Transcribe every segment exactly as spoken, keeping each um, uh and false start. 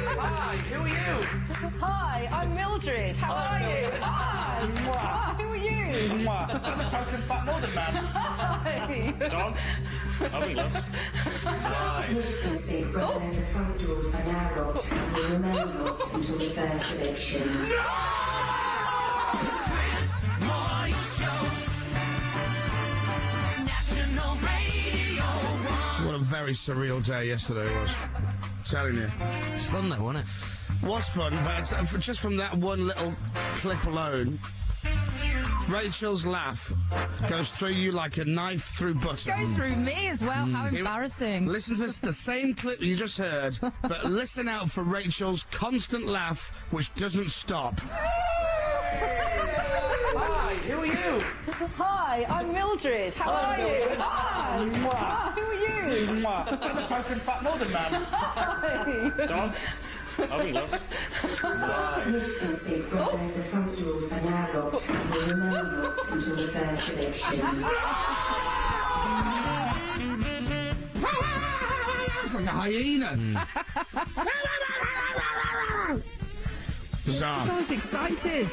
Hi, who are you? Hi, I'm Mildred. How are you? Hi. Hi, who are you? I'm a token fat modern man. Hi. Don? I'll be love. This is Big Brother. The front doors are now locked and will remain locked until the first election. What a very surreal day yesterday was. I'm telling you. It's fun though, wasn't it? Was fun, but uh, just from that one little clip alone, Rachel's laugh goes through you like a knife through butter. Goes through me as well. How Here- embarrassing. Listen to this, the same clip you just heard, but listen out for Rachel's constant laugh, which doesn't stop. Hi, who are you? Hi, I'm Mildred. How are you? Hi. Hi, who are you? I'm a token fat modern man. Hi. Don? I'll be love. This is Big Brother. The front doors are now locked and will remain locked until the first election. It's like a hyena. Bizarre. I was excited.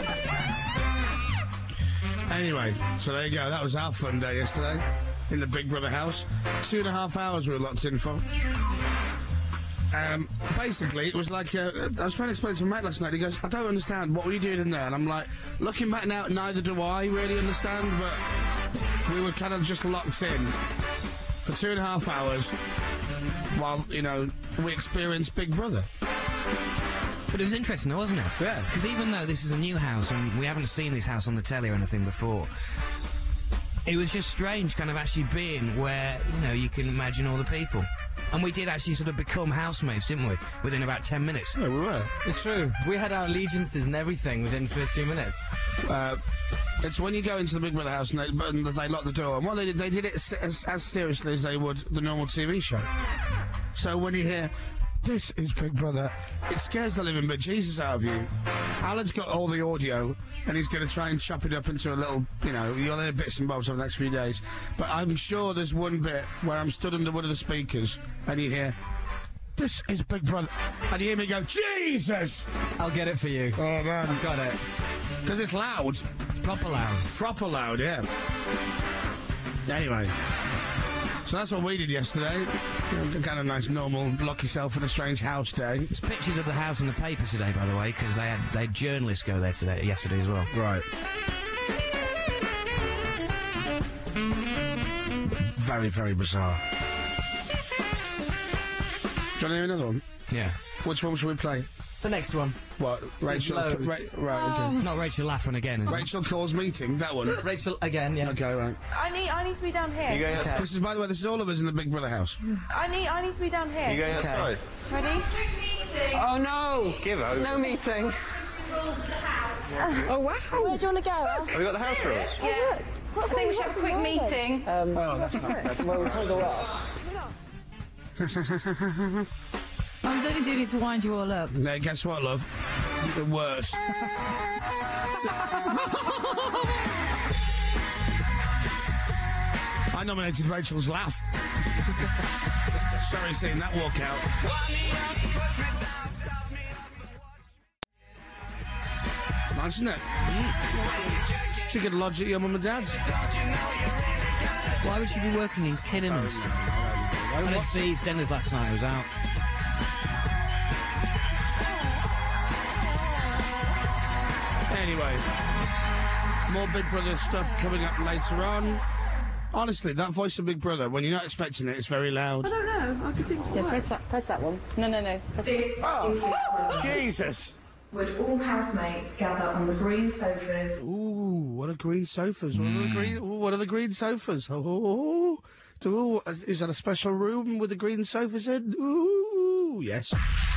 Anyway, so there you go. That was our fun day yesterday in the Big Brother house. Two and a half hours we were locked in for. Um, basically, it was like, uh, I was trying to explain to my mate last night. He goes, I don't understand. What were you doing in there? And I'm like, looking back now, neither do I really understand, but we were kind of just locked in for two and a half hours while, you know, we experienced Big Brother. But it was interesting though, wasn't it? Yeah. Because even though this is a new house and we haven't seen this house on the telly or anything before, it was just strange kind of actually being where, you know, you can imagine all the people. And we did actually sort of become housemates, didn't we? Within about ten minutes. Yeah, we were. It's true. We had our allegiances and everything within the first few minutes. Uh, it's when you go into the Big Brother house and they, and they lock the door. And what they did, they did it as, as seriously as they would the normal T V show. So when you hear, this is Big Brother, it scares the living bejesus out of you. Alan's got all the audio, and he's going to try and chop it up into a little, you know, you'll hear bits and bobs over the next few days. But I'm sure there's one bit where I'm stood under one of the speakers, and you hear, this is Big Brother, and you hear me go, Jesus! I'll get it for you. Oh, man. I've got it. Because it's loud. It's proper loud. Proper loud, yeah. Anyway, so that's what we did yesterday. Kind of nice, normal, lock yourself in a strange house day. There's pictures of the house in the paper today, by the way, because they had they had journalists go there today, yesterday as well. Right. Very, very bizarre. Do you want to hear another one? Yeah. Which one should we play? The next one. What? Rachel? loads. Ra- right, okay. Not Rachel laughing again, is it? Rachel calls meeting, that one. Rachel, again, yeah. Okay, right. I need, I need to be down here. You going outside? This is, by the way, this is all of us in the Big Brother house. I need, I need to be down here. You going outside? Ready? Oh no! Give over. No meeting. Oh wow! Where do you want to go? Have we got the house rules? Yeah. I think we should have a quick meeting. Um, Oh, that's not. That's well, we can't go up. I was only doing it to wind you all up. Yeah, guess what, love? The worst. I nominated Rachel's laugh. Sorry seeing that walk out. Nice, isn't it? Mm. She could lodge at your mum and dad's. Why would she be working in Kidderminster? I didn't see EastEnders last night, I was out. Anyway, more Big Brother stuff coming up later on. Honestly, that voice of Big Brother, when you're not expecting it, it's very loud. I don't know. I just think. Yeah, press that, press that one. No, no, no. Press This Oh. is Big Brother. Jesus! Would all housemates gather on the green sofas? Ooh, what are green sofas? What are the green? Ooh, what are the green sofas? Oh, ooh, is that a special room with the green sofas in? Ooh, yes.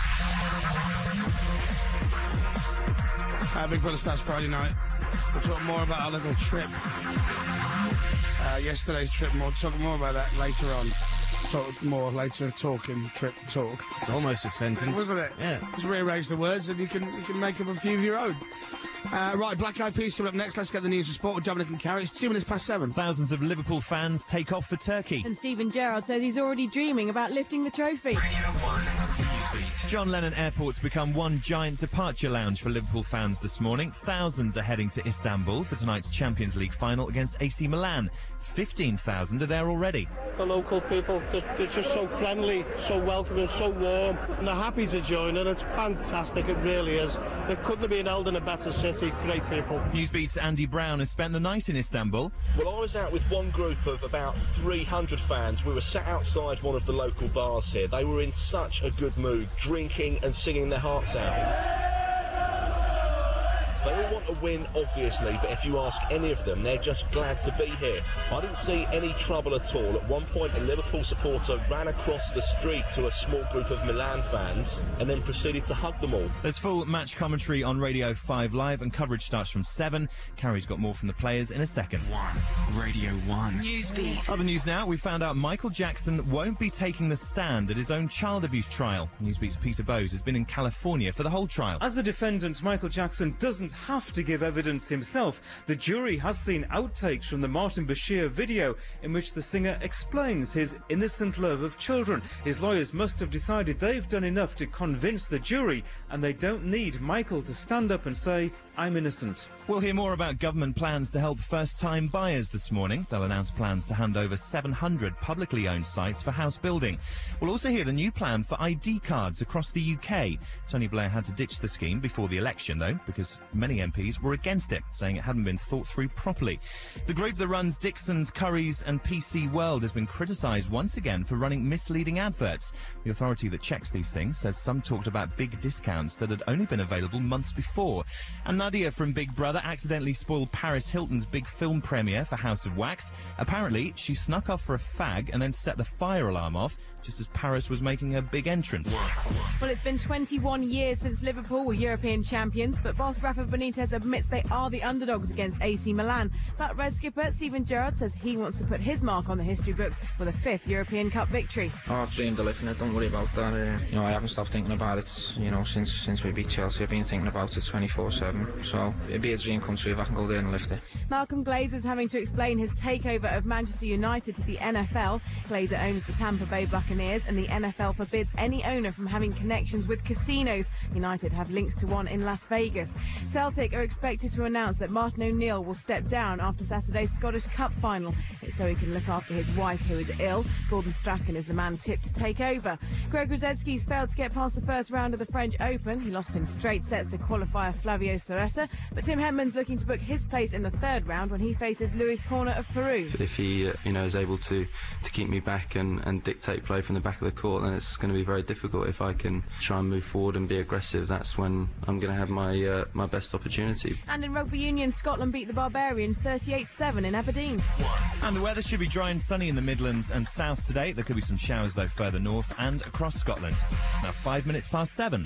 Our Big Brother starts Friday night. We'll talk more about our little trip. Uh, yesterday's trip. We'll talk more about that later on. Talk more later. Talking trip talk. Almost a sentence. Wasn't it? Yeah. Just rearrange the words and you can you can make up a few of your own. Uh, right, Black Eyed Peas coming up next. Let's get the news and sport with Dominic and Carrie. It's two minutes past seven. Thousands of Liverpool fans take off for Turkey. And Stephen Gerrard says he's already dreaming about lifting the trophy. John Lennon Airport's become one giant departure lounge for Liverpool fans this morning. Thousands are heading to Istanbul for tonight's Champions League final against A C Milan. fifteen thousand are there already. The local people, they're, they're just so friendly, so welcoming, so warm, and they're happy to join, and it's fantastic, it really is. It couldn't have been held in a better city. Great people. Newsbeat's Andy Brown has spent the night in Istanbul. Well, I was out with one group of about three hundred fans. We were sat outside one of the local bars here. They were in such a good mood, drinking and singing their hearts out. They all want to win, obviously, but if you ask any of them, they're just glad to be here. I didn't see any trouble at all. At one point, a Liverpool supporter ran across the street to a small group of Milan fans and then proceeded to hug them all. There's full match commentary on Radio five Live, and coverage starts from seven. Carrie's got more from the players in a second. One. Radio one. Newsbeat. Other news now, we found out Michael Jackson won't be taking the stand at his own child abuse trial. Newsbeat's Peter Bowes has been in California for the whole trial. As the defendant, Michael Jackson doesn't have to give evidence himself. The jury has seen outtakes from the Martin Bashir video in which the singer explains his innocent love of children. His lawyers must have decided they've done enough to convince the jury, and they don't need Michael to stand up and say, "I'm innocent." We'll hear more about government plans to help first-time buyers this morning. They'll announce plans to hand over seven hundred publicly owned sites for house building. We'll also hear the new plan for I D cards across the U K. Tony Blair had to ditch the scheme before the election, though, because many M Ps were against it, saying it hadn't been thought through properly. The group that runs Dixon's, Curry's and P C World has been criticised once again for running misleading adverts. The authority that checks these things says some talked about big discounts that had only been available months before. And Nadia from Big Brother accidentally spoiled Paris Hilton's big film premiere for House of Wax. Apparently, she snuck off for a fag and then set the fire alarm off just as Paris was making her big entrance. Well, it's been twenty-one years since Liverpool were European champions, but boss Rafa Benitez admits they are the underdogs against A C Milan. But Red skipper Stephen Gerrard says he wants to put his mark on the history books with a fifth European Cup victory. Oh, I've dreamed of lifting it, don't worry about that. Uh, you know, I haven't stopped thinking about it, you know, since since we beat Chelsea. I've been thinking about it twenty-four seven, so it'd be a dream come true if I can go there and lift it. Malcolm Glazer's having to explain his takeover of Manchester United to the N F L. Glazer owns the Tampa Bay Buccaneers, and the N F L forbids any owner from having connections with casinos. United have links to one in Las Vegas. Celtic are expected to announce that Martin O'Neill will step down after Saturday's Scottish Cup final. It's so he can look after his wife, who is ill. Gordon Strachan is the man tipped to take over. Greg Rosetsky's failed to get past the first round of the French Open. He lost in straight sets to qualifier Flavio Cerreta, but Tim Henman's looking to book his place in the third round when he faces Luis Horner of Peru. If he, uh, you know, is able to, to keep me back and, and dictate play from the back of the court, then it's going to be very difficult. If I can try and move forward and be aggressive, that's when I'm going to have my uh, my best opportunity. And in rugby union, Scotland beat the Barbarians thirty-eight seven in Aberdeen. And the weather should be dry and sunny in the Midlands and South today. There could be some showers, though, further north and across Scotland. It's now five minutes past seven.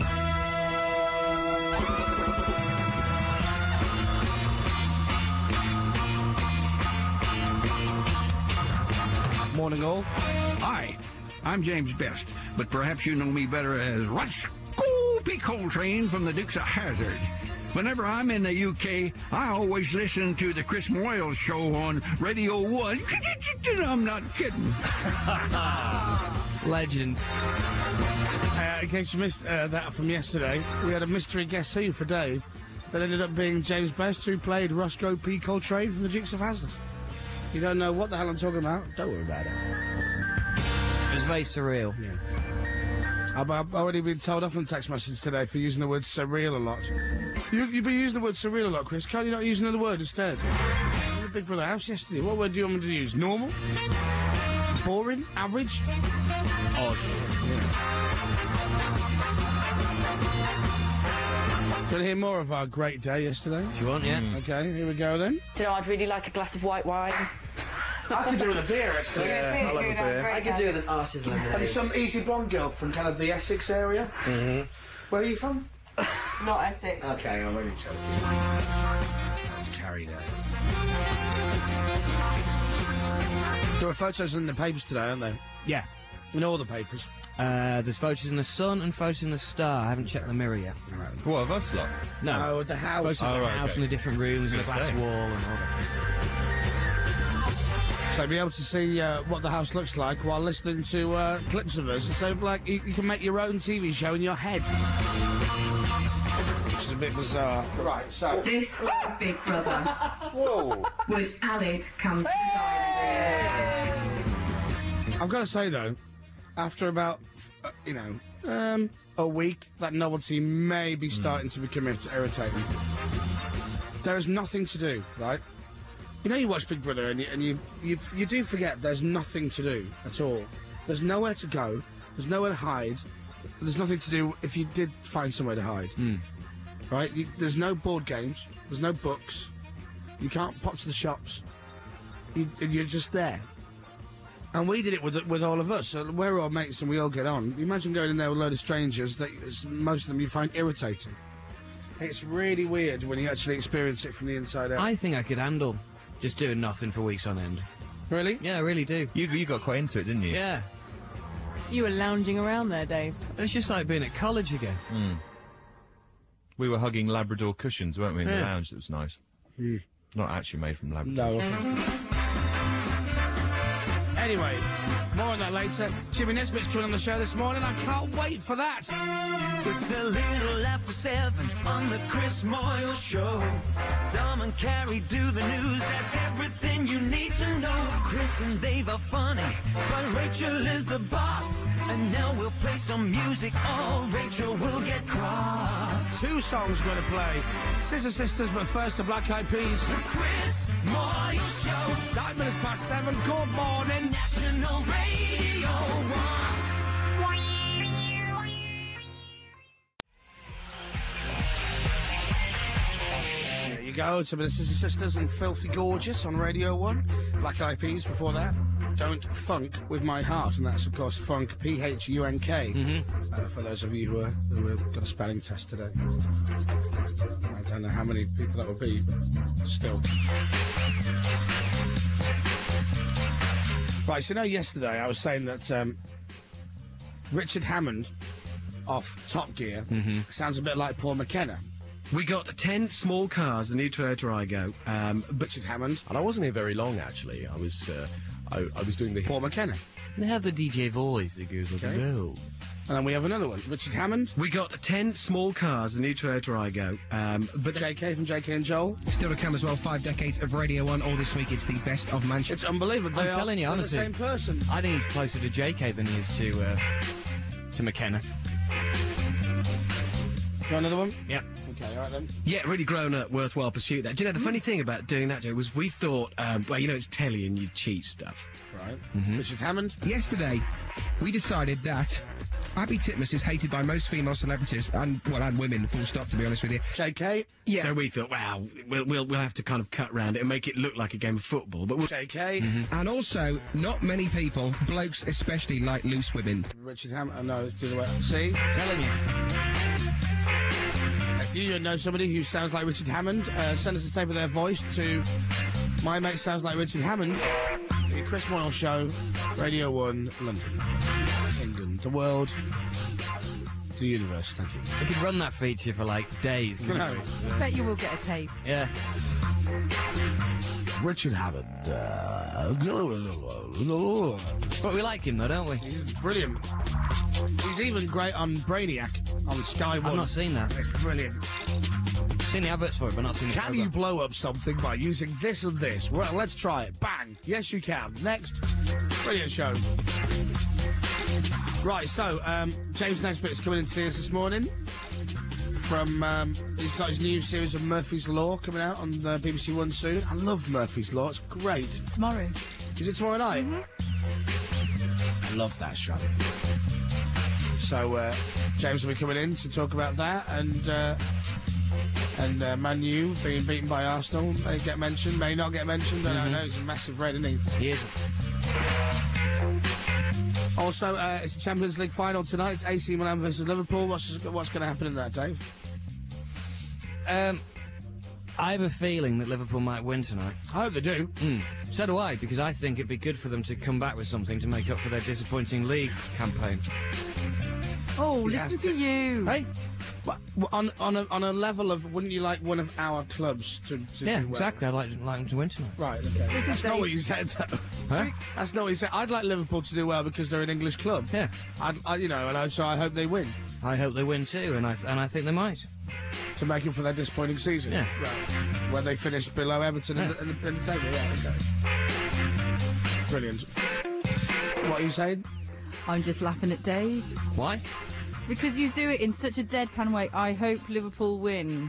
Morning, all. Hi, I'm James Best, but perhaps you know me better as Rush Scooby Coltrane from the Dukes of Hazzard. Whenever I'm in the U K, I always listen to the Chris Moyle show on Radio one. I'm not kidding. Legend. Uh, in case you missed uh, that from yesterday, we had a mystery Guess Who for Dave that ended up being James Best, who played Roscoe P. Coltrane from the Dukes of Hazzard. You don't know what the hell I'm talking about? Don't worry about it. It was very surreal. Yeah. I've, I've already been told off on text message today for using the word surreal a lot. You, you've been using the word surreal a lot, Chris. Can't you not use another word instead? In the Big Brother house yesterday, what word do you want me to use? Normal? Boring? Average? Odd. Yeah. Do you want to hear more of our great day yesterday? If you want, yeah. Mm. Okay, here we go then. Do you know, I'd really like a glass of white wine. I could do with a beer, actually. Yeah, I love a beer. I could do with an Archer's lemonade. And some easy blonde girl from kind of the Essex area. Mm-hmm. Where are you from? Not Essex. Okay, I'm only joking. It's carried out. There were photos in the papers today, aren't there? Yeah. In all the papers. Uh, there's photos in the Sun and photos in the Star. I haven't checked the Mirror yet. What, of us lot? No, No, the house. photos of Oh, the right, house okay. and the different rooms and the Gonna glass say. wall and all that. So be able to see uh, what the house looks like while listening to uh, clips of us. So, like, you, you can make your own T V show in your head. Which is a bit bizarre. Right, so... This is Big Brother. Whoa. Would Alid come to the dining room? I've got to say, though, after about, uh, you know, um, a week, that novelty may be starting to become ir- irritating. There is nothing to do, right? You know, you watch Big Brother and you, and you, you, you do forget there's nothing to do at all. There's nowhere to go. There's nowhere to hide. There's nothing to do if you did find somewhere to hide. Right? You, there's no board games. There's no books. You can't pop to the shops. You, you're just there. And we did it with with all of us. So we're all mates and we all get on. You imagine going in there with a load of strangers that most of them you find irritating. It's really weird when you actually experience it from the inside out. I think I could handle just doing nothing for weeks on end. Really? Yeah, I really do. You, you got quite into it, didn't you? Yeah. You were lounging around there, Dave. It's just like being at college again. Mm. We were hugging Labrador cushions, weren't we, in the Yeah. lounge? That was nice. Mm. Not actually made from Labrador. No. Anyway, more on that later. Jimmy Nesbitt's coming on the show this morning. I can't wait for that. It's a little after seven on the Chris Moyle Show. Dom and Carrie do the news, that's everything you need to know. Chris and Dave are funny, but Rachel is the boss. And now we'll play some music, or Rachel will get cross. Two songs we're going to play. Scissor Sisters, but first the Black Eyed Peas. The Chris Moyle Show. Nine minutes past seven. Good morning. National Radio one. There you go. Some of the Scissor Sisters and Filthy Gorgeous on Radio one. Black Eyed Peas before that. Don't Funk With My Heart, and that's, of course, Funk, P H U N K. Mm-hmm. Uh, for those of you who, are, who have got a spelling test today. I don't know how many people that will be, but still. Right, so you know, yesterday I was saying that um, Richard Hammond off Top Gear sounds a bit like Paul McKenna. We got ten small cars, the new Toyota Aygo. Um, Richard Hammond. And I wasn't here very long, actually. I was, uh, I, I was doing the... Paul McKenna. They have the D J voice that goes like, Okay. no. And then we have another one, Richard Hammond. We got ten small cars, the new Toyota Aygo. Um, but J K from J K and Joel. Still to come as well, five decades of Radio one. All this week, it's the best of Manchester. It's unbelievable. They I'm are telling you, they're honestly. the same person. I think he's closer to J K than he is to, uh, to McKenna. Got another one? Yep. Okay, all right then. yeah, really grown up, worthwhile pursuit. That. Do you know the Hmm. funny thing about doing that, Joe, was we thought, um, well, you know, it's telly and you cheat stuff. Right. Mm-hmm. Richard Hammond. Yesterday, we decided that Abby Titmus is hated by most female celebrities, and, well, and women, full stop, to be honest with you. J K. Yeah. So we thought, wow, we'll, we'll we'll have to kind of cut round it and make it look like a game of football. But we'll... J K. And also, not many people, blokes especially, like loose women. Richard Hammond. Oh, no, it's the other way. See? Telling you. If you know somebody who sounds like Richard Hammond, uh, send us a tape of their voice to My Mate Sounds Like Richard Hammond. The Chris Moyle Show, Radio one, London, England, the world, the universe. Thank you. We could run that feature for like days. couldn't No. we? Bet you will get a tape. Yeah. Richard Hammond. Uh, But we like him though, don't we? He's brilliant. He's even great on Brainiac on Sky One. I've not seen that. It's brilliant. Seen the adverts for it, but not seen the Can you program. blow up something by using this and this? Well, let's try it. Bang. Yes, you can. Next. Brilliant show. Right, so, um, James Nesbitt is coming in to see us this morning. From, um, he's got his new series of Murphy's Law coming out on uh, B B C One soon. I love Murphy's Law. It's great. Tomorrow. Is it tomorrow night? I love that show. So, uh, James will be coming in to talk about that, and uh, and uh, Man U being beaten by Arsenal may get mentioned, may not get mentioned. I don't know. He's a massive red, isn't he? He is. Also, uh, it's the Champions League final tonight. It's A C Milan versus Liverpool. What's what's going to happen in that, Dave? Um, I have a feeling that Liverpool might win tonight. I hope they do. Mm. So do I, because I think it'd be good for them to come back with something to make up for their disappointing league campaign. Oh, Yes. listen to you. Hey, what, what, on on a on a level of, wouldn't you like one of our clubs to? to Yeah, do well? exactly. I'd like, like them to win tonight. Right. Okay. This is That's not Dave. what you said, though. Huh? That's not what you said. I'd like Liverpool to do well because they're an English club. Yeah. I'd, I, you know, and I, so I hope they win I hope they win too, and I th- and I think they might. to make up for their disappointing season. Yeah. Right. Where they finished below Everton in, Yeah. the, in, the, in the table. Yeah. Okay. Brilliant. What are you saying? I'm just laughing at Dave. Why? Because you do it in such a deadpan way. I hope Liverpool win.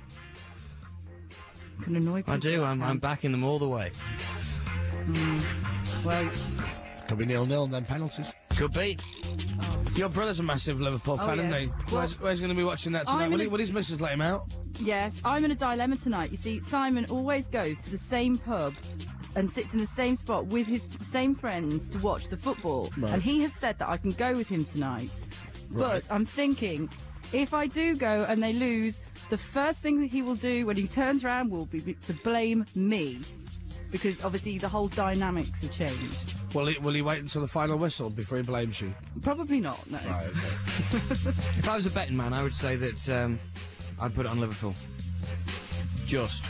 Can annoy people. I do. I'm, can. I'm backing them all the way. Mm. Well, Could be nil-nil and then penalties. Could be. Your brother's a massive Liverpool Oh, fan, yes. isn't he? Well, where's where's going to be watching that tonight? I'm Will, gonna he, will his missus let him out? yes, I'm in a dilemma tonight. You see, Simon always goes to the same pub and sits in the same spot with his same friends to watch the football. Right. And he has said that I can go with him tonight. Right. But I'm thinking, if I do go and they lose, the first thing that he will do when he turns around will be to blame me. Because obviously the whole dynamics have changed. Will he, will he wait until the final whistle before he blames you? Probably not, no. Right, okay. If I was a betting man, I would say that um, I'd put it on Liverpool. Just.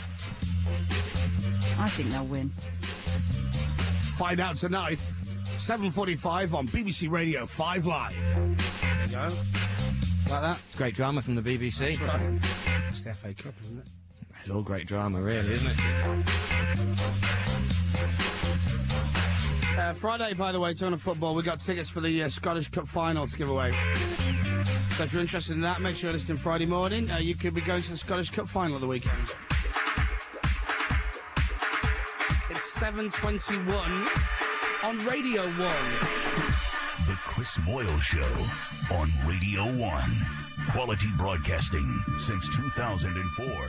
I think they'll win. Find out tonight, seven forty-five on B B C Radio five Live. There you go. Like that? Great drama from the B B C. Right. It's the F A Cup, isn't it? It's all great drama, really, isn't it? Uh, Friday, by the way, talking of football, we got tickets for the uh, Scottish Cup final to give away. So if you're interested in that, make sure you're listening Friday morning. Uh, you could be going to the Scottish Cup final at the weekend. It's seven twenty-one on Radio one. The Chris Moyle Show on Radio one. Quality broadcasting since two thousand four.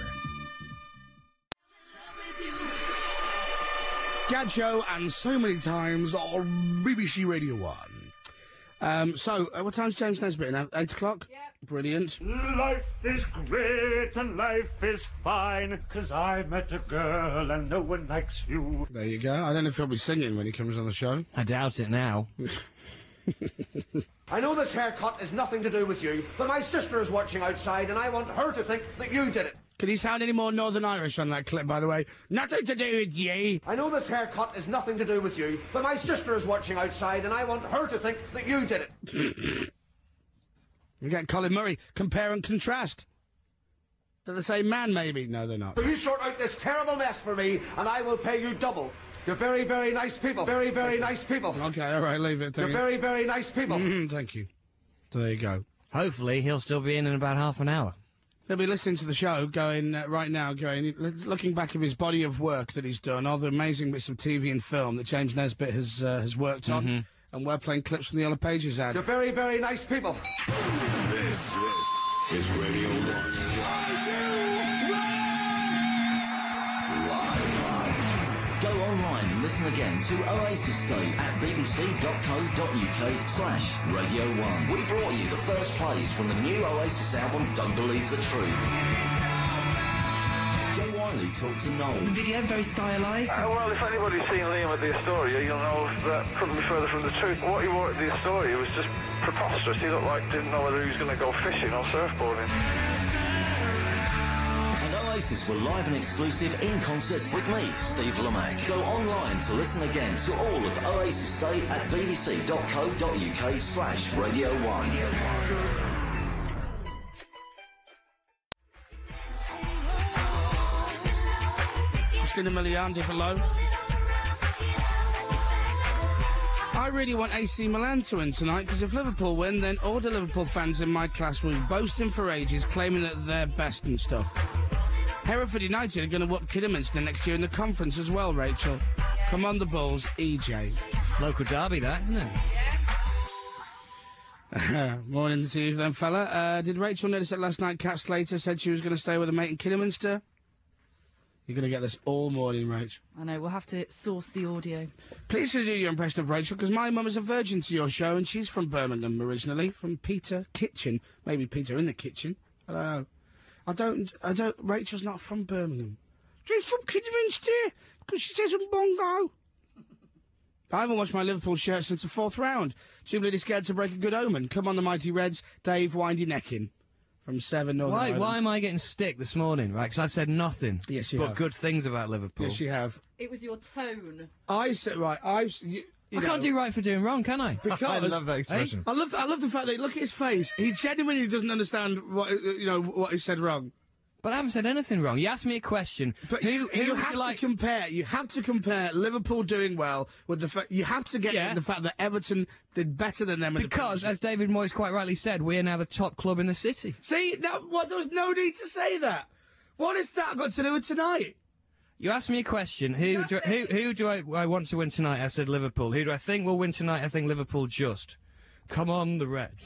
Gajo and so many times on B B C Radio one. Um, so, uh, what time's James Nesbitt now? Eight o'clock? Yeah. Brilliant. Life is great and life is fine, 'cause I've met a girl and no one likes you. There you go. I don't know if he'll be singing when he comes on the show. I doubt it now. I know this haircut is nothing to do with you, but my sister is watching outside and I want her to think that you did it. Can he sound any more Northern Irish on that clip, by the way? Nothing to do with you. I know this haircut is nothing to do with you, but my sister is watching outside and I want her to think that you did it. We get Colin Murray. Compare and contrast. They're the same man, maybe. No, they're not. So you sort out this terrible mess for me and I will pay you double. You're very, very nice people. Very, very nice people. Okay, all right, leave it. You're Thank you. very, very nice people. Mm, thank you. There you go. Hopefully, he'll still be in in about half an hour. They'll be listening to the show, going uh, right now, going looking back at his body of work that he's done, all the amazing bits of T V and film that James Nesbitt has uh, has worked on, Mm-hmm. and we're playing clips from the Yellow Pages ad. You're very, very nice people. This is Radio one. Go online and listen again to Oasis Day at bbc.co.uk slash Radio one. We brought you the first plays from the new Oasis album, Don't Believe the Truth. Joe Wiley talked to Noel. The video very stylised. Uh, well, if anybody's seen Liam at the Astoria, you'll know that couldn't be further from the truth. What he wore at the Astoria was just preposterous. He looked like didn't know whether he was going to go fishing or surfboarding. And Oasis were live and exclusive in concert with me, Steve Lamacq. Go online to listen again to all of Oasis Day at bbc.co.uk slash Radio one. Christina Milian below. I really want A C Milan to win tonight, because if Liverpool win, then all the Liverpool fans in my class will be boasting for ages, claiming that they're best and stuff. Hereford United are going to whoop Kidderminster next year in the conference as well, Rachel. Come on the Bulls, E J. Local derby, that, isn't it? Morning to you then, fella. Uh, did Rachel notice that last night Kat Slater said she was going to stay with a mate in Kidderminster? You're going to get this all morning, Rach. I know, we'll have to source the audio. Please do your impression of Rachel, because my mum is a virgin to your show, and she's from Birmingham originally, from Peter Kitchen. Maybe Peter in the Kitchen. I don't know. I don't, I don't, Rachel's not from Birmingham. She's from Kidderminster, because she says I'm bongo. I haven't watched my Liverpool shirt since the fourth round. Too bloody scared to break a good omen. Come on, the mighty Reds. Dave, windy necking. From seven Northern Why, Ireland. why am I getting stick this morning, right? Because I've said nothing Yes, you but have. good things about Liverpool. Yes, you have. It was your tone. I said, right, I've... You, you I know, can't do right for doing wrong, can I? Because I love that expression. I love, I love the fact that look at his face. He genuinely doesn't understand what you know what he said wrong. But I haven't said anything wrong. You asked me a question. But who, you, who you would have you to like? compare. You have to compare Liverpool doing well with the fact. You have to get Yeah. the fact that Everton did better than them. In Because, the as David Moyes quite rightly said, we are now the top club in the city. See, no, what? There was no need to say that. What has that got to do with tonight? You asked me a question. Who do, who, who do I, I want to win tonight? I said Liverpool. Who do I think will win tonight? I think Liverpool just. Come on, the Reds.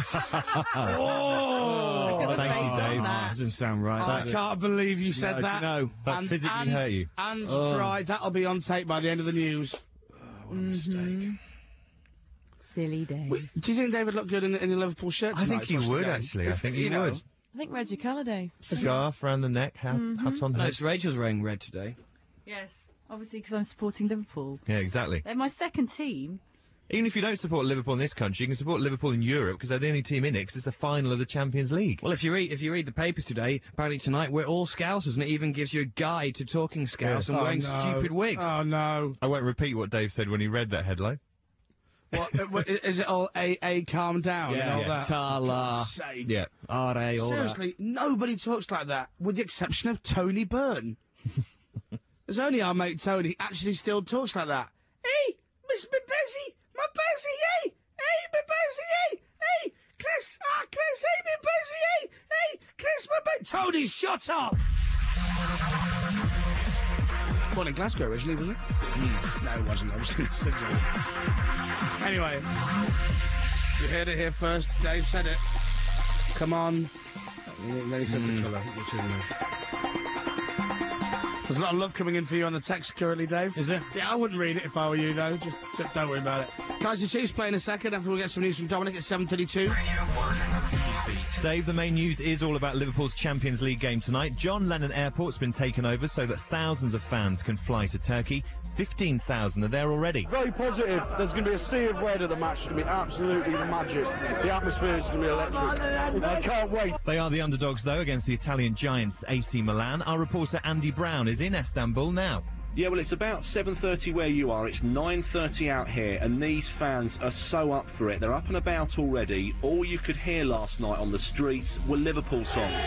Oh, thank you, Dave. that. Doesn't sound right. I does it? can't believe you said No, do that. you know? That And- physically and- hurt you. And Oh. dry. That'll be on tape by the end of the news. What a mistake. Silly Dave. Do you think David looked good in, in a Liverpool shirt I tonight? think he to watch the would, game? actually. I If- think you he know, would. I think red's your colour, Dave. Scarf around the neck, hat, hat on No, head. it's Rachel's wearing red today. Yes, obviously because I'm supporting Liverpool. Yeah, exactly. They're my second team. Even if you don't support Liverpool in this country, you can support Liverpool in Europe because they're the only team in it because it's the final of the Champions League. Well, if you read if you read the papers today, apparently tonight we're all Scousers, and it even gives you a guide to talking Scouse and Oh, wearing no. stupid wigs. Oh no! I won't repeat what Dave said when he read that headline. What, uh, what, is it all A A calm down and all yeah, that? Tala, For God's sake. Yeah. R A, all that. Seriously, nobody talks like that, with the exception of Tony Byrne. There's only our mate Tony actually still talks like that. Hey, Miss my Bessie, my Bessie, hey, hey, my Bessie, hey, hey, Chris, ah, Chris, hey, my Bessie, hey, hey, Chris, my Bessie. Tony, shut up. Born in Glasgow originally, wasn't it? Mm. No, it wasn't. I was going to say. Anyway, you heard it here first. Dave said it. Come on. And then he said the colour, which isn't it? There's a lot of love coming in for you on the text currently, Dave. Is there? Yeah, I wouldn't read it if I were you, though. Just, just don't worry about it. Kaiser Chiefs play in a second after we get some news from Dominic at seven thirty-two. Dave, the main news is all about Liverpool's Champions League game tonight. John Lennon Airport's been taken over so that thousands of fans can fly to Turkey. fifteen thousand are there already. Very positive. There's going to be a sea of red at the match. It's going to be absolutely magic. The atmosphere is going to be electric. I can't wait. They are the underdogs, though, against the Italian giants A C Milan. Our reporter Andy Brown is in Istanbul now. Yeah, well, it's about seven thirty where you are. It's nine thirty out here, and these fans are so up for it. They're up and about already. All you could hear last night on the streets were Liverpool songs.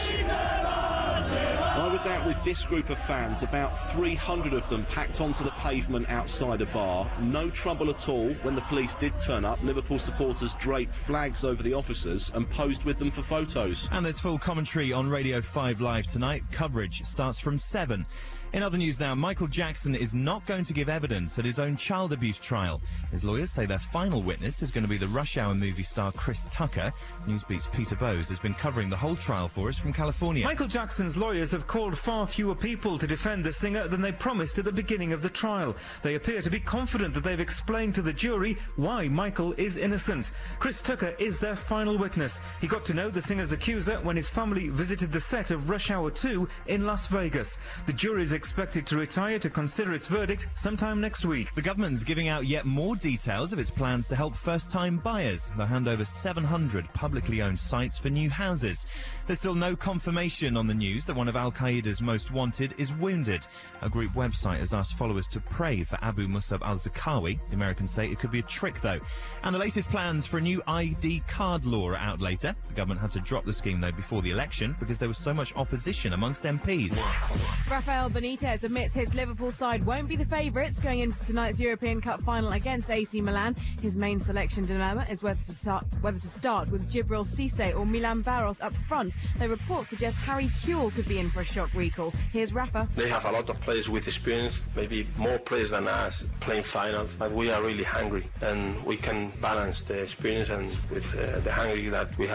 I was out with this group of fans, about three hundred of them packed onto the pavement outside a bar. No trouble at all. When the police did turn up, Liverpool supporters draped flags over the officers and posed with them for photos. And there's full commentary on Radio five Live tonight. Coverage starts from seven. In other news now, Michael Jackson is not going to give evidence at his own child abuse trial. His lawyers say their final witness is going to be the Rush Hour movie star Chris Tucker. Newsbeat's Peter Bowes has been covering the whole trial for us from California. Michael Jackson's lawyers have called far fewer people to defend the singer than they promised at the beginning of the trial. They appear to be confident that they've explained to the jury why Michael is innocent. Chris Tucker is their final witness. He got to know the singer's accuser when his family visited the set of Rush Hour two in Las Vegas. The jury is expected to retire to consider its verdict sometime next week. The government's giving out yet more details of its plans to help first-time buyers. They'll hand over seven hundred publicly owned sites for new houses. There's still no confirmation on the news that one of Al-Qaeda's most wanted is wounded. A group website has asked followers to pray for Abu Musab al-Zarqawi. The Americans say it could be a trick, though. And the latest plans for a new I D card law are out later. The government had to drop the scheme, though, before the election because there was so much opposition amongst M Ps. Rafael Benitez admits his Liverpool side won't be the favourites going into tonight's European Cup final against A C Milan. His main selection dilemma is whether to start, whether to start with Djibril Cissé or Milan Barros up front. The reports suggest Harry Kewell could be in for a shock recall. Here's Rafa. They have a lot of players with experience, maybe more players than us playing finals, but we are really hungry and we can balance the experience and with uh, the hungry that we have.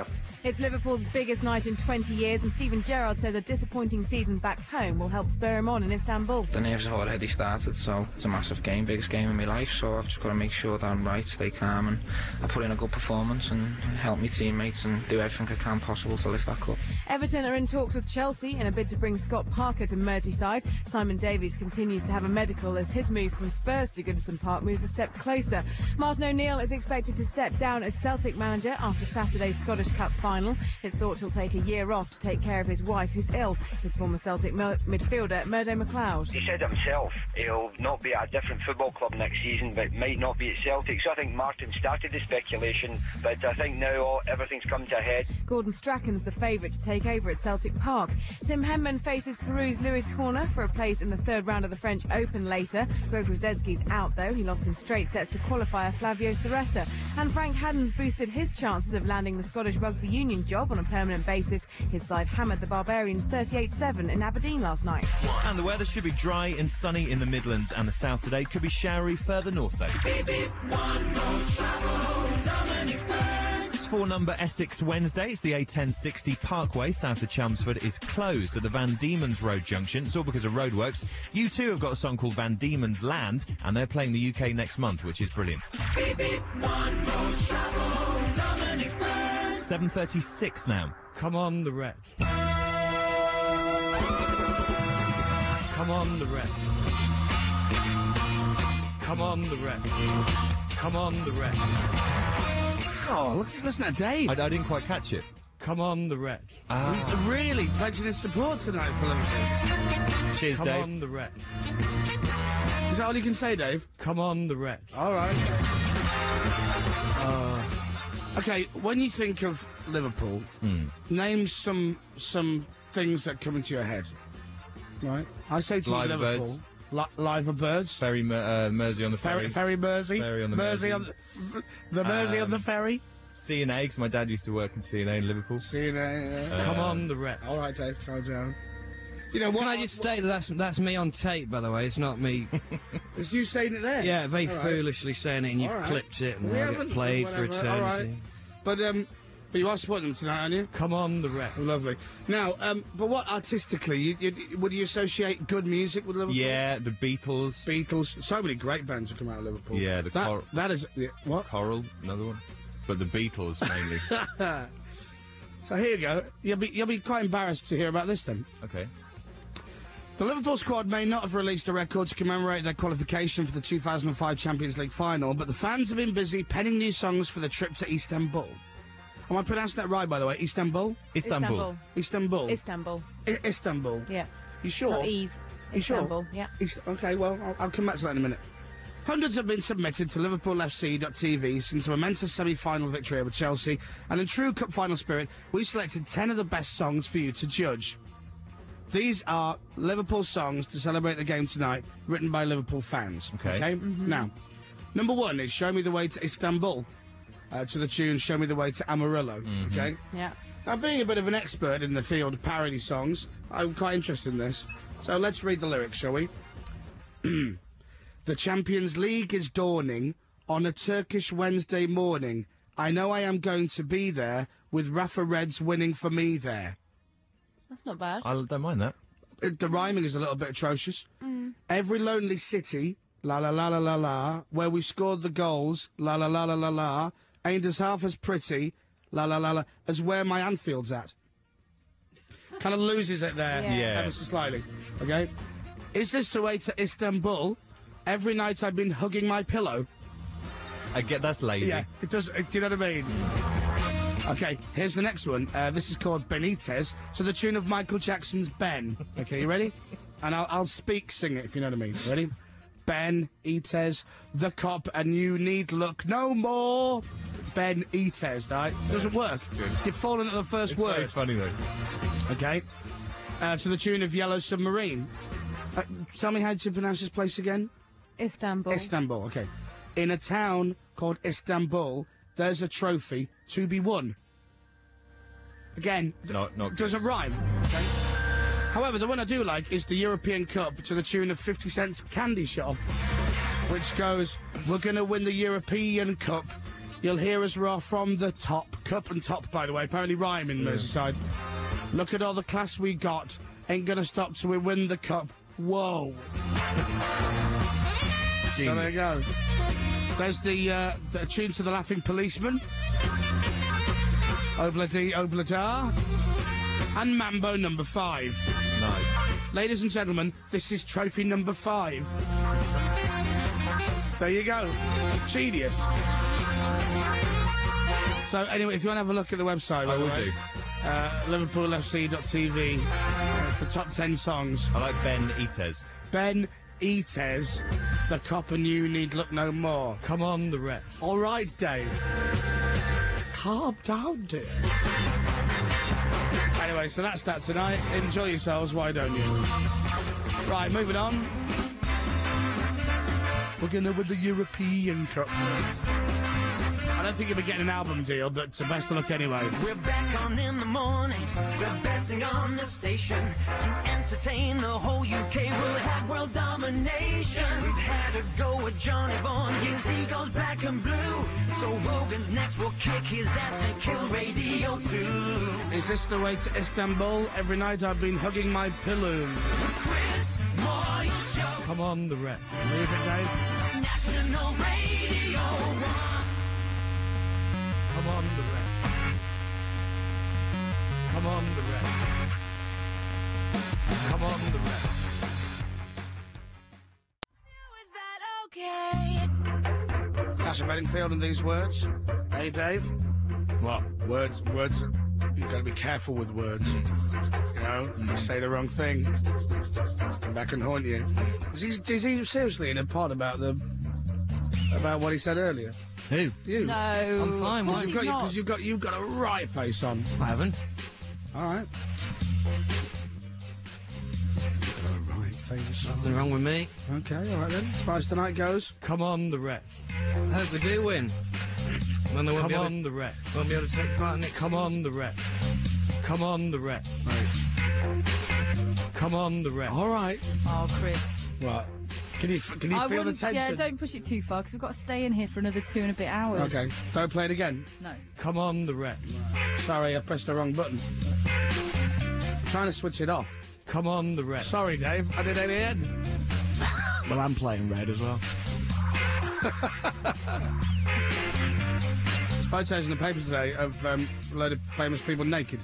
It's Liverpool's biggest night in twenty years, and Steven Gerrard says a disappointing season back home will help spur him on in Istanbul. The nerves have already started, so it's a massive game, biggest game in my life, so I've just got to make sure that I'm right, stay calm, and I put in a good performance and help my teammates and do everything I can possible to lift that cup. Everton are in talks with Chelsea in a bid to bring Scott Parker to Merseyside. Simon Davies continues to have a medical as his move from Spurs to Goodison Park moves a step closer. Martin O'Neill is expected to step down as Celtic manager after Saturday's Scottish Cup final. It's thought he'll take a year off to take care of his wife, who's ill. His former Celtic mo- midfielder, Murdo McLeod. He said it himself. He'll not be at a different football club next season, but might not be at Celtic. So I think Martin started the speculation, but I think now all, everything's come to a head. Gordon Strachan's the favourite to take over at Celtic Park. Tim Henman faces Peru's Luis Horner for a place in the third round of the French Open later. Greg Ruzetsky's out, though. He lost in straight sets to qualifier Flavio Ceresa. And Frank Haddon's boosted his chances of landing the Scottish Rugby Union job on a permanent basis. His side hammered the Barbarians thirty-eight seven in Aberdeen last night. And the weather should be dry and sunny in the Midlands and the south today. Could be showery further north, though. Beep, beep, one road travel, Dominic Burke. It's for number Essex Wednesday. It's the A ten sixty Parkway south of Chelmsford is closed at the Van Diemen's Road junction. It's all because of roadworks. U two have got a song called Van Diemen's Land, and they're playing the U K next month, which is brilliant. Beep, beep, one road travel, Dominic Burke. seven thirty-six now. Come on, the wreck. Come on, the wreck. Come on, the wreck. Come on, the wreck. Oh, look, listen to Dave. I, I didn't quite catch it. Come on, the wreck. Ah. He's really pledging his support tonight for Liverpool. Cheers, Come Dave. on, the wreck. Is that all you can say, Dave? Come on, the wreck. All right. Uh, okay, when you think of Liverpool, mm. name some some things that come into your head. Right? I say to Liver you, Liverpool. birds. Li- liver birds. Ferry, uh, Mersey on the ferry. Ferry, ferry Mersey. Ferry on the Mersey. Mersey. On the, the Mersey Um, on the ferry. C and A, because my dad used to work in C and A in Liverpool. C and A. Uh, Come on, the wreck. All right, Dave, calm down. You know what? Can I just state that that's, that's me on tape, by the way? It's not me. Is you saying it there? Yeah, very All right. foolishly saying it, and you've All right. clipped it, and We now haven't, get played for whatever, eternity. all right. But um, but you are supporting them tonight, aren't you? Come on, the wreck. Lovely. Now, um, but what artistically, you, you, would you associate good music with Liverpool? Yeah, the Beatles. Beatles. So many great bands have come out of Liverpool. Yeah, the that, Cor- that is yeah, what? Coral, another one. But the Beatles mainly. So here you go. You'll be you'll be quite embarrassed to hear about this then. Okay. The Liverpool squad may not have released a record to commemorate their qualification for the two thousand five Champions League final, but the fans have been busy penning new songs for the trip to Istanbul. Am I pronouncing that right, by the way? Istanbul? Istanbul. Istanbul. Istanbul. I- Istanbul. Yeah. You sure? Not ease. You sure? Istanbul, yeah. Ist- okay, well, I'll, I'll come back to that in a minute. Hundreds have been submitted to Liverpool F C dot T V since a momentous semi-final victory over Chelsea, and in true cup final spirit, we've selected ten of the best songs for you to judge. These are Liverpool songs to celebrate the game tonight, written by Liverpool fans. Okay. Okay? Mm-hmm. Now, number one is Show Me the Way to Istanbul, uh, to the tune Show Me the Way to Amarillo. Mm-hmm. Okay? Yeah. Now, being a bit of an expert in the field of parody songs, I'm quite interested in this. So let's read the lyrics, shall we? The Champions League is dawning on a Turkish Wednesday morning. I know I am going to be there with Rafa Reds winning for me there. That's not bad. I don't mind that. Uh, The rhyming is a little bit atrocious. Mm. Every lonely city, la la la la la la, where we scored the goals, la la la la la la, ain't as half as pretty, la la la la, as where my Anfield's at. Kind of loses it there, Yeah. Yeah. ever so slightly. Okay? Is this the way to Istanbul? Every night I've been hugging my pillow. I get that's lazy. Yeah, it does. Do you know what I mean? Okay, here's the next one. Uh, this is called Benitez, to the tune of Michael Jackson's Ben. Okay, you ready? And I'll, I'll speak, sing it if you know what I mean. Ready? Ben Itez, the cop, and you need look no more. Ben Itez, right? Doesn't work. Good. You've fallen at the first It's word. very funny though. Okay. Uh, to the tune of Yellow Submarine. Uh, tell me how to pronounce this place again. Istanbul. Istanbul, okay. In a town called Istanbul, there's a trophy to be won. Again, d- Not, not doesn't good. rhyme. Okay? However, the one I do like is the European Cup to the tune of fifty Cent's Candy Shop, which goes, we're going to win the European Cup You'll hear us roar from the top. Cup and top, by the way, apparently rhyme in Merseyside. Look at all the class we got. Ain't gonna stop till we win the cup. Whoa. So there you go. There's the, uh, the tune to the Laughing Policeman. Obla-dee, obla-da. And Mambo number five. Nice. Ladies and gentlemen, this is trophy number five. There you go. Genius. So anyway, if you want to have a look at the website, I will way, do. Uh, Liverpool F C dot T V. It's the top ten songs. I like Ben Ites. Ben Ites, the cop and you need look no more. Come on, the rep. All right, Dave. Calm down, dear. Anyway, so that's that tonight. Enjoy yourselves, why don't you? Right, moving on. We're going to win the European Cup. I don't think you'll be getting an album deal, but uh, best of luck anyway. We're back on in the mornings, the best thing on the station. To entertain the whole U K, we'll have world domination. We've had a go at Johnny Vaughan, his ego's black and blue. So Wogan's next will kick his ass and kill Radio two. Is this the way to Istanbul? Every night I've been hugging my pillow. Chris Moyle Show. Come on, the rep. Leave it, Dave. National Radio one. Come on, the rep. Come on, the rep. Come on, the rep. Okay. Sasha Bedingfield and these words. Hey, Dave. What? Words, words. You've got to be careful with words. You know, you say the wrong thing. Come back and haunt you. Is he, is he seriously in a pod about the about what he said earlier? Who? You. No. I'm fine, why? Because you've, got- 'cause you've got you've got a right face on. I haven't. All right. You've got a right face on. Nothing wrong with me. Okay, all right then. As far as tonight goes. Come on, the rep. I hope we do win. Then they won't Come be able on, to, the rep. won't be able to take part in it. Come on, the rep. Come on, the rep. Come on, the rep. All right. Oh, Chris. What? Can you f- can you I feel the wouldn't- tension? Yeah, don't push it too far because we've got to stay in here for another two and a bit hours. Okay. Don't play it again. No. Come on, the rep. Sorry, I pressed the wrong button. I'm trying to switch it off. Come on, the rep. Sorry, Dave. I did it again. Well, I'm playing red as well. There's photos in the papers today of um, a load of famous people naked.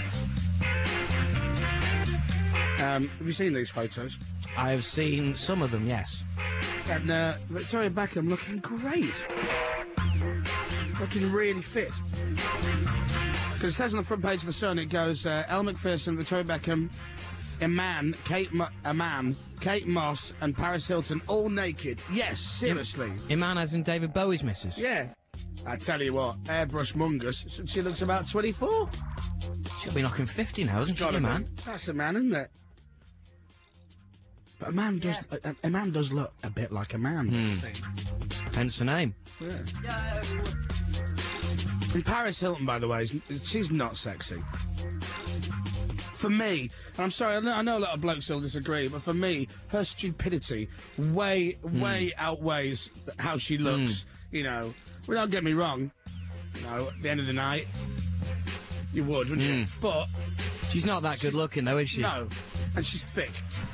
Um, have you seen these photos? I have seen some of them, yes. And uh, Victoria Beckham looking great. Looking really fit. Because it says on the front page of The Sun, it goes, uh, Elle Macpherson, Victoria Beckham, Iman, Kate Mo- Iman, Kate Moss and Paris Hilton all naked. Yes, seriously. Iman as in David Bowie's missus. Yeah. I tell you what, airbrush mungus. She looks about twenty-four. She'll be knocking fifty now, isn't she, Gotta Iman? be. That's a man, isn't it? But a man does. A, a man does look a bit like a man. Hmm. I think. Hence the name. Yeah. And Paris Hilton, by the way, is, she's not sexy. For me, and I'm sorry, I know, I know a lot of blokes will disagree, but for me, her stupidity way, way outweighs how she looks. You know, well, don't get me wrong. You know, at the end of the night, you would, wouldn't you? But she's not that good looking, though, is she? No, and she's thick.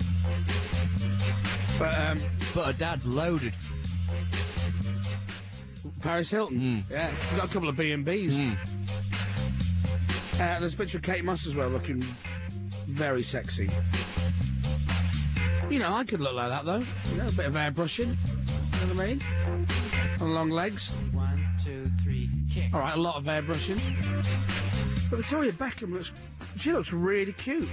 But um, but her dad's loaded. Paris Hilton, yeah, she's got a couple of B and Bs. Uh, there's a picture of Kate Moss as well, looking very sexy. You know, I could look like that though. You know, a bit of airbrushing. You know what I mean? And long legs. One, two, three, kick. All right, a lot of airbrushing. But Victoria Beckham looks, she looks really cute.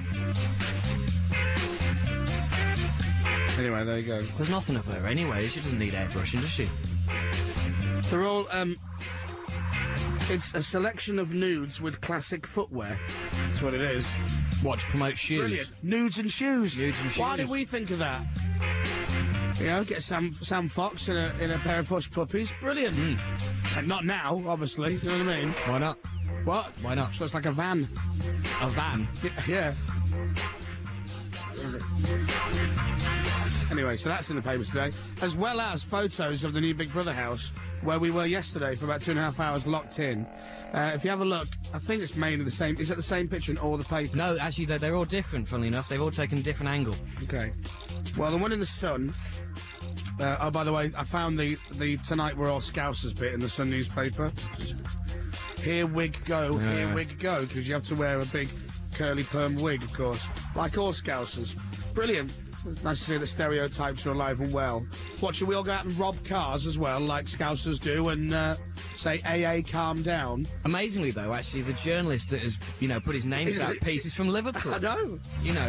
Anyway, there you go. There's nothing of her anyway. She doesn't need airbrushing, does she? They're all, um... It's a selection of nudes with classic footwear. That's what it is. What, to promote shoes? Brilliant. Nudes and shoes. Nudes and shoes. Why did we think of that? You know, get Sam Sam Fox in a, in a pair of Fush puppies. Brilliant. Mm. And not now, obviously. You know what I mean? Why not? What? Why not? So it's like a van. A van? Yeah. Anyway, so that's in the papers today, as well as photos of the new Big Brother house, where we were yesterday for about two and a half hours locked in. Uh, if you have a look, I think it's mainly the same. Is it the same picture in all the papers? No, actually, they're, they're all different, funnily enough. They've all taken a different angle. Okay. Well, the one in the Sun... Uh, oh, by the way, I found the, the Tonight We're All Scousers bit in the Sun newspaper. Here wig go, Yeah. here wig go, because you have to wear a big curly perm wig, of course, like all Scousers. Brilliant. It's nice to see that stereotypes are alive and well. What, should we all go out and rob cars as well, like Scousers do, and uh, say, A A, calm down? Amazingly, though, actually, the journalist that has, you know, put his name to Is that it- piece is from Liverpool. I know. You know.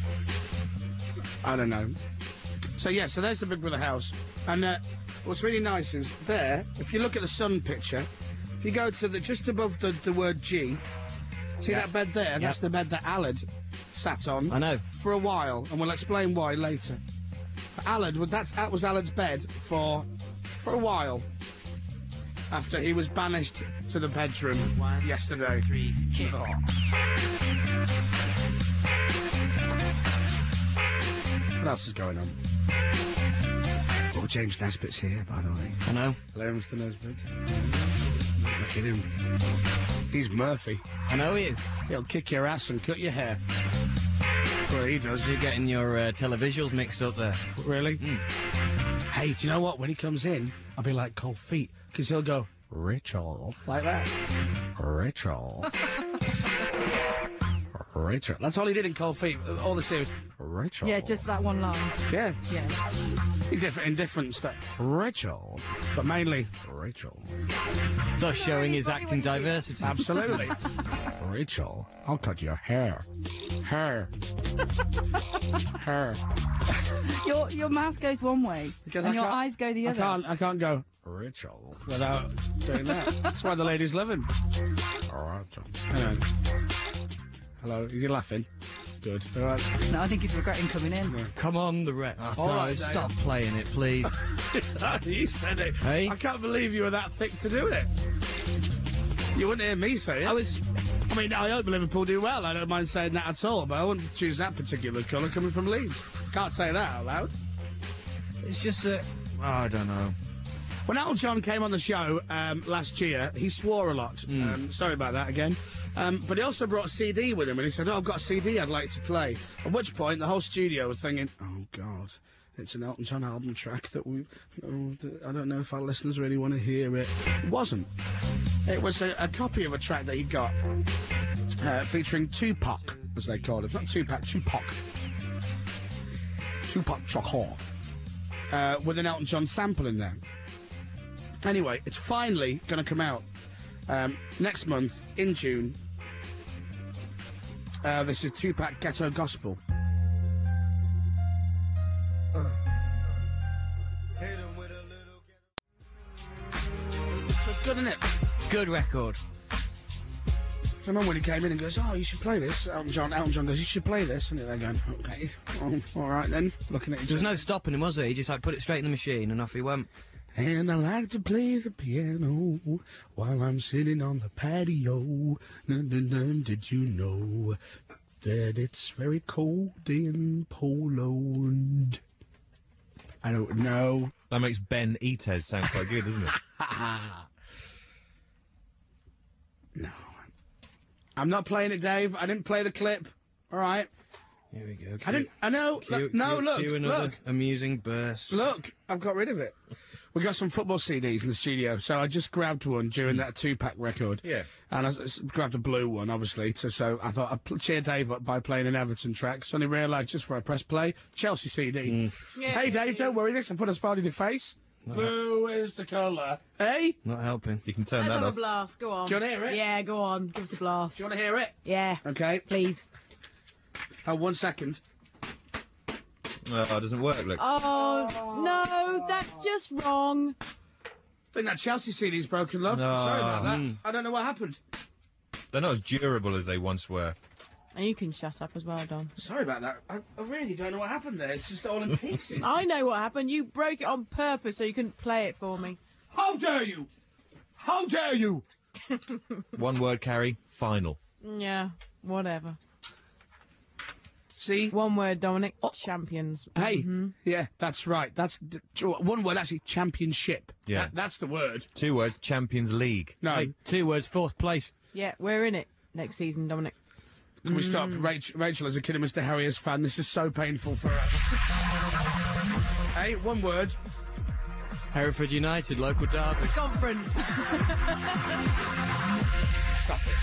I don't know. So, yeah, so there's the Big Brother house. And uh, what's really nice is there, if you look at the Sun picture, if you go to the just above the, the word G, see Yeah. that bed there? Yeah. That's the bed that Alad sat on. I know. For a while, and we'll explain why later. But Alad, well, that's, that was Alad's bed for, for a while. After he was banished to the bedroom One, yesterday. Three, kick. Oh. What else is going on? Oh, James Nesbitt's here, by the way. I know. Hello, Mister Nesbitt. Look at him. He's Murphy. I know he is. He'll kick your ass and cut your hair. That's what he does. You're getting your uh, televisuals mixed up there. Really? Mm. Hey, do you know what? When he comes in, I'll be like cold feet, because he'll go, Rachel. Like that. Rachel. Rachel. That's all he did in Cold Feet. All the series. Rachel. Yeah, just that one line. Yeah. Yeah. In different, in different stuff. Rachel. But mainly, Rachel. Thus showing his acting diversity. Absolutely. Rachel, I'll cut your hair. Hair. Hair. Your your mouth goes one way, Because and I your can't- eyes go the I other. can't, I can't go, Rachel, without doing that. That's why the ladies love him. Rachel. Hello. Hello, is he laughing? Good. All right. No, I think he's regretting coming in. Come on, the rest. All Oh, right, stop Dave. playing it, please. You said it. Hey? I can't believe you were that thick to do it. You wouldn't hear me say it. I was... I mean, I hope Liverpool do well. I don't mind saying that at all, but I wouldn't choose that particular colour coming from Leeds. Can't say that out loud. It's just that... Oh, I don't know. When Elton John came on the show um, last year, he swore a lot. Mm. Um, sorry about that again. Um, but he also brought a C D with him, and he said, oh, I've got a C D I'd like to play. At which point, the whole studio was thinking, oh, God, it's an Elton John album track that we... Oh, I don't know if our listeners really want to hear it. It wasn't. It was a, a copy of a track that he got uh, featuring Tupac, as they called it. Not Tupac, Tupac. Tupac Shakur. Uh, with an Elton John sample in there. Anyway, it's finally going to come out um, next month, in June. Uh, this is Tupac Ghetto Gospel. Uh, so good, isn't it? Good record. I remember when he came in and goes, oh, you should play this. Elton John, Elton John goes, you should play this. And they're going, okay, oh, all right then. Looking at each There was other. no stopping him, was there? He just like put it straight in the machine and off he went. And I like to play the piano while I'm sitting on the patio. Dun, dun, dun, did you know that it's very cold in Poland? I don't know. That makes Ben Ites sound quite good, doesn't it? No. I'm not playing it, Dave. I didn't play the clip. All right. Here we go. I didn't. I know. Cue, look, no, cue, look. cue another Look. amusing burst. Look. I've got rid of it. We got some football C Ds in the studio, so I just grabbed one during that two-pack record. Yeah. And I s- grabbed a blue one, obviously, to, so I thought I'd pl- cheer Dave up by playing an Everton track. Suddenly realised just before I press play, Chelsea C D. Hey, Dave, don't worry, this and put a spot in your face. Blue is the colour. Hey? Not helping. You can turn Let's that have a off. blast. Go on. Do you want to hear it? Yeah, go on. Give us a blast. Do you want to hear it? Yeah. Okay. Please. Oh, one second. Oh, it doesn't work, look. Oh, no, that's just wrong. I think that Chelsea C D's broken, love. No. Sorry about that. Mm. I don't know what happened. They're not as durable as they once were. And you can shut up as well, Dom. Sorry about that. I, I really don't know what happened there. It's just all in pieces. I know what happened. You broke it on purpose so you couldn't play it for me. How dare you? How dare you? One word, Carrie. Final. Yeah, whatever. See? One word, Dominic. Champions. Hey, Mhm. yeah, that's right. That's d- one word, actually, championship. Yeah. That- that's the word. Two words, Champions League. No. Hey, two words, fourth place. Yeah, we're in it next season, Dominic. Can we stop? Mm. Rachel, Rachel, as a kid of Mister Harriers fan, this is so painful for her. Hey, one word. Hereford United, local derby. Conference. Stop it.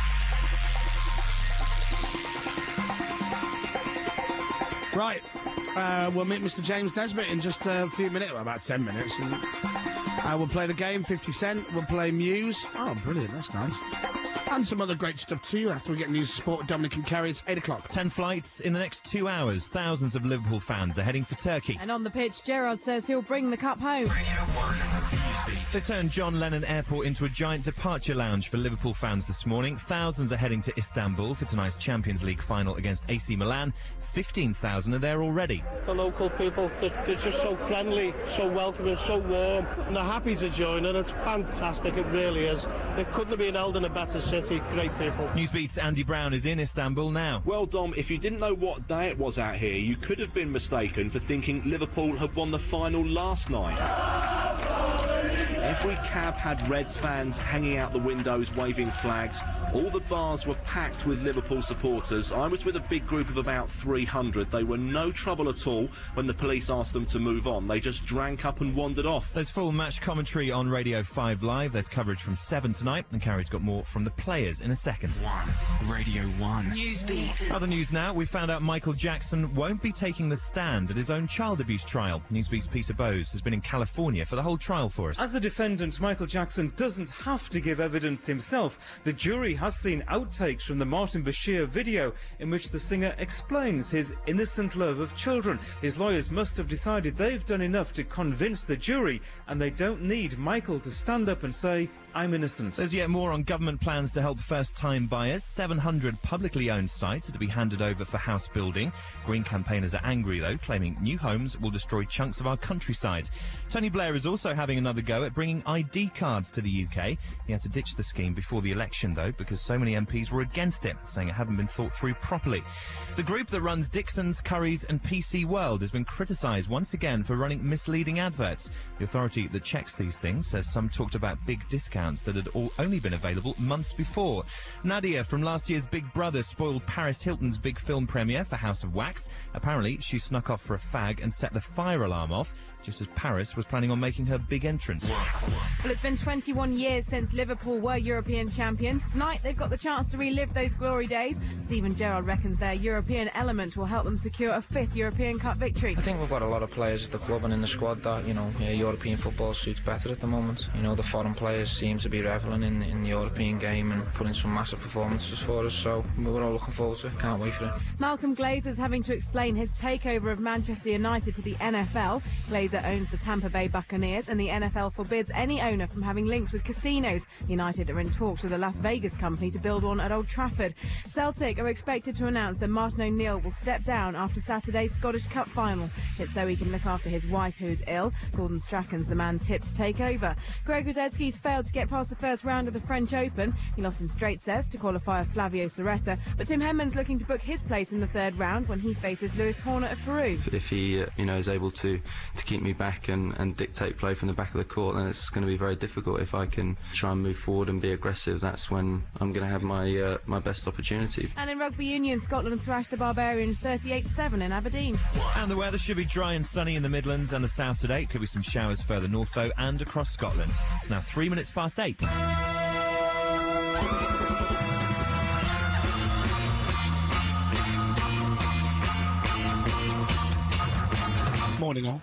Right, uh, we'll meet Mister James Nesbitt in just a few minutes, well, about ten minutes. And, uh, we'll play the game, fifty cent, we'll play Muse. Oh, brilliant, that's nice. And some other great stuff too after we get news of sport. Dominic and Kerry, it's eight o'clock. Ten flights in the next two hours. Thousands of Liverpool fans are heading for Turkey. And on the pitch, Gerrard says he'll bring the cup home. They turned John Lennon Airport into a giant departure lounge for Liverpool fans this morning. Thousands are heading to Istanbul for tonight's Champions League final against A C Milan. fifteen thousand are there already. The local people, they're, they're just so friendly, so welcoming, so warm, and they're happy to join, and it's fantastic, it really is. It couldn't have been held in a better city, great people. Newsbeat's Andy Brown is in Istanbul now. Well, Dom, if you didn't know what day it was out here, you could have been mistaken for thinking Liverpool had won the final last night. Every cab had Reds fans hanging out the windows waving flags. All the bars were packed with Liverpool supporters. I was with a big group of about three hundred. They were no trouble at all when the police asked them to move on. They just drank up and wandered off. There's full match commentary on Radio five Live. There's coverage from seven tonight, and Carrie's got more from the players in a second. One. Radio one. Newsbeat. Other news now, we found out Michael Jackson won't be taking the stand at his own child abuse trial. Newsbeat's Peter Bowes has been in California for the whole trial for us. As the defendant, Michael Jackson doesn't have to give evidence himself. The jury has seen outtakes from the Martin Bashir video in which the singer explains his innocent love of children. His lawyers must have decided they've done enough to convince the jury, and they don't need Michael to stand up and say, I'm innocent. There's yet more on government plans to help first-time buyers. seven hundred publicly owned sites are to be handed over for house building. Green campaigners are angry, though, claiming new homes will destroy chunks of our countryside. Tony Blair is also having another go at bringing I D cards to the U K. He had to ditch the scheme before the election, though, because so many M Ps were against it, saying it hadn't been thought through properly. The group that runs Dixon's, Curry's and P C World has been criticised once again for running misleading adverts. The authority that checks these things says some talked about big discounts that had all only been available months before. Nadia from last year's Big Brother spoiled Paris Hilton's big film premiere for House of Wax. Apparently, she snuck off for a fag and set the fire alarm off, just as Paris was planning on making her big entrance. Well, it's been twenty-one years since Liverpool were European champions. Tonight, they've got the chance to relive those glory days. Steven Gerrard reckons their European element will help them secure a fifth European Cup victory. I think we've got a lot of players at the club and in the squad that, you know, yeah, European football suits better at the moment. You know, the foreign players seem to be revelling in, in the European game and putting some massive performances for us, so we're all looking forward to it. Can't wait for it. Malcolm Glazer's having to explain his takeover of Manchester United to the N F L. Glazer owns the Tampa Bay Buccaneers, and the N F L forbids any owner from having links with casinos. United are in talks with a Las Vegas company to build one at Old Trafford. Celtic are expected to announce that Martin O'Neill will step down after Saturday's Scottish Cup final. It's so he can look after his wife, who's ill. Gordon Strachan's the man tipped to take over. Greg Rosetsky's failed to get past the first round of the French Open. He lost in straight sets to qualifier Flavio Cerreta, but Tim Henman's looking to book his place in the third round when he faces Luis Horner of Peru. If he, uh, you know, is able to, to keep me back and, and dictate play from the back of the court, then it's going to be very difficult. If I can try and move forward and be aggressive, that's when I'm going to have my uh, my best opportunity. And in rugby union, Scotland thrashed the Barbarians thirty-eight to seven in Aberdeen. And the weather should be dry and sunny in the Midlands and the south today. Could be some showers further north, though, and across Scotland. It's now three minutes past eight. Morning, all.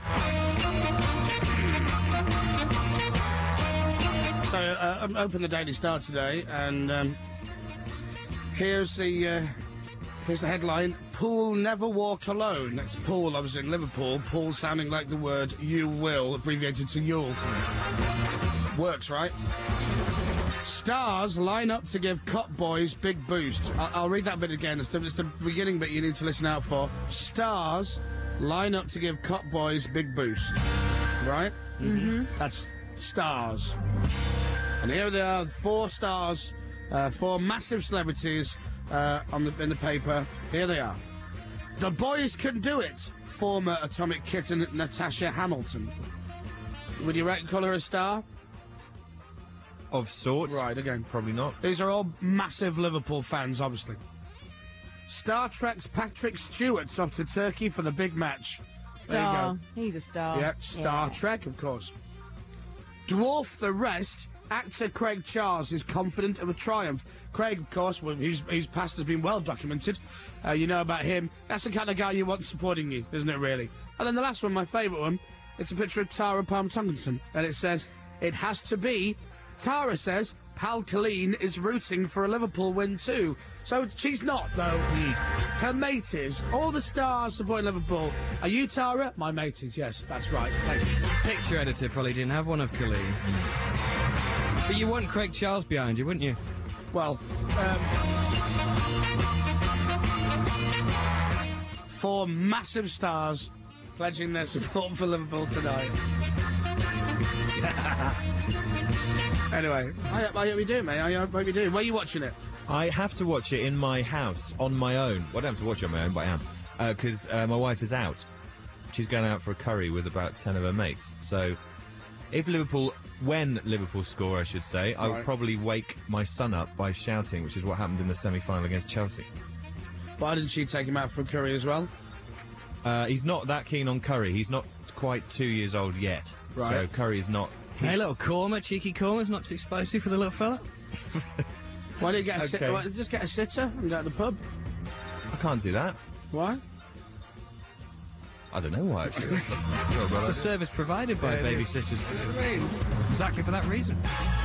So, uh, I opened the Daily Star today, and um, here's the uh, here's the headline: Pool never walk alone. That's Pool. I was in Liverpool. Pool sounding like the word "you will," abbreviated to "you'll." Works, right? Stars line up to give Cop Boys big boost. I- I'll read that bit again. It's the, it's the beginning bit you need to listen out for. Stars line up to give Cop Boys big boost. Right? Mm-hmm. That's stars. And here they are, four stars, uh, four massive celebrities uh, on the in the paper. Here they are. The boys can do it. Former Atomic Kitten Natasha Hamilton. Would you reckon call her a star? Of sorts. Right, again. Probably not. These are all massive Liverpool fans, obviously. Star Trek's Patrick Stewart's off to Turkey for the big match. Star. There you go. He's a star. Yeah, Star Yeah. Trek, of course. Dwarf the rest, actor Craig Charles is confident of a triumph. Craig, of course, well, his, his past has been well documented. Uh, you know about him. That's the kind of guy you want supporting you, isn't it, really? And then the last one, my favourite one, it's a picture of Tara Palm Tomkinson, and it says, it has to be. Tara says, Pal Colleen is rooting for a Liverpool win too. So she's not, though. Her mate is. All the stars supporting Liverpool. Are you, Tara? My mate is, yes, that's right. Thank you. Picture editor probably didn't have one of Colleen. But you want Craig Charles behind you, wouldn't you? Well, um, four massive stars pledging their support for Liverpool tonight. Anyway, I, I hope you do, mate. I hope you do. Where are you watching it? I have to watch it in my house, on my own. Well, I don't have to watch it on my own, but I am. Because uh, uh, my wife is out. She's going out for a curry with about ten of her mates. So, if Liverpool... When Liverpool score, I should say, I would Right. probably wake my son up by shouting, which is what happened in the semi-final against Chelsea. Why didn't she take him out for a curry as well? Uh, he's not that keen on curry. He's not quite two years old yet. Right. So curry is not... Hey, little korma, cheeky korma's not too spicy for the little fella. Why don't you get a sit- Okay. why- just get a sitter and go to the pub? I can't do that. Why? I don't know why, actually. That's, that's, that's not a bad It's a idea. service provided by Yeah, it is. babysitters. Exactly for that reason.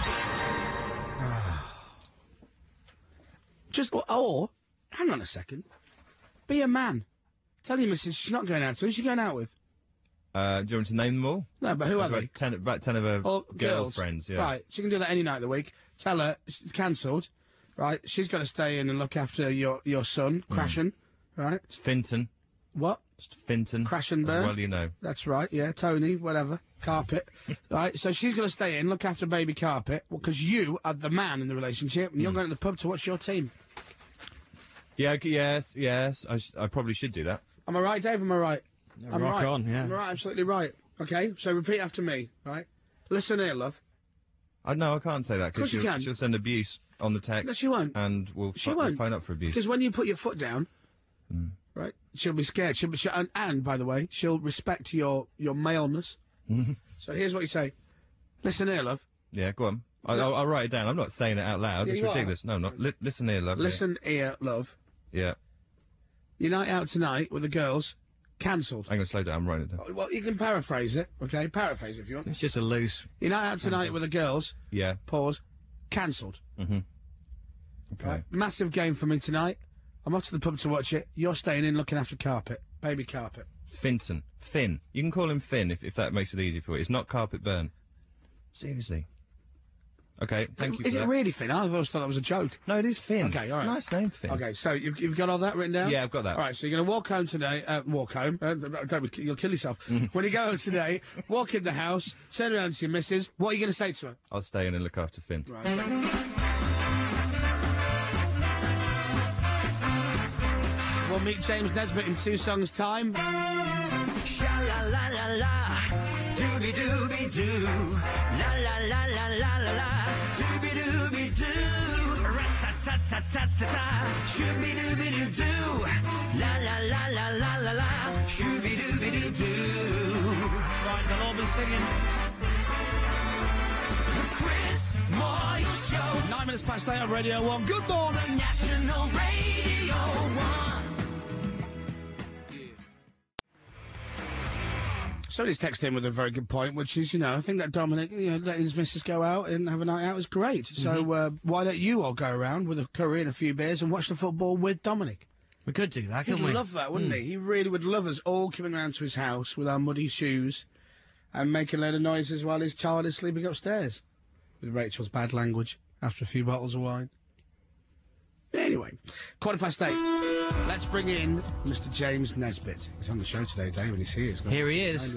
Just, or, or, hang on a second. Be a man. Tell your missus she's not going out to. Who's she going out with? Uh, do you want to name them all? No, but who There's are about they? Ten, about ten of her All girlfriends, yeah. Right, she can do that any night of the week. Tell her it's cancelled. Right, she's got to stay in and look after your, your son, Crashen. Right? It's Finton. What? It's Finton. Crash and burn. As well, you know. That's right, yeah. Tony, whatever. Carpet. Right, so she's going to stay in, look after baby Carpet, because you are the man in the relationship, and you're going to the pub to watch your team. Yeah, g- yes, yes. I, sh- I probably should do that. Am I right, Dave? Am I right? I'm rock right. on, yeah. I'm right, absolutely right. Okay, so repeat after me, right? Listen here, love. I no, I can't say that Of course because you she'll, can. she'll send abuse on the text. No, she won't. And we'll, She fi- we'll won't. phone up for abuse. Because when you put your foot down, Mm. right, she'll be scared. She'll be, she and, and, by the way, she'll respect your, your maleness. So here's what you say. Listen here, love. Yeah, go on. I, No. I'll, I'll write it down. I'm not saying it out loud. Yeah, it's you are. ridiculous. No, not. Li- listen here, love. Listen here, love. Yeah. Your night out tonight with the girls, cancelled. I'm going to slow down. I'm writing it down. Well, you can paraphrase it, okay? Paraphrase it if you want. It's just a loose... Your night out tonight with the girls, Yeah. pause, cancelled. Mm-hmm. Okay. Right? Massive game for me tonight. I'm off to the pub to watch it. You're staying in looking after Carpet. Baby Carpet. Finton. Finn. You can call him Finn if, if that makes it easy for you. It's not Carpet Burn. Seriously. Okay, thank you Is for it that. really Finn? I always thought that was a joke. No, it is Finn. Okay, all right. Nice name, Finn. Okay, so you've, you've got all that written down? Yeah, I've got that. All right, so you're going to walk home today. Uh, walk home. Uh, don't, you'll kill yourself. When you go home today, walk in the house, turn around to your missus. What are you going to say to her? I'll stay in and look after Finn. Right. We'll meet James Nesbitt in two songs' time. Sha la la la la, dooby dooby doo, la la la la la la la, dooby dooby doo, rat ta ta ta ta ta ta, shooby dooby doo doo, la la la la la la la, shooby dooby doo doo. That's right, they'll all be singing. The Chris Moyle Show, Nine minutes past eight on Radio One. Good morning. National Radio One. Somebody's texted in with a very good point, which is, you know, I think that Dominic, you know, letting his missus go out and have a night out is great. So uh, why don't you all go around with a curry and a few beers and watch the football with Dominic? We could do that, He'd couldn't we? love that, wouldn't he? He really would love us all coming round to his house with our muddy shoes and making a load of noises while his child is sleeping upstairs with Rachel's bad language after a few bottles of wine. Anyway, quarter past eight. Let's bring in Mister James Nesbitt. He's on the show today, Dave, and he's here. He's got- Here he is.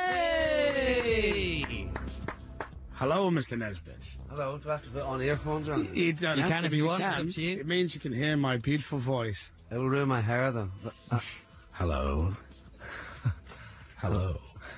Hey! Hello, Mister Nesbitt. Hello, do I have to put on earphones or anything? You don't You have can to, if but you want, it's can. up to you. It means you can hear my beautiful voice. It will ruin my hair though. But, uh, Hello. Hello.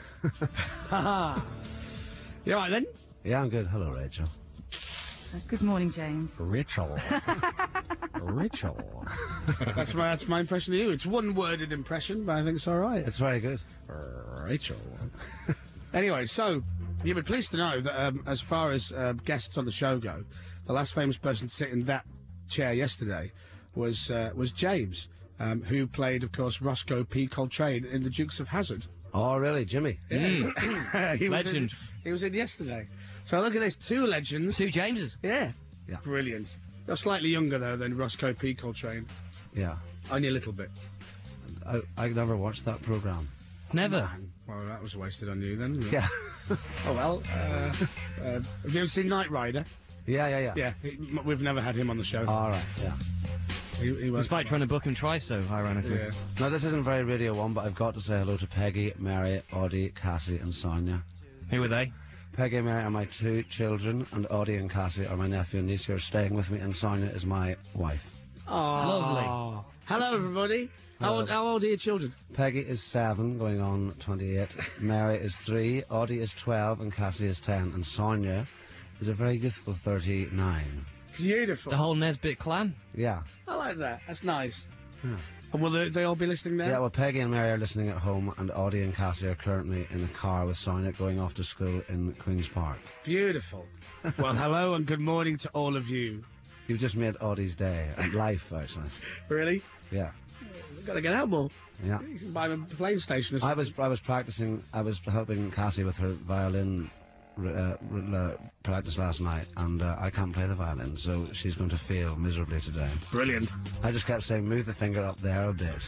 You all right then? Yeah, I'm good. Hello, Rachel. Uh, good morning, James. Rachel. Rachel. That's my that's my impression of you. It's one-worded impression, but I think it's all right. It's very good. Rachel. Anyway, so you'll be pleased to know that um, as far as uh, guests on the show go, the last famous person to sit in that chair yesterday was uh, was James, um, who played, of course, Roscoe P. Coltrane in The Dukes of Hazzard. Oh, really, Jimmy? Yeah. he was Legend. In, he was in yesterday. So look at this, two legends. Two Jameses. Yeah. Yeah. Brilliant. You're slightly younger, though, than Roscoe P. Coltrane. Yeah. Only a little bit. I, I never watched that programme. Never. Man. Well, that was wasted on you, then. Yeah. Oh, well. Uh, uh, have you ever seen Knight Rider? Yeah, yeah, yeah. Yeah. He, we've never had him on the show. All right, yeah. He, he won't Despite come trying to book him twice, so ironically. Yeah. Now, this isn't very Radio one, but I've got to say hello to Peggy, Mary, Audie, Cassie and Sonia. Who are they? Peggy and Mary are my two children, and Audie and Cassie are my nephew and niece who are staying with me, and Sonia is my wife. Oh, lovely. Hello, everybody. How old, how old are your children? Peggy is seven, going on twenty-eight. Mary is three, Audie is twelve, and Cassie is ten. And Sonia is a very youthful thirty-nine. Beautiful. The whole Nesbitt clan? Yeah. I like that. That's nice. Yeah. And will they, they all be listening now? Yeah, well, Peggy and Mary are listening at home, and Audie and Cassie are currently in a car with Sonia going off to school in Queen's Park. Beautiful. Well, hello and good morning to all of you. You've just made Audie's day, and life, actually. Really? Yeah. We've got to get out more. Yeah. You can buy them a plane station. Or I was I was practicing. I was helping Cassie with her violin uh, uh, practice last night, and uh, I can't play the violin, so she's going to fail miserably today. Brilliant. I just kept saying, "Move the finger up there a bit."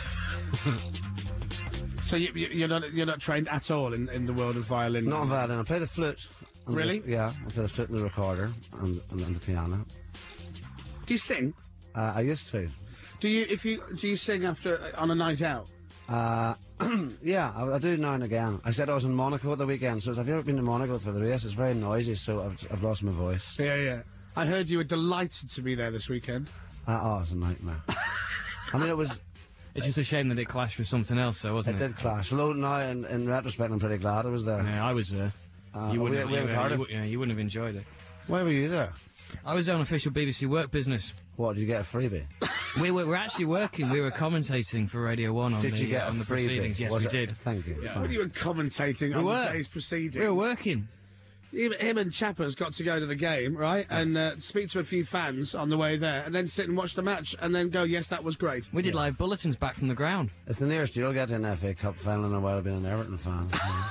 So you, you, you're not you're not trained at all in, in the world of violin? Not on violin. I play the flute. and the- Really? yeah, I play the flute and the recorder and, and, and the piano. Do you sing? Uh, I used to. Do you if you do you sing after on a night out? Uh, yeah, I, I do now and again. I said I was in Monaco at the weekend, so have you ever been to Monaco for the race? It's very noisy, so I've, I've lost my voice. Yeah, yeah. I heard you were delighted to be there this weekend. Uh, oh, it's a nightmare. I mean, it was... It's just a shame that it clashed with something else, though, wasn't It it? did clash. Although now, in, in retrospect, I'm pretty glad I was there. Yeah, I was there. Uh, you we, wouldn't, we have, in you, Cardiff. you, yeah, you wouldn't have enjoyed it. Why were you there? I was on official B B C work business. What, did you get a freebie? We were, we're actually working. We were commentating for Radio One on Did the, you get uh, a on the freebie? proceedings. Yes, Was we it- did. Thank you. Yeah, Fine. when you were commentating We on were. the day's proceedings. We were working. Him, him and Chappers got to go to the game, right, and uh, speak to a few fans on the way there, and then sit and watch the match, and then go, yes, that was great. We did live bulletins back from the ground. It's the nearest you'll get to an F A Cup final in a while being an Everton fan.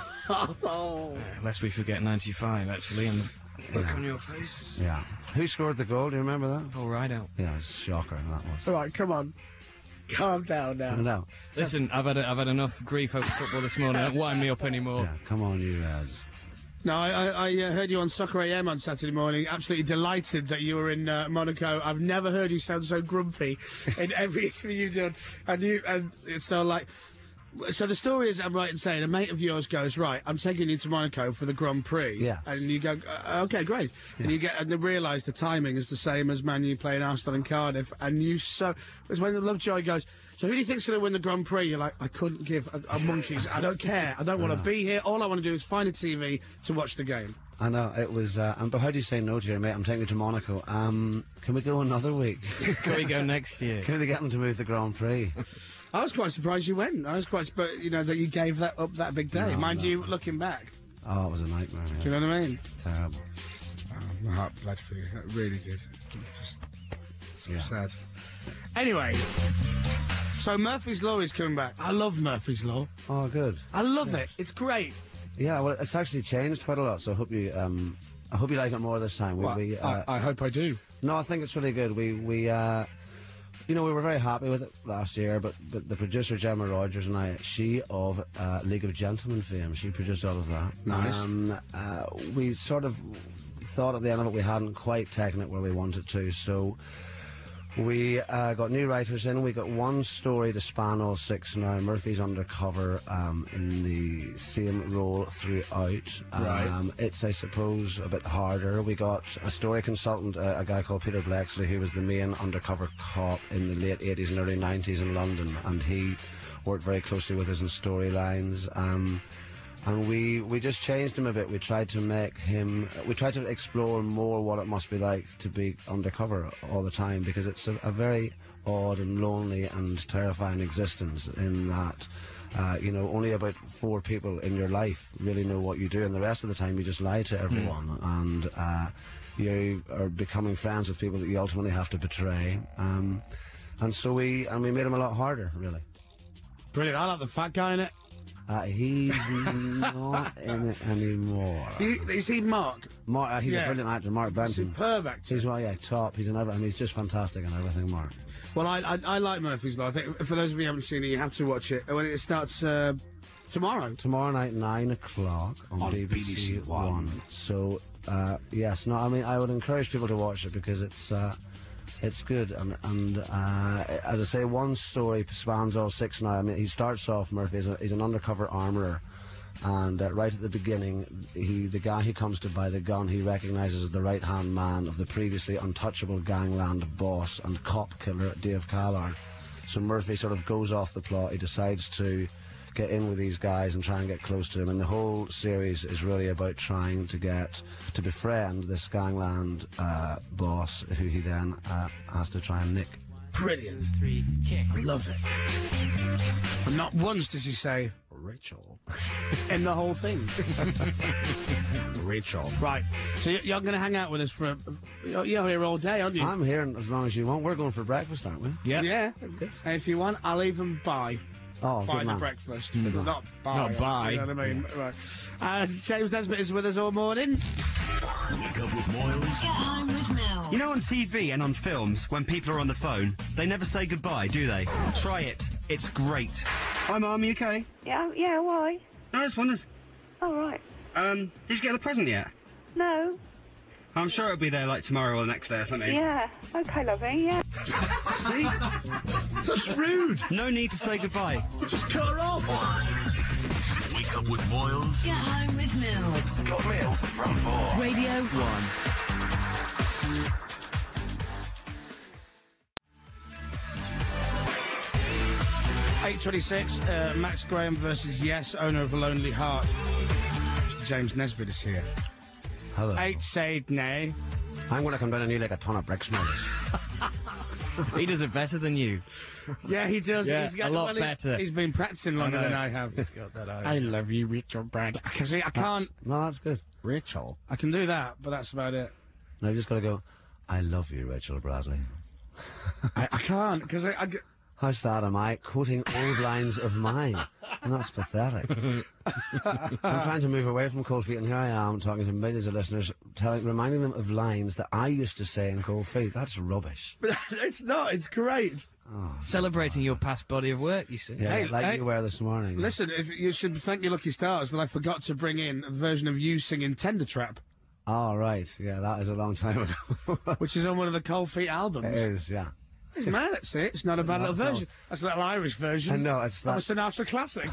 Oh. Lest we forget ninety-five, actually, and the look on your faces. Yeah. Who scored the goal? Do you remember that? Paul Rideout. Yeah, it's a shocker, that was. All right, come on. Calm down now. I know. Listen, I've had I've had enough grief over football this morning. Don't wind me up anymore. Yeah, come on, you lads. No, I, I, I uh, heard you on Soccer A M on Saturday morning. Absolutely delighted that you were in uh, Monaco. I've never heard you sound so grumpy in every interview you've done. And you, and it's so like. So the story is, I'm right in saying, a mate of yours goes, right, I'm taking you to Monaco for the Grand Prix. Yes. And you go, uh, okay, great. And you get, and they realise the timing is the same as Man U playing Arsenal and Cardiff. And you so, it's when the Lovejoy goes, so who do you think's going to win the Grand Prix? You're like, I couldn't give a, a monkey's. I don't care. I don't want to be here. All I want to do is find a T V to watch the game. I know, it was... Uh, and, but how do you say no to your mate? I'm taking you to Monaco. Um, can we go another week? Can we go next year? Can we get them to move the Grand Prix? I was quite surprised you went. I was quite, but you know, that you gave that up that big day. No, Mind no. you, looking back, Oh, it was a nightmare. Yeah. do you know what I mean? Terrible. Oh, my heart bled for you. It really did. It's just so Yeah. sad. Anyway, so Murphy's Law is coming back. I love Murphy's Law. Oh, good. I love it. It's great. Yeah, well, it's actually changed quite a lot, so I hope you... Um, I hope you like it more this time. We, Well, we, uh, I, I hope I do. No, I think it's really good. We, we, uh, you know, we were very happy with it last year, but, but the producer, Gemma Rogers, and I, she of uh, League of Gentlemen fame, she produced all of that. Nice. Um, uh, we sort of thought at the end of it we hadn't quite taken it where we wanted to, so we uh, got new writers in. We got one story to span all six now. Murphy's undercover um, in the same role throughout. Right. Um, it's, I suppose, a bit harder. We got a story consultant, uh, a guy called Peter Blexley, who was the main undercover cop in the late eighties and early nineties in London, and he worked very closely with us in storylines. Um, And we, we just changed him a bit. We tried to make him... We tried to explore more what it must be like to be undercover all the time, because it's a, a very odd and lonely and terrifying existence in that, uh, you know, only about four people in your life really know what you do, and the rest of the time you just lie to everyone. Mm. And uh, you are becoming friends with people that you ultimately have to betray. Um, and so we... And we made him a lot harder, really. Brilliant. I like the fat guy in it. Uh, he's not in it anymore. He, is he Mark? Mark, uh, he's Yeah. a brilliant actor, Mark Benson. Superb actor. He's well, yeah, top. He's in everything. He's just fantastic in everything, Mark. Well, I, I I like Murphy's Law. I think for those of you who haven't seen it, you have to watch it. When it starts uh, tomorrow. Tomorrow night, nine o'clock on, On B B C, One. So uh, yes, no, I mean I would encourage people to watch it because it's. Uh, It's good, and, and uh, as I say, one story spans all six now. I mean, he starts off, Murphy, as a, he's an undercover armourer, and uh, right at the beginning, he, the guy who comes to buy the gun, he recognises as the right-hand man of the previously untouchable gangland boss and cop killer Dave Callard. So Murphy sort of goes off the plot. He decides to get in with these guys and try and get close to him, and the whole series is really about trying to get to befriend this gangland uh, boss, who he then uh, has to try and nick. Brilliant. Three kick. I love it. And not once does he say Rachel in the whole thing. Rachel. Right. So y- you're going to hang out with us for... A, you're, you're here all day, aren't you? I'm here as long as you want. We're going for breakfast, aren't we? Yeah. Yeah. And if you want, I'll even buy... Oh, buy good the man. breakfast. Good man. Not buy. Not buy. You know what I mean? Right. Uh, James Nesbitt is with us all morning. Wake up with Moyles. Get home with Mel. You know, on T V and on films, when people are on the phone, they never say goodbye, do they? Try it. It's great. Hi, Mum. You okay? Yeah, yeah, why? No, I just wondered. Oh, right. Um, did you get the present yet? No. I'm sure it'll be there like tomorrow or the next day or something. Yeah. Okay, lovely, yeah. See? That's rude. No need to say goodbye. Just cut her off. Wake up with Moyles. Get home with Mills. Scott Mills from four. Radio One. eight twenty-six, uh, Max Graham versus Yes, owner of a Lonely Heart. Mister James Nesbitt is here. Hello. Eight said nay. I'm going to come down on you like a ton of bricks, Moyles. He does it better than you. Yeah, he does. Yeah, he's got, a lot well, he's- better. He's been practicing longer I know. than I have. He's got that eye. I love you, Richard Bradley. I, can see, I can't. No, that's good. Rachel. I can do that, but that's about it. Now you just got to go, I love you, Rachel Bradley. I, I can't, because I, I g- How sad am I quoting old lines of mine? And that's pathetic. I'm trying to move away from Cold Feet, and here I am talking to millions of listeners, telling, reminding them of lines that I used to say in Cold Feet. That's rubbish. it's not. It's great. Celebrating your past body of work, you see. Yeah, Hey, like hey, you were this morning. Listen, if you should thank your lucky stars that I forgot to bring in a version of you singing Tender Trap, Oh, right. Yeah, that is a long time ago. which is on one of the Cold Feet albums. It is, yeah. It's mad, it's it. It's not a bad Not little at all. version. That's a little Irish version. I know, it's of a that- Sinatra classic.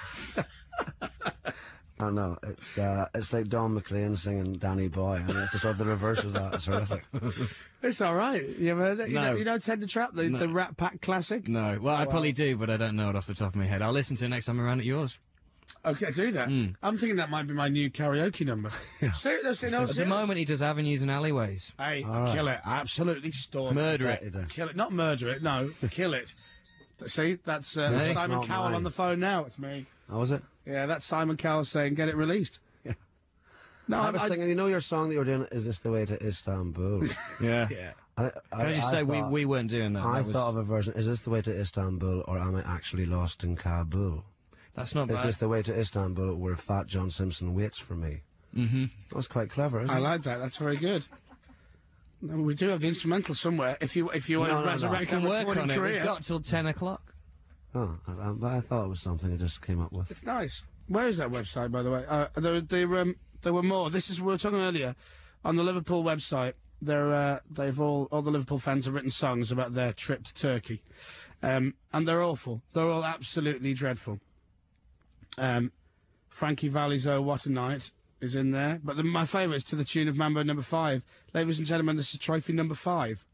I know. It's uh, it's like Don McLean singing Danny Boy. I mean, it's the sort of the reverse of that. It's horrific. It's all right. You ever heard that? You, No. know, you know Tender Trap, the, No. the Rat Pack classic? No, well, I Oh, probably do, but I don't know it off the top of my head. I'll listen to it next time around at yours. Okay, do that. Mm. I'm thinking that might be my new karaoke number. Seriously, no, At the serious. moment, he does avenues and alleyways. Hey, All right. kill it. Absolutely storm Murder Bet it. you do. Kill it. Not murder it, no. Kill it. See, that's uh, No, it's Simon not Cowell mine. on the phone now. It's me. Oh, was it? Yeah, that's Simon Cowell saying, get it released. Yeah. No, I was I- thinking, you know your song that you were doing, Is This the Way to Istanbul? Yeah. Yeah. I, Can I just say, we, thought- we weren't doing that. I That was- thought of a version, Is This the Way to Istanbul, or Am I Actually Lost in Kabul? That's not Is bad. This the Way to Istanbul, where Fat John Simpson waits for me? Mm-hmm. That's quite clever, isn't I it? like that. That's very good. No, we do have the instrumental somewhere. If you if you want No, to no, no. resurrect We can a work recording on it. career, We've got till ten o'clock. Oh, I, I, but I thought it was something I just came up with. it's nice. Where is that website, by the way? Uh, there, there, um, there were more. This is we were talking earlier on the Liverpool website. They're uh, they've all all the Liverpool fans have written songs about their trip to Turkey, um, and they're awful. They're all absolutely dreadful. Um, Frankie Valli's "Oh What a Night" is in there, but the, my favourite is to the tune of Mambo Number Five. Ladies and gentlemen, this is trophy number five.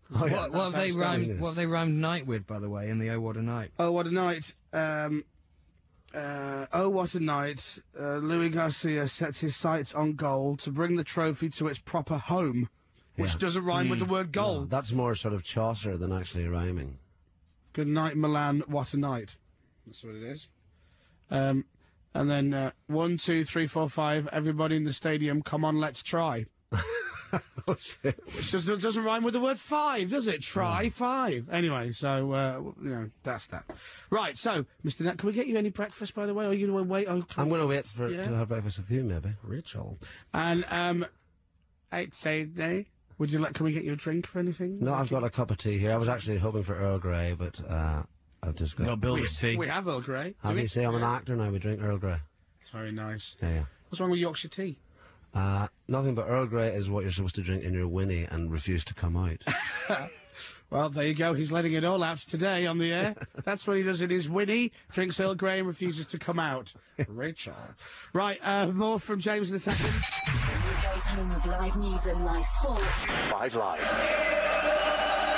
Oh, yeah. What, what have they rhymed? What have they rhymed night with, by the way, in the Oh What a Night? Oh, what a night. Um, uh, oh, what a night. Uh, Louis Garcia sets his sights on goal to bring the trophy to its proper home, which Yeah. doesn't rhyme with the word goal. No, that's more sort of Chaucer than actually rhyming. Good night, Milan. What a night. That's what it is. Um, and then uh, one, two, three, four, five. Everybody in the stadium, come on, let's try. Which just doesn't rhyme with the word five, does it? Try five. Anyway, so uh, you know that's that. Right. So, Mister Nat, can we get you any breakfast, by the way? Or are you going to wait? Oh, I'm going to wait for Yeah. to have breakfast with you, maybe. Ritual. And um, I'd say, day. Would you like? Can we get you a drink for anything? No, I've got a cup of tea here. I was actually hoping for Earl Grey, but uh, I've just got. Got Builder's tea. We have Earl Grey. How Do do we? you say I'm an actor now? We drink Earl Grey. It's very nice. Yeah, yeah. What's wrong with Yorkshire tea? Uh, nothing but Earl Grey is what you're supposed to drink in your Winnie and refuse to come out. Well, there you go. He's letting it all out today on the air. That's what he does in his Winnie. Drinks Earl Grey and refuses to come out. Rachel. Right, uh, more from James in a second. U K's home of live news and live sport. Five Live.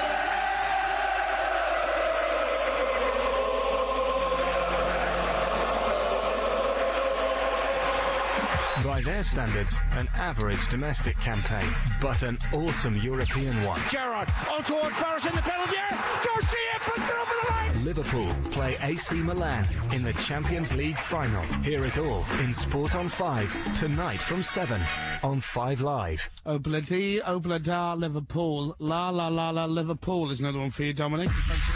By their standards, an average domestic campaign, but an awesome European one. Gerrard on towards Paris in the penalty area. Garcia puts it over the line. Liverpool play A C Milan in the Champions League final. Hear it all in Sport on five, tonight from seven on five Live. Obladi, Oblada, Liverpool. La la la la, Liverpool is another one for you, Dominic. You fancy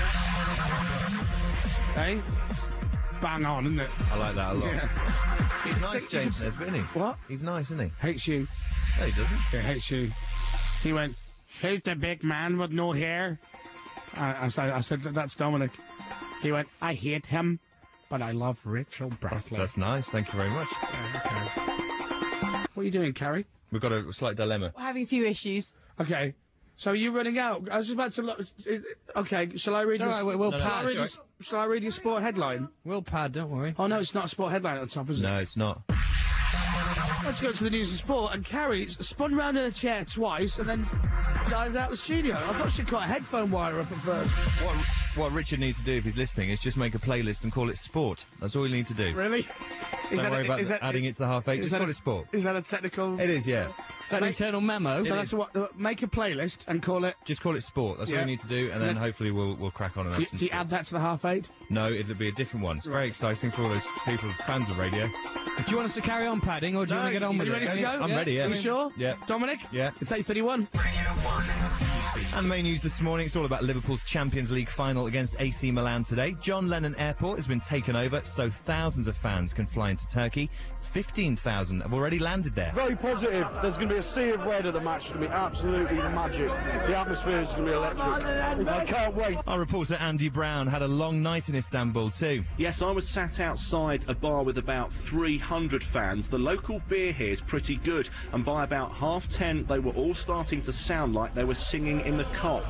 that? Hey? Bang on, isn't it? I like that a lot. Yeah. He's nice, James Nesbitt, isn't he? What? He's nice, isn't he? Hates you. No, he doesn't. He hates you. He went, here's the big man with no hair. I, I, said, I said, that's Dominic. He went, I hate him, but I love Rachel That's, Brasley. that's nice. Thank you very much. What are you doing, Carrie? We've got a slight dilemma. We're having a few issues. Okay. So are you running out? I was just about to look. Okay, shall I read All your... right, we'll- we'll shall, I pad. read your, shall I read your sport headline? We'll pad, don't worry. Oh, no, it's not a sport headline at the top, is it? No, it's not. Let's go to the news and sport, and Carrie spun round in a chair twice and then dived out the studio. I thought she'd got a headphone wire up at first. What, what Richard needs to do if he's listening is just make a playlist and call it Sport. That's all you need to do. Really? Don't Is that worry a- about is that- adding it to the half eight. is Just that call a- it Sport. Is that a technical... It is, yeah. Is that an internal memo? So that's what... uh, Make a playlist and call it... Just call it Sport. That's all Yeah. you need to do, and then Yeah. hopefully we'll we'll crack on and Do have you, some do you sport. add that to the half eight? No, it'll be a different one. It's very exciting for all those people, fans of radio. Do you want us to carry on padding, or do you No, want to get on you with You it? ready to go? I'm ready, yeah. You sure? Yeah. Dominic? Yeah. It's eight thirty-one. And the main news this morning, it's all about Liverpool's Champions League final against A C Milan today. John Lennon Airport has been taken over, so thousands of fans can fly into Turkey. fifteen thousand have already landed there. Very positive. There's going to be a sea of red at the match. It's going to be absolutely magic. The atmosphere is going to be electric. I can't wait. Our reporter Andy Brown had a long night in Istanbul too. Yes, I was sat outside a bar with about three hundred fans. The local beer here is pretty good, and by about half ten, they were all starting to sound like they were singing in the Kop.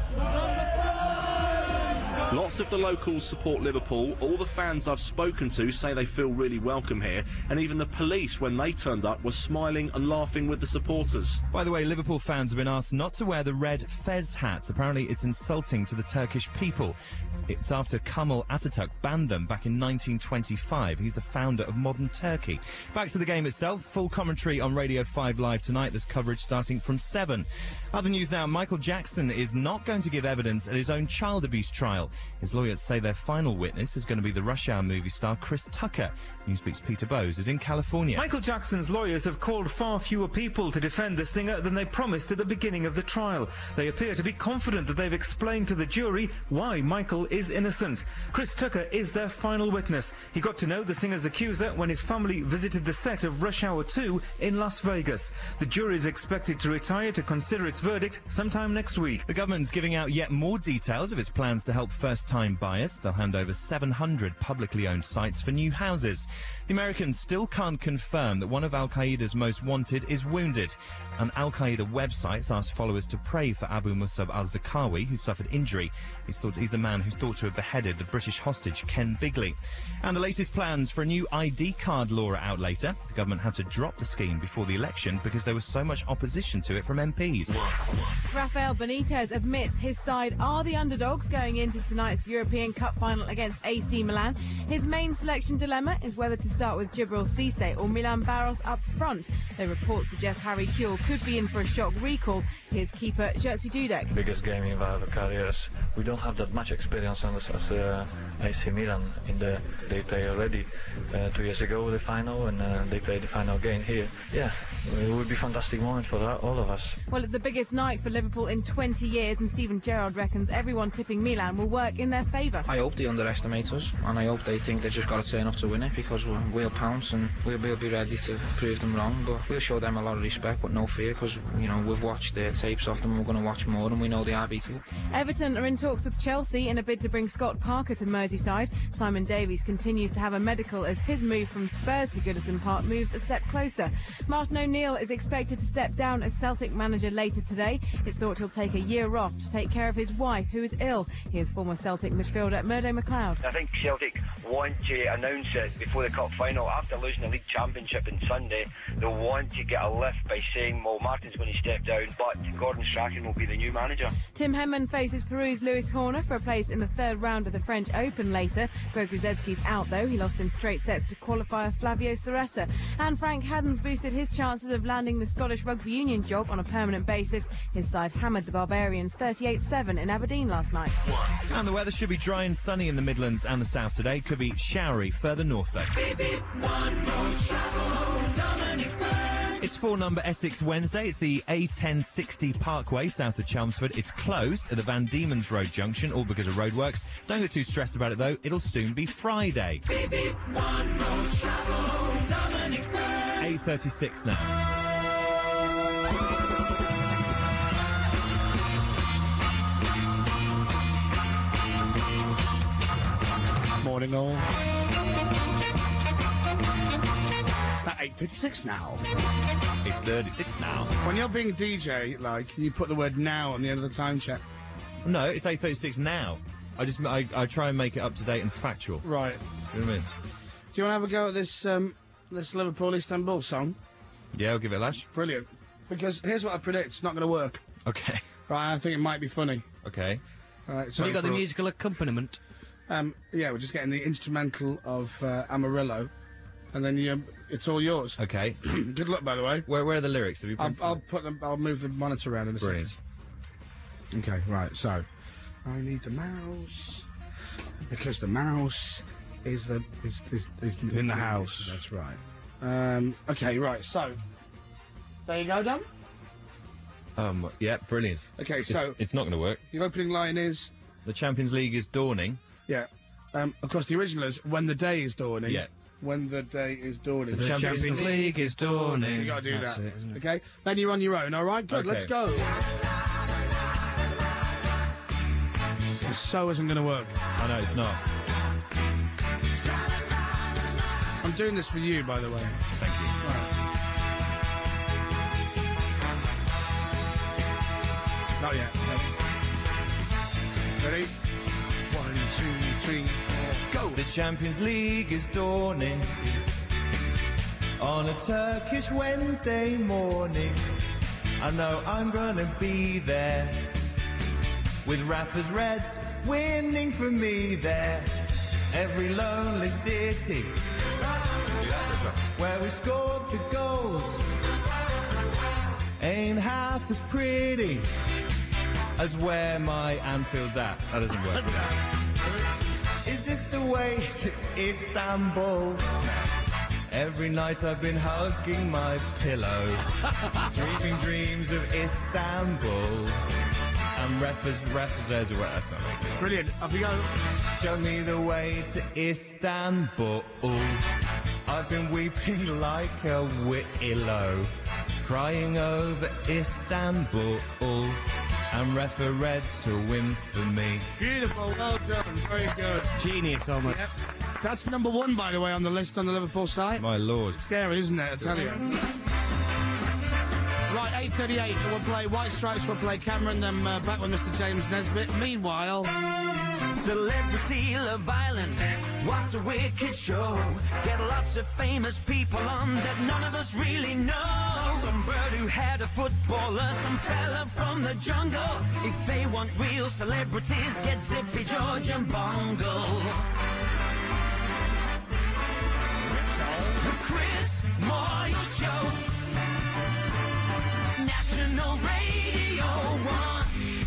Lots of the locals support Liverpool. All the fans I've spoken to say they feel really welcome here, and even the police, when they turned up, were smiling and laughing with the supporters. By the way, Liverpool fans have been asked not to wear the red fez hats. Apparently it's insulting to the Turkish people. It's after Kemal Ataturk banned them back in nineteen twenty-five. He's the founder of modern Turkey. Back to the game itself. Full commentary on Radio five Live tonight. There's coverage starting from seven. Other news now. Michael Jackson is not going to give evidence at his own child abuse trial. His lawyers say their final witness is going to be the Rush Hour movie star Chris Tucker. Newspeak's Peter Bowes is in California. Michael Jackson's lawyers have called far fewer people to defend the singer than they promised at the beginning of the trial. They appear to be confident that they've explained to the jury why Michael is innocent. Chris Tucker is their final witness. He got to know the singer's accuser when his family visited the set of Rush Hour two in Las Vegas. The jury is expected to retire to consider its verdict sometime next week. The government's giving out yet more details of its plans to help help first-time buyers. They'll hand over seven hundred publicly owned sites for new houses. The Americans still can't confirm that one of Al-Qaeda's most wanted is wounded. An Al-Qaeda website asked followers to pray for Abu Musab al-Zarqawi, who suffered injury. He's, thought, he's the man who's thought to have beheaded the British hostage Ken Bigley. And the latest plans for a new I D card law are out later. The government had to drop the scheme before the election because there was so much opposition to it from M Ps. Rafael Benitez admits his side are the underdogs going into tonight's European Cup final against A C Milan. His main selection dilemma is whether to start with Djibril Cissé or Milan Barros up front. The report suggests Harry Kewell could be in for a shock recall. Here's keeper Jerzy Dudek. Biggest game in our careers. We don't have that much experience as, as uh, A C Milan. In the they play already uh, two years ago the final, and uh, they play the final game here. Yeah, it would be a fantastic moment for all of us. Well, it's the biggest night for Liverpool in twenty years, and Stephen Gerrard reckons everyone tipping Milan will work in their favour. I hope they underestimate us, and I hope they think they just got to turn up to win it, because we'll, we'll pounce and we'll, we'll be ready to prove them wrong. But we'll show them a lot of respect, but no fear, because you know we've watched their tapes of them. We're going to watch more, and we know they are beatable. Everton are in talks with Chelsea in a bid to bring Scott Parker to Merseyside. Simon Davies continues to have a medical as his move from Spurs to Goodison Park moves a step closer. Martin O'Neill is expected to step down as Celtic manager later today. It's thought he'll take a year off to take care of his wife, who is ill. Here's former Celtic midfielder Murdo McLeod. I think Celtic want to announce it before the cup final. After losing the league championship on Sunday, they'll want to get a lift by saying, well, Martin's going to step down, but Gordon Strachan will be the new manager. Tim Henman faces Peru's Lewis Horner for a place in the third round of the French Open later. Greg Rusedski's out, though. He lost in straight sets to qualifier Flavio Cerreta. And Frank Haddon's boosted his chances of landing the Scottish Rugby Union job on a permanent basis. His side hammered the Barbarians thirty-eight seven in Aberdeen last night. And the weather should be dry and sunny in the Midlands and the south today. Could be showery further north, though. It's four number Essex Wednesday. It's the A ten sixty Parkway south of Chelmsford. It's closed at the Van Diemen's Road junction, all because of roadworks. Don't get too stressed about it, though. It'll soon be Friday. eight thirty-six now. Morning all. It's not eight thirty-six now. eight thirty-six now. When you're being D J, like, you put the word now on the end of the time check. No, it's eight thirty-six now. I just I, I try and make it up to date and factual. Right. You know what I mean? Do you want to have a go at this um, this Liverpool Istanbul song? Yeah, I'll give it a lash. Brilliant. Because here's what I predict: it's not going to work. Okay. Right, I think it might be funny. Okay. All right. So you got the musical accompaniment. Um, yeah, we're just getting the instrumental of uh, Amarillo, and then you, it's all yours. Okay. Good luck, by the way. Where, where are the lyrics? Have you? I'll, I'll put them. I'll move the monitor around in a Brilliant. second. Okay, right. So, I need the mouse because the mouse is the is is, is In the house. That's right. Um, okay, right. So, there you go, Dom. Um. Yeah. Brilliant. Okay, It's- so it's not going to work. Your opening line is The Champions League is dawning. yeah. Um, of course, the original is when the day is dawning. Yeah. When the day is dawning. The Champions League is dawning. So you got to do That's that. it, isn't it? Okay. Then you're on your own. All right. Good. Okay. Let's go. The so isn't going to work. I know it's not. I'm doing this for you, by the way. Thank you. Not yet. No. Ready? One, two, three, four, go. The Champions League is dawning on a Turkish Wednesday morning. I know I'm gonna be there with Rafa's Reds winning for me there. Every lonely city where we scored the goals ain't half as pretty as where my Anfield's at. That doesn't work with that. Is this the way to Istanbul? Every night I've been hugging my pillow, dreaming dreams of Istanbul. And Rafa's Rafa's Reds, well, that's not right. Brilliant. Off you go. Show me the way to Istanbul. I've been weeping like a willow, crying over Istanbul. and refereeds to win for me. Beautiful, well done, very good. Genius, almost. Yep. That's number one, by the way, on the list on the Liverpool site. My lord. Scary, isn't it? I tell you. Right, eight thirty-eight, we'll play White Stripes, we'll play Cameron, then uh, back with Mister James Nesbitt. Meanwhile... Celebrity Love Island, what's a wicked show? Get lots of famous people on that none of us really know. Some bird who had a footballer, some fella from the jungle. If they want real celebrities, get Zippy, George and Bongo. The Chris Moyle Show, National Radio one.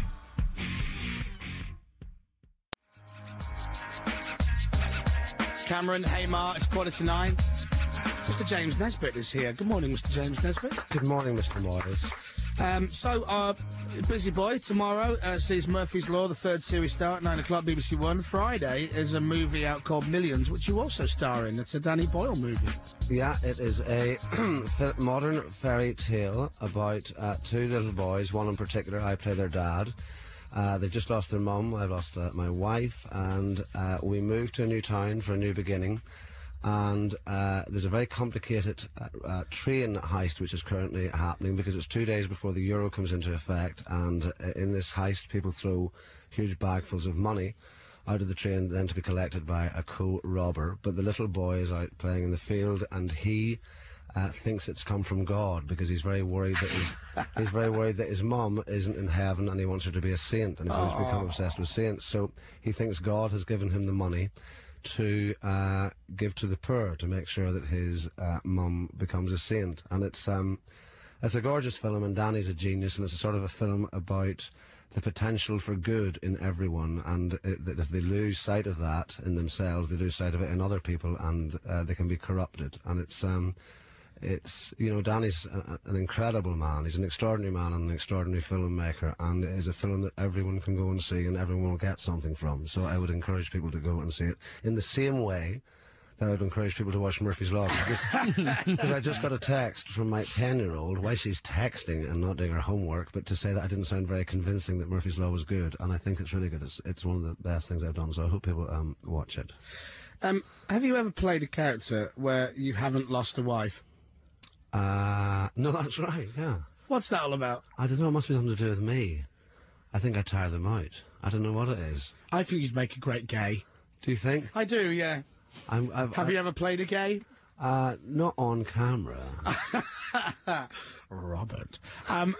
Cameron, Haymar, it's quarter to nine. Mister James Nesbitt is here. Good morning, Mister James Nesbitt. Good morning, Mister Moyes. Um, so, uh, Busy Boy, tomorrow uh, sees Murphy's Law, the third series start, nine o'clock, B B C One. Friday is a movie out called Millions, which you also star in. It's a Danny Boyle movie. Yeah, it is a modern fairy tale about uh, two little boys, one in particular, I play their dad. Uh, they've just lost their mum, I've lost uh, my wife, and uh, we moved to a new town for a new beginning. And uh, there's a very complicated uh, uh, train heist which is currently happening because it's two days before the euro comes into effect, and uh, in this heist people throw huge bagfuls of money out of the train then to be collected by a co-robber. But the little boy is out playing in the field, and he uh, thinks it's come from God because he's very worried that his, he's very worried that his mum isn't in heaven and he wants her to be a saint, and so he's become obsessed with saints. So he thinks God has given him the money to uh, give to the poor to make sure that his uh, mum becomes a saint. And it's um, it's a gorgeous film, and Danny's a genius, and it's a sort of a film about the potential for good in everyone, and it, that if they lose sight of that in themselves, they lose sight of it in other people, and uh, they can be corrupted. And it's um, it's you know, Danny's a, an incredible man. He's an extraordinary man and an extraordinary filmmaker, and it is a film that everyone can go and see and everyone will get something from. So I would encourage people to go and see it in the same way that I would encourage people to watch Murphy's Law. Because I just got a text from my ten-year-old while she's texting and not doing her homework, but to say that I didn't sound very convincing that Murphy's Law was good, and I think it's really good. It's, it's one of the best things I've done, so I hope people um, watch it. Um, have you ever played a character where you haven't lost a wife? Uh, no, that's right, yeah. What's that all about? I don't know, it must be something to do with me. I think I tire them out. I don't know what it is. I think you'd make a great gay. Do you think? I do, yeah. I'm, I've, Have I, you ever played a gay? Uh, not on camera. Robert. Um,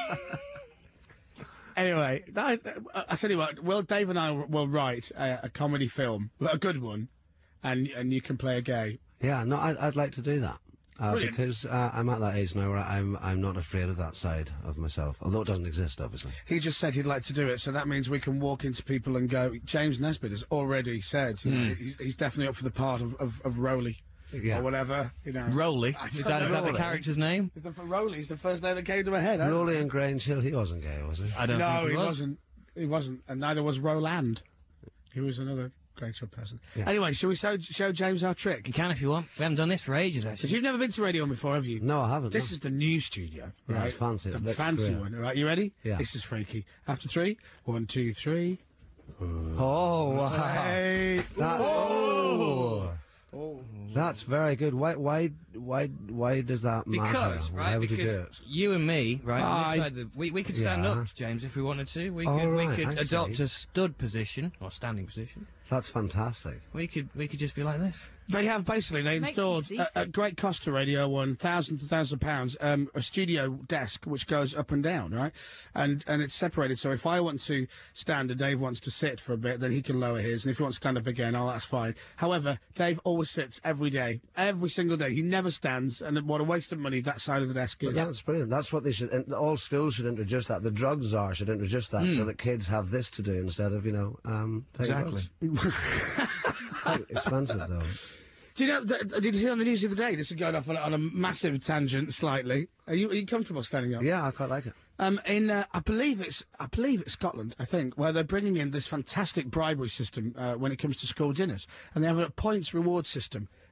anyway, I, I tell you what, well, Dave and I will write a, a comedy film, a good one, and and you can play a gay. Yeah, no, I'd, I'd like to do that. Uh, Brilliant. because uh, I'm at that age now where I'm I'm not afraid of that side of myself, although it doesn't exist, obviously. He just said he'd like to do it, so that means we can walk into people and go, James Nesbitt has already said, you know, Mm. he's, he's definitely up for the part of, of, of Rowley. Yeah. Or whatever, you know. Rowley? I Is don't that, is that know. the character's name? It's the, Rowley's the first name that came to my head. huh? Rowley and Grange Hill, he wasn't gay, was he? I don't no, think he, he was. wasn't. He wasn't, and neither was Roland. He was another great show person. Yeah. Anyway, shall we show, show James our trick? You can if you want. We haven't done this for ages, actually. Because you've never been to Radio One before, have you? No, I haven't. This no. is the new studio, Yeah, right? it's fancy. The It looks fancy great. one, all right? You ready? Yeah. This is freaky. After three, one, two, three. Oh, wow. Hey. That's, oh. Oh. That's very good. Why, why, why, why does that matter? Because, Why right, would you because do it? you and me, right, on Aye. this side of the, we, we could stand Yeah. up, James, if we wanted to. We Oh, could, we right, could I adopt see. a stud position, or standing position. That's fantastic. We could, we could just be like this. They have basically, they Makes installed me at, seasick. at great cost to Radio One, thousands and thousands of pounds, um, a studio desk which goes up and down, right? And and it's separated, so if I want to stand and Dave wants to sit for a bit, then he can lower his, and if he wants to stand up again, oh, that's fine. However, Dave always sits every day, every single day. He never stands, and what a waste of money that side of the desk is. But that's brilliant. That's what they should. And all schools should introduce that. The drug czar should introduce that, so that kids have this to do instead of, you know, um, taking Exactly. drugs. Quite expensive though. Do you know, th- did you see on the news the other day, this is going off on, a- on a massive tangent slightly. Are you, are you comfortable standing up? Yeah, I quite like it. Um, in uh, I believe it's I believe it's Scotland, I think, where they're bringing in this fantastic bribery system uh, when it comes to school dinners, and they have a points reward system.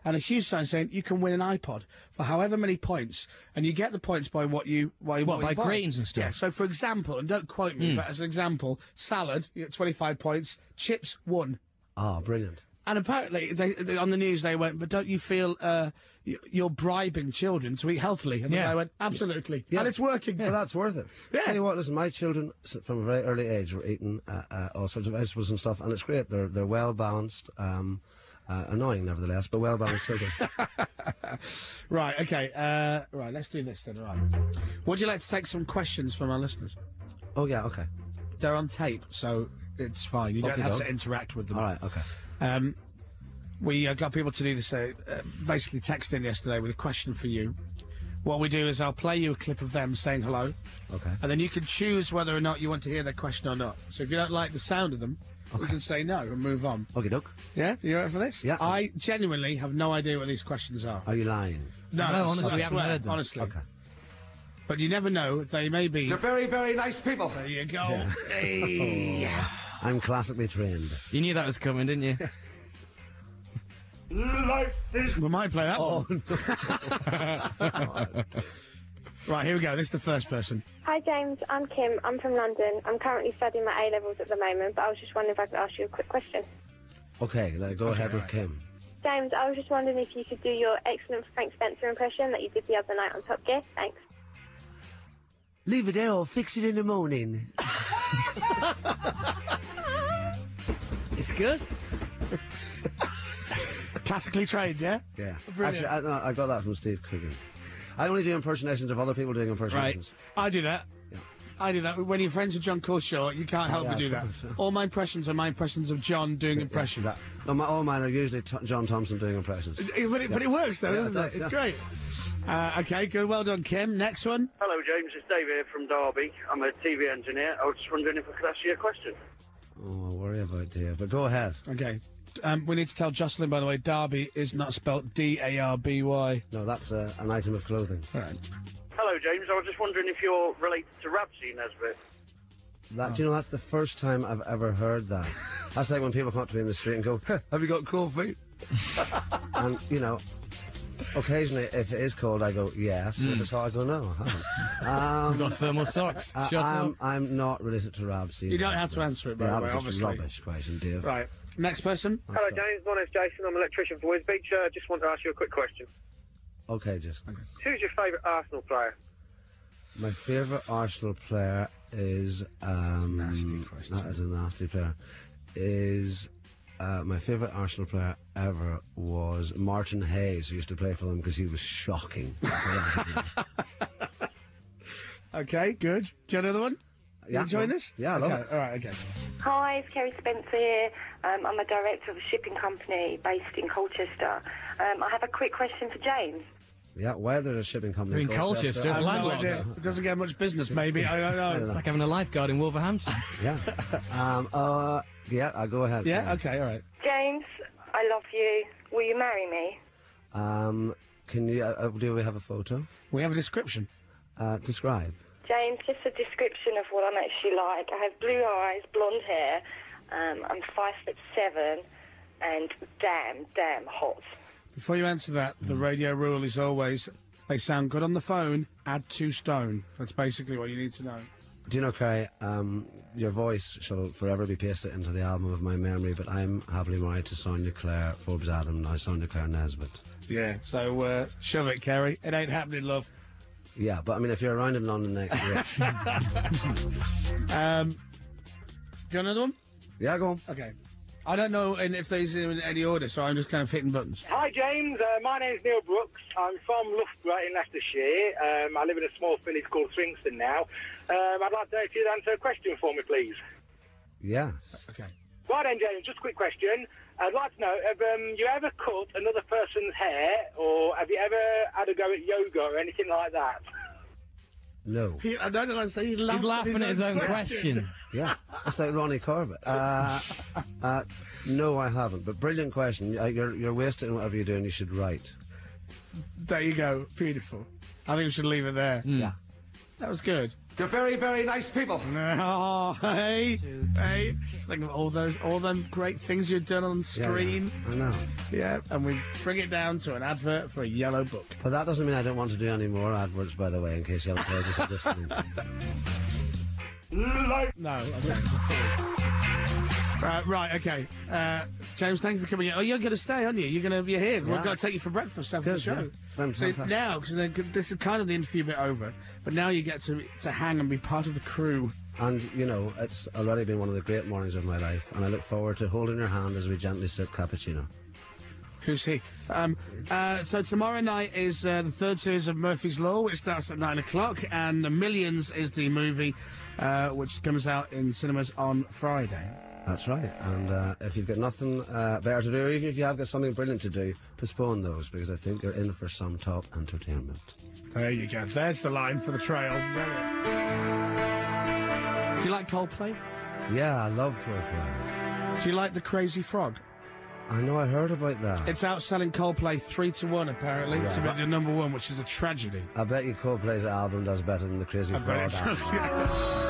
and a huge sign saying you can win an iPod for however many points, and you get the points by what you by What, you by buy. greens and stuff? Yeah. So, for example, and don't quote me, Mm. but as an example, salad, you get twenty-five points. Chips, one. Oh, brilliant. And apparently, they, they, on the news, they went, but don't you feel uh, y- you're bribing children to eat healthily? And the Yeah. guy went, absolutely. Yeah. And it's working. Well, that's worth it. Yeah. Tell you what, listen, my children s- from a very early age were eating uh, uh, all sorts of vegetables and stuff, and it's great. They're they're well balanced, um, uh, annoying nevertheless, but well balanced children. Right, okay. Uh, right, let's do this then. Right. Would you like to take some questions from our listeners? Oh, yeah, okay. They're on tape, so it's fine. You don't Okay, have dog. to interact with them. All right, okay. Um, we uh, got people to do this, uh, uh, basically text in yesterday with a question for you. What we do is I'll play you a clip of them saying hello. Okay. And then you can choose whether or not you want to hear their question or not. So if you don't like the sound of them, you can say no and move on. Okay, doc. Yeah? You ready for this? Yeah. I genuinely have no idea what these questions are. Are you lying? No, No, I honestly, swear, we haven't heard them. Honestly. Okay. But you never know. They may be... They're very, very nice people. There you go. Yeah. Hey. I'm classically trained. You knew that was coming, didn't you? Life is... We might play that Oh, one. Right, here we go. This is the first person. Hi James, I'm Kim. I'm from London. I'm currently studying my A-levels at the moment, but I was just wondering if I could ask you a quick question. Okay, then go ahead with Kim. James, I was just wondering if you could do your excellent Frank Spencer impression that you did the other night on Top Gear. Thanks. Leave it there, I'll fix it in the morning. It's good. Classically trained, yeah? Yeah. Brilliant. Actually, I, no, I got that from Steve Coogan. I only do impersonations of other people doing impersonations. I do that. I do that. When you're friends with John Culshaw, you can't help Yeah, but do of that. course, yeah. All my impressions are my impressions of John doing impressions. That, no, my, all mine are usually t- John Thompson doing impressions. It- But it, but it works, though, Yeah, doesn't it it? does, It's yeah. great. Uh, okay, good. Well done, Kim. Next one. Hello, James. It's Dave here from Derby. I'm a T V engineer. I was just wondering if I could ask you a question. Oh, I'll worry about Dave, but go ahead. Okay. Um, we need to tell Jocelyn, by the way, Derby is not spelt D A R B Y. No, that's uh, an item of clothing. Right. Hello, James. I was just wondering if you're related to Rabsy Nesbitt. That, do you know, that's the first time I've ever heard that. That's like when people come up to me in the street and go, "Huh, have you got coffee?" And, you know, occasionally, if it is cold, I go, yes. Mm. If it's hot, I go, no, I haven't. Um, You've got thermal socks. uh, Shut I'm, up. I'm not related to Rabsy. You don't have to answer it, by yeah, the way, that's obviously. rubbish question, Dave. Right. Next person. Hello, James. My name's Jason. I'm an electrician for Wisbeach. I uh, just want to ask you a quick question. Okay, just. Who's your favourite Arsenal player? My favourite Arsenal player is um, nasty question. That is a nasty player. Is uh, my favourite Arsenal player ever was Martin Hayes, who used to play for them because he was shocking. Okay, good. Do you have another one? Yeah, You enjoying well, this? yeah, I love okay. it. All right, okay. Hi, it's Kerry Spencer here. Um, I'm a director of a shipping company based in Colchester. Um, I have a quick question for James. Yeah, why there's a shipping company In Colchester, I have no landlords. idea. It doesn't get much business, maybe. I don't know. It's like having a lifeguard in Wolverhampton. Yeah. um, uh, yeah, I'll go ahead. Yeah, okay, all right. James, I love you. Will you marry me? Um, can you, uh, do we have a photo? We have a description. Uh, describe. James, just a description of what I'm actually like. I have blue eyes, blonde hair. Um, I'm five foot seven, and damn, damn hot. Before you answer that, the radio rule is always, they sound good on the phone, add two stone. That's basically what you need to know. Do you know, Carrie, um, your voice shall forever be pasted into the album of my memory, but I'm happily married to Sonia Claire Forbes Adam, now Sonia Claire Nesbitt. Yeah, so uh, shove it, Kerry. It ain't happening, love. Yeah, but I mean, if you're around in London next year... um, do you want another one? Yeah, go on. Okay. I don't know and if there's in any order, so I'm just kind of hitting buttons. Hi James, uh, my name's Neil Brooks. I'm from Loughborough in Leicestershire. Um, I live in a small village called Swingston now. Um, I'd like to know if you'd answer a question for me, please. Yes. Okay. Right then, James, just a quick question. I'd like to know, have um, you ever cut another person's hair, or have you ever had a go at yoga or anything like that? No. He, I don't know what to say. He He's laughing at his own question. Yeah, it's like Ronnie Corbett. Uh, uh, no, I haven't. But brilliant question. Uh, You're you're wasting whatever you're doing. You should write. There you go. Beautiful. I think we should leave it there. Yeah. That was good. You're very, very nice people. Oh, hey, hey. Think of all those, all them great things you've done on screen. Yeah, I know. Yeah, and we bring it down to an advert for a yellow book. But that doesn't mean I don't want to do any more adverts, by the way, in case you haven't heard us listening. No. Uh, right, okay. Uh, James, thank you for coming in. Oh, you're going to stay, aren't you? You're going to be here. Yeah. We've got to take you for breakfast after Good, the show. yeah. Fan- So fantastic. now, because this is kind of the interview bit over, but now you get to to hang and be part of the crew. And, you know, it's already been one of the great mornings of my life, and I look forward to holding your hand as we gently sip cappuccino. Who's he? Um, uh, so tomorrow night is uh, the third series of Murphy's Law, which starts at nine o'clock, and Millions is the movie uh, which comes out in cinemas on Friday. That's right. And uh, if you've got nothing uh, better to do, or even if you have got something brilliant to do, postpone those, because I think you're in for some top entertainment. There you go. There's the line for the trail. Do you like Coldplay? Yeah, I love Coldplay. Do you like the Crazy Frog? I know, I heard about that. It's outselling Coldplay three to one, apparently, Yeah, to be but- the number one, which is a tragedy. I bet you Coldplay's album does better than the Crazy I Frog bet it album. does, yeah.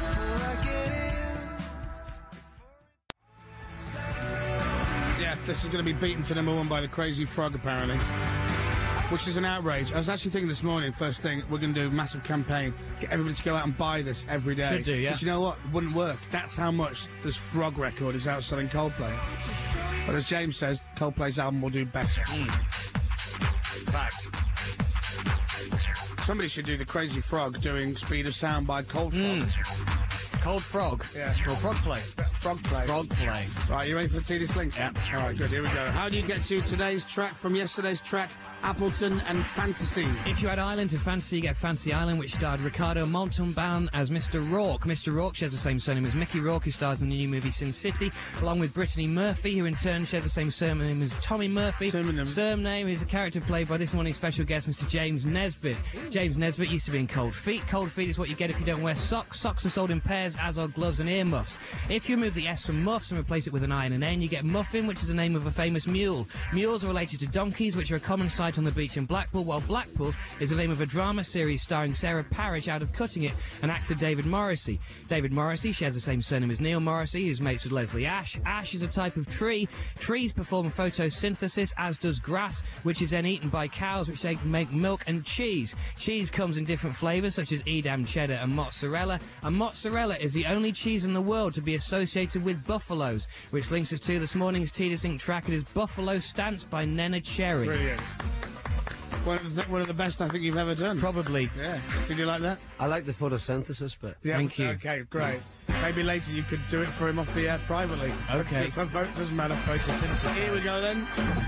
Yeah, this is going to be beaten to number one by the Crazy Frog, apparently. Which is an outrage. I was actually thinking this morning, first thing, we're going to do a massive campaign, get everybody to go out and buy this every day. Should do, yeah. But you know what? It wouldn't work. That's how much this Frog record is outselling Coldplay. But as James says, Coldplay's album will do better. Fact. Somebody should do the Crazy Frog doing Speed of Sound by Cold Frog. Cold Frog. Yeah. Or Frog Play. Frog Play. Frog Play. Right, you ready for the T D S Link? Yeah. All right, good. Here we go. How do you get to today's track from yesterday's track, Appleton and Fantasy? If you add Island to Fantasy, you get Fantasy Island, which starred Ricardo Montalban as Mister Rourke. Mister Rourke shares the same surname as Mickey Rourke, who stars in the new movie Sin City, along with Brittany Murphy, who in turn shares the same surname as Tommy Murphy. Surname. Surname is a character played by this morning's special guest, Mister James Nesbitt. James Nesbitt used to be in Cold Feet. Cold Feet is what you get if you don't wear socks. Socks are sold in pairs, as are gloves and earmuffs. If you remove the S from muffs and replace it with an I and an N, you get Muffin, which is the name of a famous mule. Mules are related to donkeys, which are a common sight on the beach in Blackpool, while Blackpool is the name of a drama series starring Sarah Parish out of Cutting It and actor David Morrissey. David Morrissey shares the same surname as Neil Morrissey, who's mates with Leslie Ash. Ash is a type of tree. Trees perform photosynthesis, as does grass, which is then eaten by cows, which they make milk and cheese. Cheese comes in different flavours, such as Edam, cheddar and mozzarella, and mozzarella is the only cheese in the world to be associated with buffaloes, which links us to this morning's T D S Inc track. It is Buffalo Stance by Nena Cherry. Brilliant. One of, the, one of the best I think you've ever done. Probably. Yeah. Did you like that? I like the photosynthesis bit. Yeah, Thank you. Okay, great. Maybe later you could do it for him off the air privately. Okay. It doesn't matter. Photosynthesis. Here we go then.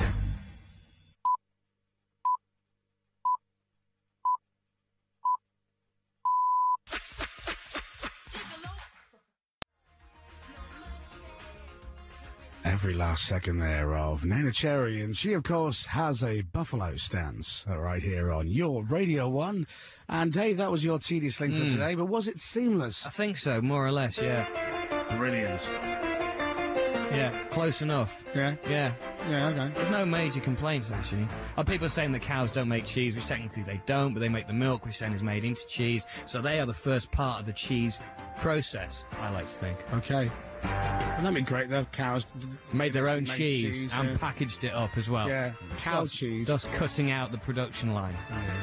Every last second there of Nena Cherry, and she, of course, has a buffalo stance uh, right here on your Radio one. And Dave, that was your T D S Link for Mm. today, but was it seamless? I think so, more or less, yeah. Brilliant. Yeah, close enough. Yeah? Yeah. Yeah, okay. There's no major complaints, actually. Are people saying that cows don't make cheese, which technically they don't, but they make the milk, which then is made into cheese. So they are the first part of the cheese process, I like to think. Okay. Well, that'd be great. They have cows d- d- Made their own make cheese, and yeah. packaged it up as well. Yeah, cow thus, cheese. Thus cutting out the production line.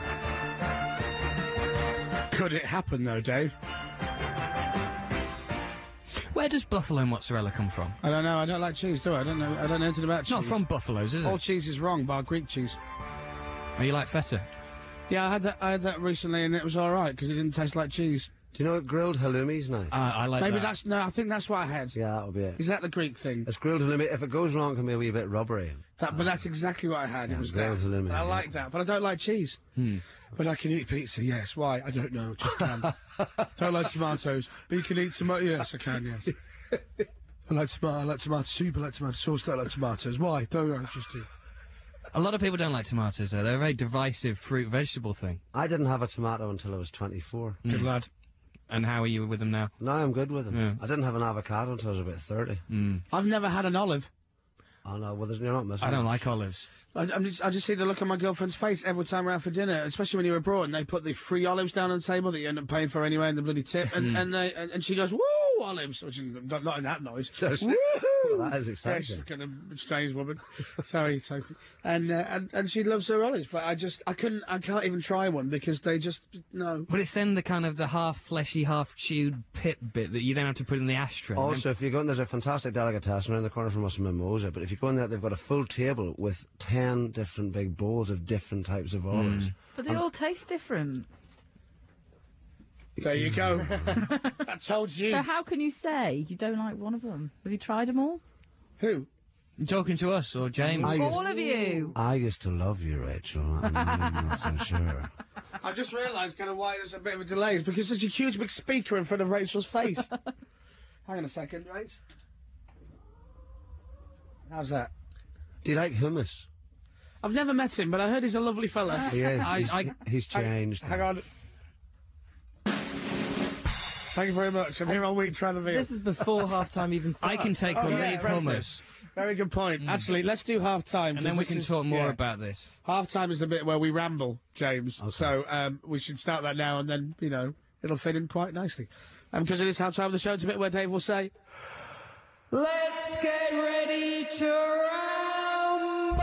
Could it happen, though, Dave? Where does buffalo mozzarella come from? I don't know. I don't like cheese, do I? I don't know. I don't know anything about It's cheese. not from buffaloes, is it? All cheese is wrong, bar Greek cheese. Are you like feta? Yeah, I had that. I had that recently, and it was all right because it didn't taste like cheese. Do you know what grilled halloumi's nice? Uh, I like Maybe that. that's no. I think that's what I had. Yeah, that'll be it. Is that the Greek thing? It's grilled halloumi. If it goes wrong, it can be a wee bit rubbery. That, but that's exactly what I had. Yeah, it was grilled that. halloumi, But I yeah. like that, but I don't like cheese. Hmm. But I can eat pizza. Yes. Why? I don't know. Just can. Don't like tomatoes. But you can eat tomato. Yes, I can. Yes. I like tomato. I like tomato soup. I like tomato sauce. Don't like tomatoes. Why? Don't know. Just do. A lot of people don't like tomatoes, though. They're a very divisive fruit-vegetable thing. I didn't have a tomato until I was twenty-four. Good Mm. lad. And how are you with them now? Now I'm good with them. Yeah. I didn't have an avocado until I was about thirty. Mm. I've never had an olive. Oh no, well, there's, you're not missing. I don't much. like olives. I, I'm just, I just see the look on my girlfriend's face every time we're out for dinner, especially when you're abroad and they put the free olives down on the table that you end up paying for anyway and the bloody tip. And and, they, and, and she goes, woo, olives, which is not, not in that noise. Woo! Well, that is Yeah, exciting. she's kind of a strange woman. Sorry, Sophie. And, uh, and and she loves her olives, but I just I couldn't I can't even try one because they just no. But it's in the kind of the half fleshy, half chewed pit bit that you then have to put in the ashtray. Also, if you go in, there's a fantastic delicatessen around the corner from us in Mimosa, but if you go in there, they've got a full table with ten different big bowls of different types of olives. But they all taste different. There you go. I told you. So how can you say you don't like one of them? Have you tried them all? Who? You talking to us or James? I used- All of you. I used to love you, Rachel. I'm really not so sure. I just realised kind of why there's a bit of a delay. It's because there's a huge big speaker in front of Rachel's face. Hang on a second, right? How's that? Do you like hummus? I've never met him, but I heard he's a lovely fella. He is. I, He's, I, he's changed. hang on. Thank you very much. I'm here all week trying the video. This is before half-time even I starts. can take or yeah, leave impressive. hummus. Very good point. Actually, let's do half time. And then we can talk more about this. Half time is the bit where we ramble, James. So um, we should start that now, and then you know it'll fit in quite nicely. Um, because it is half time of the show. It's a bit where Dave will say, Let's get ready to rumble!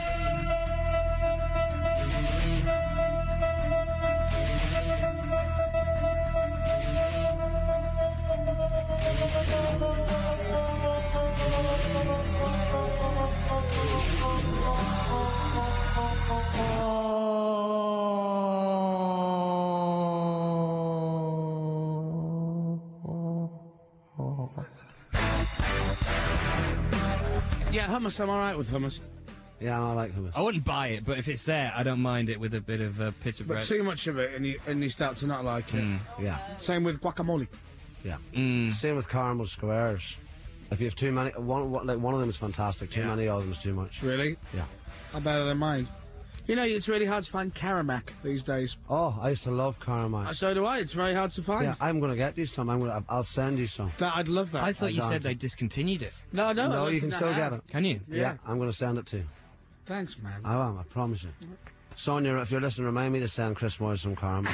"Yeah, hummus. I'm all right with hummus, Yeah, I like hummus. I wouldn't buy it, but if it's there, I don't mind it with a bit of uh, pita but bread. too much of it, and you and you start to not like it." Yeah, Same with guacamole. yeah. Mm. Same with caramel squares. If you have too many, one, one like one of them is fantastic. Too many of them is too much. Really? Yeah. I better than mine. You know, it's really hard to find Caramac these days. Oh, I used to love caramel. Uh, So do I. It's very hard to find. Yeah, I'm going to get you some. I'm going to. I'll send you some. That, I'd love that. I thought I you don't. said they discontinued it. No, no. I no, don't you can think I still have. get it. Can you? Yeah, Yeah. I'm going to send it to you. Thanks, man. I am. I promise you. Sonia, if you're listening, remind me to send Chris Moore some caramel.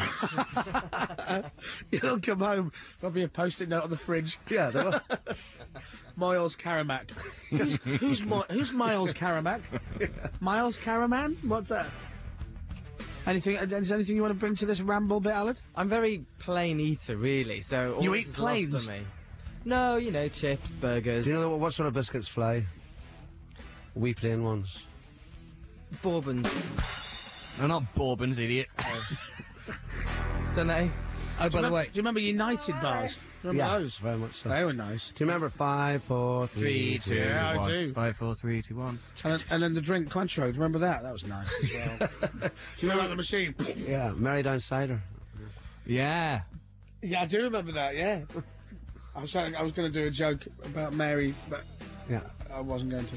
You'll come home. There'll be a post-it note on the fridge. Yeah, there will. Miles Caramac. who's, who's, Mo- who's Miles Caramac? Miles Caraman? What's that? Anything? Is anything you want to bring to this ramble bit, Alan? I'm very plain eater, really, so all You this eat is lost plains? on me. No, you know, chips, burgers, Do you know what, what sort of biscuits fly? Wee plain ones. bourbon, No, not Bourbons, idiot. don't they? Oh, by the way, Do you remember United bars? Remember Yeah, those? very much so. They were nice. Do you remember five, four, three, three, two, Yeah, I one. do. Five, four, three, two, one. And then, and then the drink Cointreau. Do you remember that? That was nice as well. Do you remember the machine? Yeah, Mary Down cider. Yeah. Yeah, I do remember that. Yeah. I was trying, I was going to do a joke about Mary, but Yeah. I wasn't going to.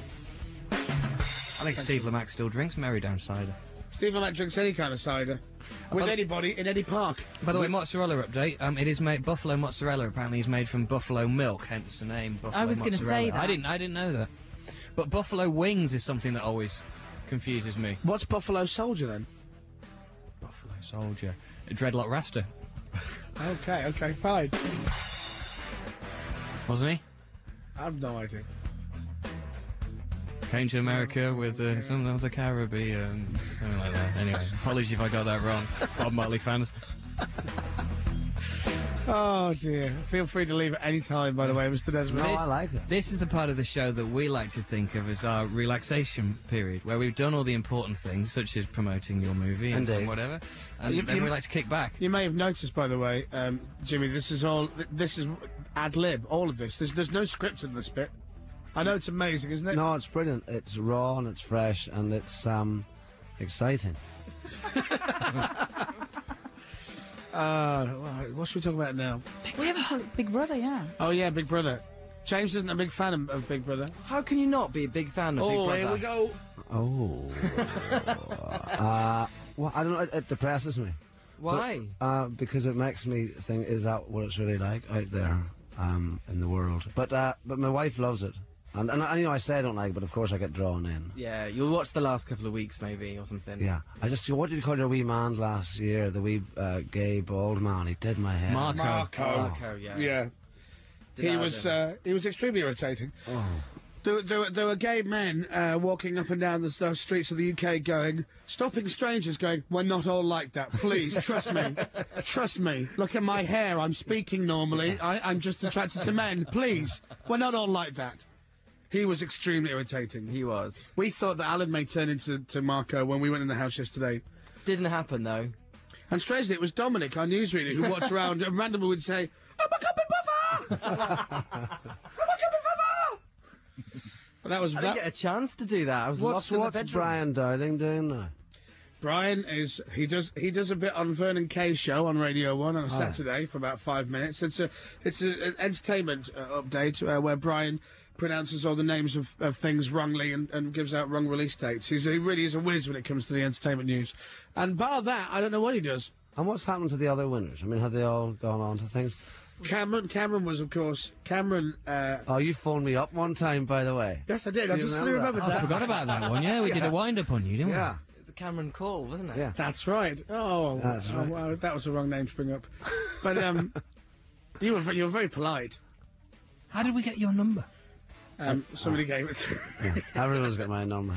I think Steve Lamack still drinks Mary Down cider. Steve Lamack drinks any kind of cider with By- anybody in any park. By the way, mozzarella update. Um, it is made buffalo mozzarella. Apparently, is made from buffalo milk, hence the name. Buffalo I was gonna mozzarella. say that. I didn't. I didn't know that. But buffalo wings is something that always confuses me. What's Buffalo Soldier then? Buffalo Soldier, a dreadlock Rasta, Okay, okay, fine. wasn't he? I have no idea. Came to America with uh, some of the Caribbean, something like that. Anyway, apologies if I got that wrong. Bob Marley fans. Oh dear. Feel free to leave at any time, by the way, Mister Desmond. No, I like it. This is the part of the show that we like to think of as our relaxation period, where we've done all the important things, such as promoting your movie and, Indeed. and whatever, and You- then you- we like to kick back. You may have noticed, by the way, um, Jimmy, this is all, this is ad lib, all of this. There's, there's no script in this bit. I know it's amazing, isn't it? No, it's brilliant. It's raw and it's fresh and it's um, exciting. Uh, what should we talk about now? We haven't talked Big Brother, yeah. Oh yeah, Big Brother. James isn't a big fan of, of Big Brother. How can you not be a big fan of Big Oh, Brother? here we go. Oh. uh, well, I don't know. It, it depresses me. Why? But, uh, because it makes me think, is that what it's really like out there um, in the world? But uh, but my wife loves it. And, and I, you know, I say I don't like, but of course I get drawn in. Yeah, you'll watch the last couple of weeks maybe or something. Yeah. I just, what did you call your wee man last year? The wee uh, gay bald man. He did my hair. Marco. Marco. Marco, yeah. Yeah. He was, uh, he was extremely irritating. Oh. There, there, there were gay men uh, walking up and down the, the streets of the U K going, stopping strangers going, we're not all like that, please, trust me. Trust me. Look at my hair, I'm speaking normally, I, I'm just attracted to men, please. We're not all like that. He was extremely irritating. He was. We thought that Alan may turn into to Marco when we went in the house yesterday. Didn't happen, though. And strangely, it was Dominic, our newsreader, who watched around and randomly would say, oh my God, big buffer! Oh my God, big buffer! That was I that. didn't get a chance to do that. I was What's, locked in the what's bedroom. Brian Dowling doing now? Brian is he does he does a bit on Vernon Kay's show on Radio One on a Oh. Saturday for about five minutes. It's a it's a, an entertainment uh, update uh, where Brian pronounces all the names of, of things wrongly and, and gives out wrong release dates. He's, he really is a whiz when it comes to the entertainment news. And bar that, I don't know what he does. And what's happened to the other winners? I mean, have they all gone on to things? Cameron Cameron was, of course, Cameron... Uh, Oh, you phoned me up one time, by the way. yes, I did. Do I you just remember remembered that? that. I forgot about that one, yeah. We did a wind-up on you, didn't Yeah. It's a Cameron Call, wasn't it? Yeah. That's right. Oh, That's oh, right. well, that was the wrong name to bring up. But um, you were ve- you were very polite. we? How did we get your number? Um, somebody gave it to me. Yeah. Everyone's got my number.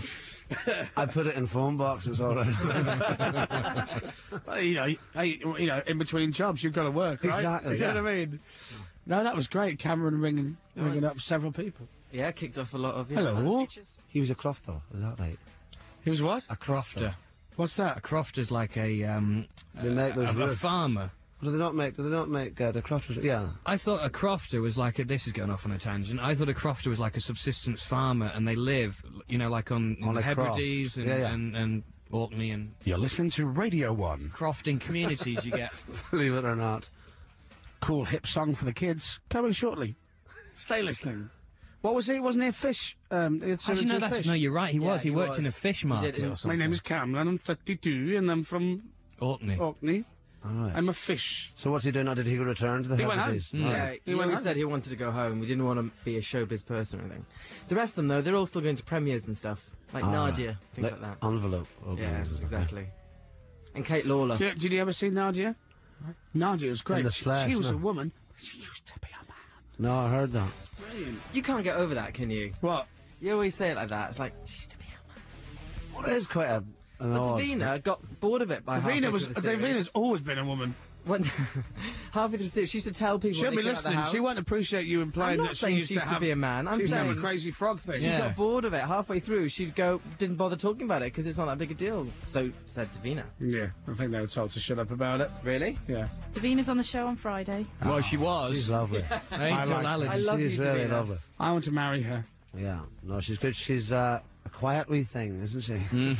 I put it in phone box, it's all right. Well, you know, hey, you know, in between jobs, you've got to work, right? Exactly, You know yeah. what I mean? No, that was great. Cameron ringing, ringing was- up several people. Yeah, kicked off a lot of... Yeah, Hello. He was a crofter, is that right? He was what? A crofter. What's that? A crofter's like a, um, They make those a, a roofs. farmer. Do they not make? Do they not make uh, the crofters? Yeah. I thought a crofter was like a, this is going off on a tangent. I thought a crofter was like a subsistence farmer, and they live, you know, like on, On the a croft. Hebrides and, Yeah, yeah. and and Orkney and You're listening to Radio One. crofting communities. You get Believe it or not. Cool hip song for the kids coming shortly. Stay listening. What was he? Wasn't he a fish? Um, he had actually something no, to that's fish. no. You're right. He Yeah, was. He, he worked was. in a fish He market. did in- or My something. name is Cameron. I'm thirty-two, and I'm from Orkney. Orkney. All right. I'm a fish. So what's he doing now? Did he return to the He went Hebrides? home. All Yeah, right. he, He went always home. said he wanted to go home. We didn't want to be a showbiz person or anything. The rest of them, though, they're all still going to premieres and stuff. Like Ah, Nadia, things like like that. Envelope. Yeah, openings and stuff. exactly. And Kate Lawler. Did, did you ever see Nadia? Nadia was great. In the She- flesh, she was no. a woman. She used to be a man. No, I heard that. Brilliant. You can't get over that, can you? What? You always say it like that. It's like, she used to be a man. Well, it is quite a, an But odd Davina got bored of it by halfway Davina was. through the series. Davina's always been a woman. When halfway through the series, she used to tell people. She'll when be they came out the listening. She house- won't appreciate you implying I'm not that saying she used she used to, to have, be a man. I'm she used to have saying a crazy frog thing. She Yeah. got bored of it halfway through. She'd go, didn't bother talking about it because it's not that big a deal. So said Davina. Yeah, I think they were told to shut up about it. Really? Yeah. Davina's on the show on Friday. Well, she was. She's lovely. Hey, I tell like- Alan. I love She's you, really Davina. lovely. I want to marry her. Yeah. No, she's good. She's uh, a quiet wee thing, isn't she?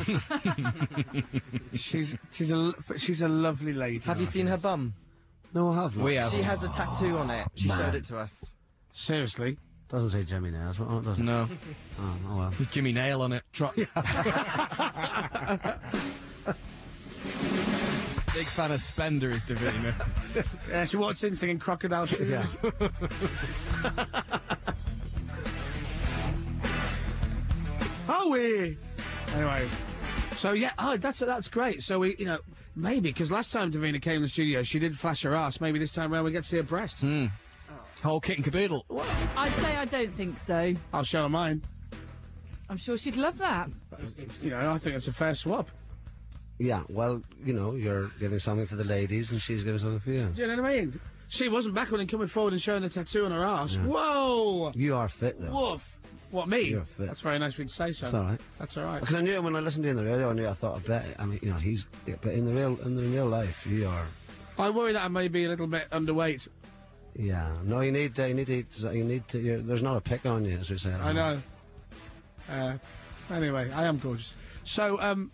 She's she's a she's a lovely lady. Have you seen her bum? No, I have not. We have. She has a tattoo on it. She Man. showed it to us. Seriously? Doesn't say Jimmy Nails, oh, does it? No, Oh, oh well. with Jimmy Nail on it. Drop. Big fan of Spender is Davina. Yeah, she walks in singing Crocodile Shoes. Oh, we. Anyway, so yeah, oh, that's that's great. So we, you know, maybe because last time Davina came in the studio, she did flash her ass. Maybe this time around we get to see her breast. Hmm. Whole kit and caboodle. I'd say I don't think so. I'll show her mine. I'm sure she'd love that. You know, I think it's a fair swap. Yeah, well, you know, you're giving something for the ladies and she's giving something for you. Do you know what I mean? She wasn't backward in coming forward and showing the tattoo on her ass. Whoa! You are fit, though. Woof! What, me? You're fit. That's very nice of you to say so. It's all right. That's all right. Because I knew when I listened to you on the radio, I knew I thought, I bet, I mean, you know, he's, yeah, but in the real, in the real life, you are. I worry that I may be a little bit underweight. Yeah, no, you need, uh, you need to, eat, you need to. You're, there's not a pick on you, as we say. I know. Uh, anyway, I am gorgeous. So, um,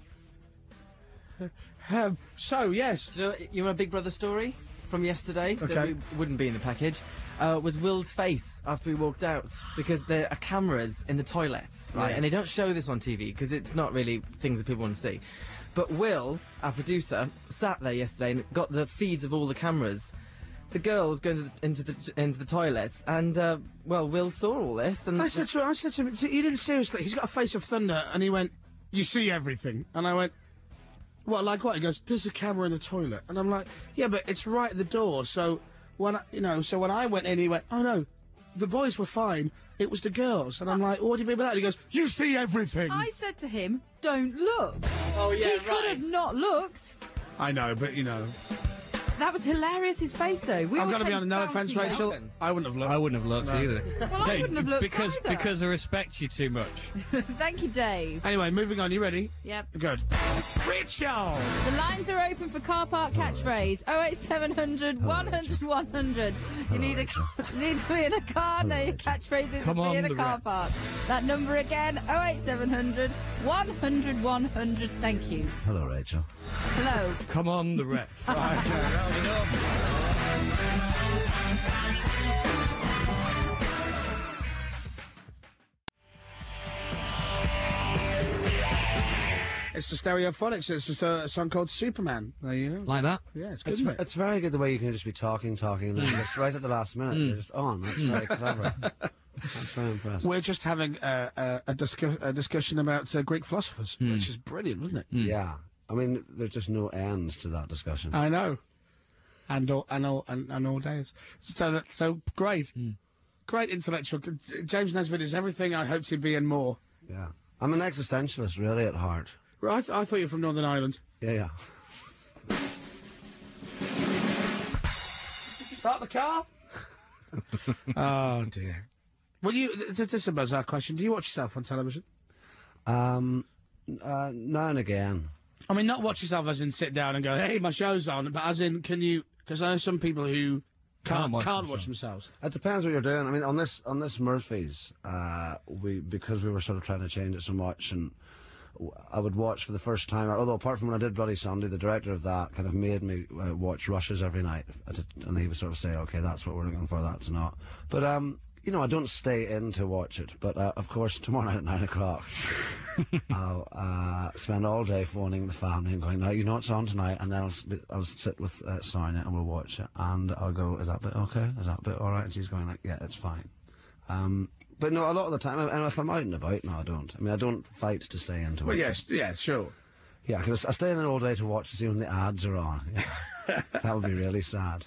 um so yes. Do you know, you know a Big Brother story from yesterday that Okay. we wouldn't be in the package? Uh, was Will's face after we walked out, because there are cameras in the toilets, right? Right. And they don't show this on T V because it's not really things that people want to see. But Will, our producer, sat there yesterday and got the feeds of all the cameras. the girls going to the, into the into the toilets, and uh, well, Will saw all this, and I said to him, I said to him, he didn't seriously. He's got a face of thunder, and he went, "You see everything," and I went, "What? Like what?" He goes, "There's a camera in the toilet," and I'm like, "Yeah, but it's right at the door." So when I, you know, so when I went in, he went, "Oh no, the boys were fine. It was the girls," and I'm like, "What do you mean by that?" And he goes, "You see everything." I said to him, "Don't look." Oh yeah, he right. could have not looked. I know, but you know. That was hilarious, his face, though. We I'm all going to be came on no offence, bouncing Rachel. down. I wouldn't have looked. I wouldn't have looked No. either. Well, I wouldn't have looked because either. because I respect you too much. Thank you, Dave. Anyway, moving on. You ready? Yep. Good. Rachel! The lines are open for car park catchphrase oh eight seven hundred, one hundred, one hundred. You need, a, need to be in a car. No, your catchphrase is to Come be on, in a the car rep. park. That number again, oh eight seven hundred, one hundred, one hundred. Thank you. Hello, Rachel. Hello. Come on, the rep. It's the Stereophonics. It's just a, a song called Superman. There you go. Like that? Yeah, it's good. It's, isn't it? it's very good the way you can just be talking, talking, and then just right at the last minute, you're just on. That's very clever. That's very impressive. We're just having a, a, a, discu- a discussion about uh, Greek philosophers, which is brilliant, wasn't it? Yeah. I mean, there's just no end to that discussion. I know. And all, and all, and, and all days. So, that, so great. Great intellectual. James Nesbitt is everything I hoped he'd be and more. Yeah. I'm an existentialist, really, at heart. Right, I, th- I thought you were from Northern Ireland. Yeah, yeah. Start the car. Oh, dear. Well, you, this this is a bizarre question. Do you watch yourself on television? Um, uh, now and again. I mean, not watch yourself as in sit down and go, hey, my show's on, but as in, can you... Because there are some people who can't, Can't watch can't watch themselves. It depends what you're doing. I mean, on this on this Murphy's, uh, we because we were sort of trying to change it so much, and w- I would watch for the first time. Although apart from when I did Bloody Sunday, the director of that kind of made me uh, watch rushes every night, at a, and he would sort of say, "Okay, that's what we're looking for. That's not." But um, you know, I don't stay in to watch it. But uh, of course, tomorrow night at nine o'clock, I'll uh, spend all day phoning the family and going, "Now you know it's on tonight," and then I'll, sp- I'll sit with uh, Sonia and we'll watch it, and I'll go, "Is that bit okay? Is that bit all right?" And she's going like, "Yeah, it's fine." Um, but no, a lot of the time, and if I'm out and about, no, I don't. I mean, I don't fight to stay in to Well, watch yes, it. yeah, sure. Yeah, because I stay in all day to watch to see when the ads are on. That would be really sad.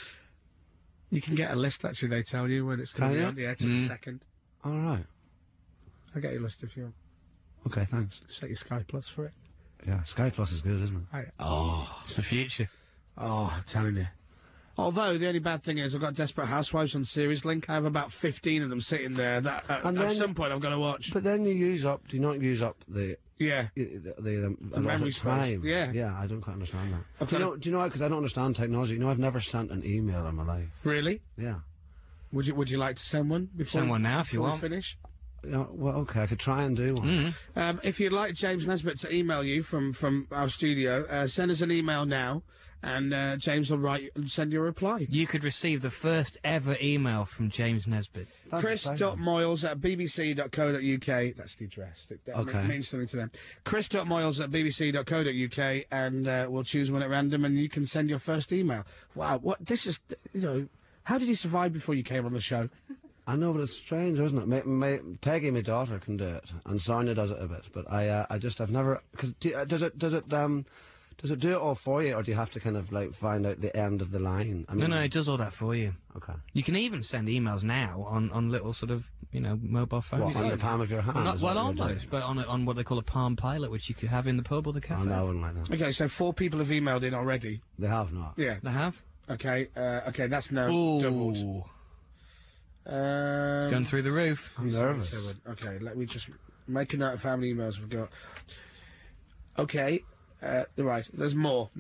You can get a list, actually, they tell you when it's going to Can be you? on the air to the second. All right. I'll get you a list if you want. Okay, thanks. Set your Sky Plus for it. Yeah, Sky Plus is good, isn't it? I, Oh, it's the future. Oh, I'm telling you. Although, the only bad thing is I've got Desperate Housewives on Series Link. I have about fifteen of them sitting there that uh, And at then- some point I've got to watch. But then you use up, do you not use up the... Yeah. The, the, the, the, The memory space, time. yeah. Yeah, I don't quite understand that. I've Do you got know, do you know, because I don't understand technology, you know, I've never sent an email in my life. Really? Yeah. Would you Would you like to send one before Send one now if you before we want. finish? Yeah, well, okay, I could try and do one. Um, if you'd like James Nesbitt to email you from, from our studio, uh, send us an email now, and uh, James will write and send you a reply. You could receive the first ever email from James Nesbitt. Chris.moyles at bbc.co.uk. That's the address. That, that Okay. means something to them. Chris.moyles at bbc.co.uk, and uh, we'll choose one at random, and you can send your first email. Wow, what this is, you know, how did you survive before you came on the show? I know, but it's strange, isn't it? My, my, Peggy, my daughter, can do it, and Sonia does it a bit. But I, uh, I just, I've never. Cause do, uh, does it, does it, um, does it do it all for you, or do you have to kind of like find out the end of the line? I No, no, it does all that for you. Okay. You can even send emails now on, on little sort of, you know, mobile phones. What, on the palm of your hand? Not, is well, what you're doing? almost, but on, a, on what they call a Palm Pilot, which you could have in the pub or the cafe. Oh, no, I wouldn't like that. Okay, so four people have emailed in already. They have not. Yeah. They have? Okay, uh, okay, that's no Ooh. doubled. Um, It's going through the roof. I'm nervous. Okay, let me just make a note of how many emails we've got. Okay, uh, right, there's more.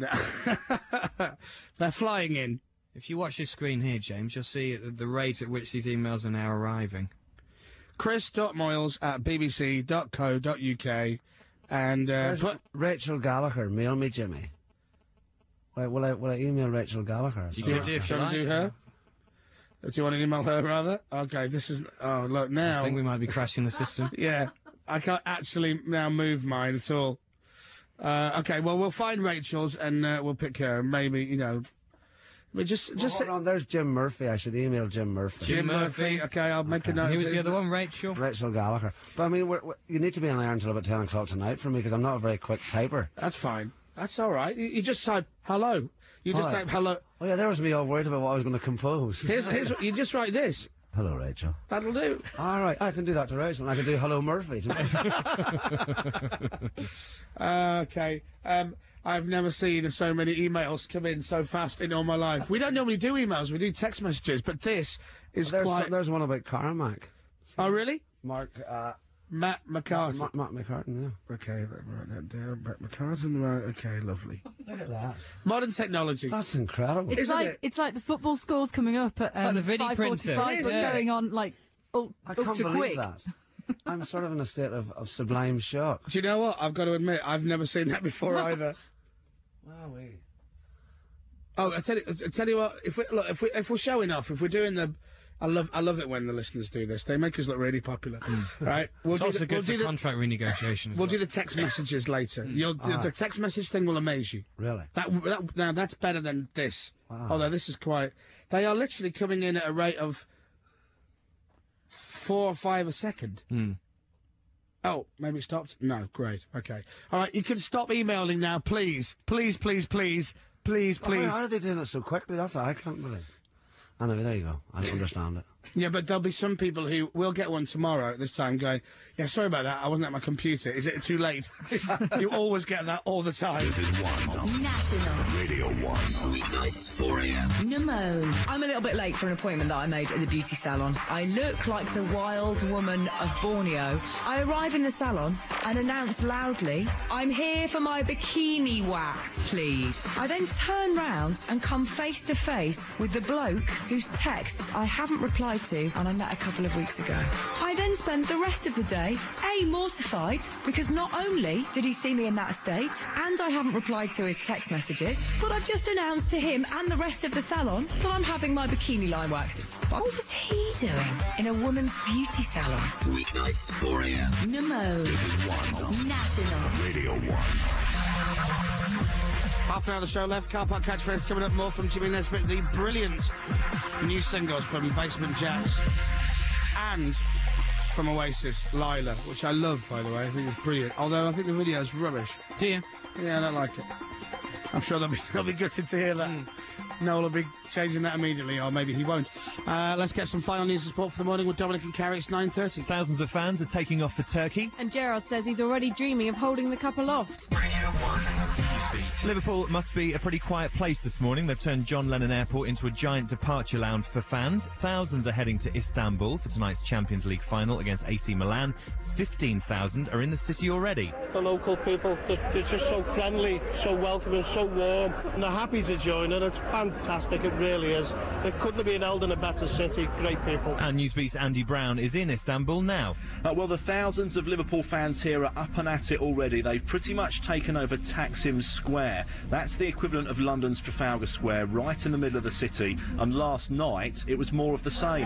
They're flying in. If you watch this screen here, James, you'll see the the rate at which these emails are now arriving. Chris.moyles at bbc.co.uk and uh, Where's put, Rachel Gallagher, mail me Jimmy. Wait, will I, will I email Rachel Gallagher? You could do if you shall I like. do her? Do you want to email her rather? Okay, this is. Oh, look now. I think we might be crashing the system. Yeah, I can't actually now move mine at all. Uh, okay, well, we'll find Rachel's and uh, we'll pick her. Maybe, you know, We just, Well, just hold on, there's Jim Murphy. I should email Jim Murphy. Jim Murphy. Okay, I'll make a note. Who of was his- the other one? Rachel? Rachel Gallagher. But I mean, we're, we're, you need to be on air until about ten o'clock tonight for me because I'm not a very quick typer. That's fine. That's all right. You, you just type hello. You just Hi. type hello. Oh yeah, there was me all worried about what I was going to compose. Here's, here's what- you just write this. Hello, Rachel. That'll do. All right, I can do that to Rachel. And I can do hello, Murphy. Uh, okay. Um, I've never seen so many emails come in so fast in all my life. We don't normally do emails. We do text messages, but this is there's, quite. there's one about Carmack. Oh, really? Mark. Uh, Matt McCartan. Matt, Matt McCartan, yeah. Okay, let me write that down. Matt McCartan, right, okay, lovely. Look at that. Modern technology. That's incredible. It's Isn't like it? it's like the football scores coming up at It's like um, the video five printer. forty-five, It but is, yeah. going on like ul- I can't ultra believe quick. that. I'm sort of in a state of, of sublime shock. Do you know what? I've got to admit, I've never seen that before either. Wow, we. Oh, I tell you, I tell you what. If we look, if we if we're showing off, if we're doing the, I love I love it when the listeners do this. They make us look really popular, right? We'll It's do also the, good we'll for do the, contract renegotiation. as We'll well. do the text messages later. You'll, the, the text message thing will amaze you. Really? That, that now that's better than this. Wow. Although this is quite. They are literally coming in at a rate of four or five a second. Hmm. Oh, maybe it stopped? No, great. Okay. All right, you can stop emailing now, please. Please, please, please. Please, Well, please. how are they doing it so quickly? That's what I can't believe. Anyway, there you go. I don't understand it. Yeah, but there'll be some people who will get one tomorrow at this time going, yeah, sorry about that, I wasn't at my computer. Is it too late? You always get that all the time. This is one. National. Radio one. Weeknights, four a m. Numone. I'm a little bit late for an appointment that I made at the beauty salon. I look like the wild woman of Borneo. I arrive in the salon and announce loudly, I'm here for my bikini wax, please. I then turn round and come face to face with the bloke whose texts I haven't replied to and I met a couple of weeks ago. I then spend the rest of the day, A, mortified, because not only did he see me in that state, and I haven't replied to his text messages, but I've just announced to him and the rest of the salon that I'm having my bikini line waxed. What was he doing in a woman's beauty salon? Weeknights, four a m. Numone. This is one. National. Radio one. Half an hour of the show left. Car Park Catchphrase coming up. More from Jimmy Nesbitt. The brilliant new singles from Basement Jaxx and from Oasis, Lila, which I love, by the way. I think it's brilliant. Although I think the video's rubbish. Do you? Yeah, I don't like it. I'm sure they'll be, they'll be gutted to hear that. Noel will be changing that immediately, or maybe he won't. Uh, let's get some final news and sport for the morning with Dominic and Carrie. It's nine thirty. Thousands of fans are taking off for Turkey. And Gerard says he's already dreaming of holding the cup aloft. Liverpool must be a pretty quiet place this morning. They've turned John Lennon Airport into a giant departure lounge for fans. Thousands are heading to Istanbul for tonight's Champions League final against A C Milan. fifteen thousand are in the city already. The local people, they're, they're just so friendly, so welcoming, so warm, and they're happy to join it. It's fantastic, it really is. It couldn't have been held in a better city. Great people. And Newsbeat's Andy Brown is in Istanbul now. Uh, well, the thousands of Liverpool fans here are up and at it already. They've pretty much taken over Taksim Square. That's the equivalent of London's Trafalgar Square, right in the middle of the city. And last night, it was more of the same.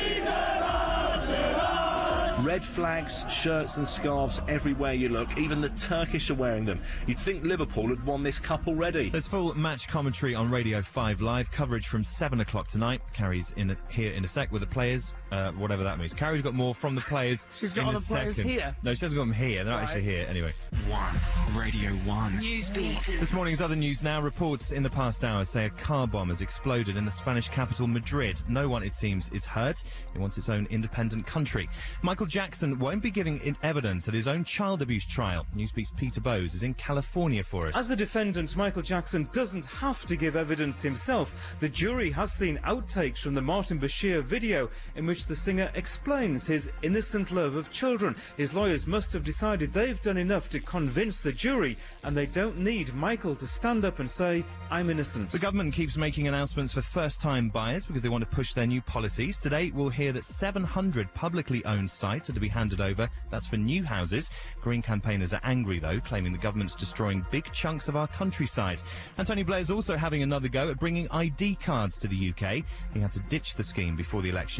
Red flags, shirts and scarves everywhere you look. Even the Turkish are wearing them. You'd think Liverpool had won this cup already. There's full match commentary on Radio five Live, coverage from seven o'clock tonight. Carrie's in a, here in a sec with the players, uh, whatever that means. Carrie's got more from the players. She's got in all a the players second. here? No, she hasn't got them here. They're not Right. actually here. Anyway. One. Radio one. Newsbeat. This morning's other news now. Reports in the past hour say a car bomb has exploded in the Spanish capital, Madrid. No one, it seems, is hurt. It wants its own independent country. Michael Jackson won't be giving in evidence at his own child abuse trial. Newsbeat's Peter Bowes is in California for us. As the defendant, Michael Jackson doesn't have to give evidence himself. The jury has seen outtakes from the Martin Bashir video in which the singer explains his innocent love of children. His lawyers must have decided they've done enough to convince the jury, and they don't need Michael to stand up and say, I'm innocent. The government keeps making announcements for first-time buyers because they want to push their new policies. Today, we'll hear that seven hundred publicly owned sites are to be handed over. That's for new houses. Green campaigners are angry, though, claiming the government's destroying big chunks of our countryside. And Tony Blair's also having another go at bringing I D cards to the U K. He had to ditch the scheme before the election, before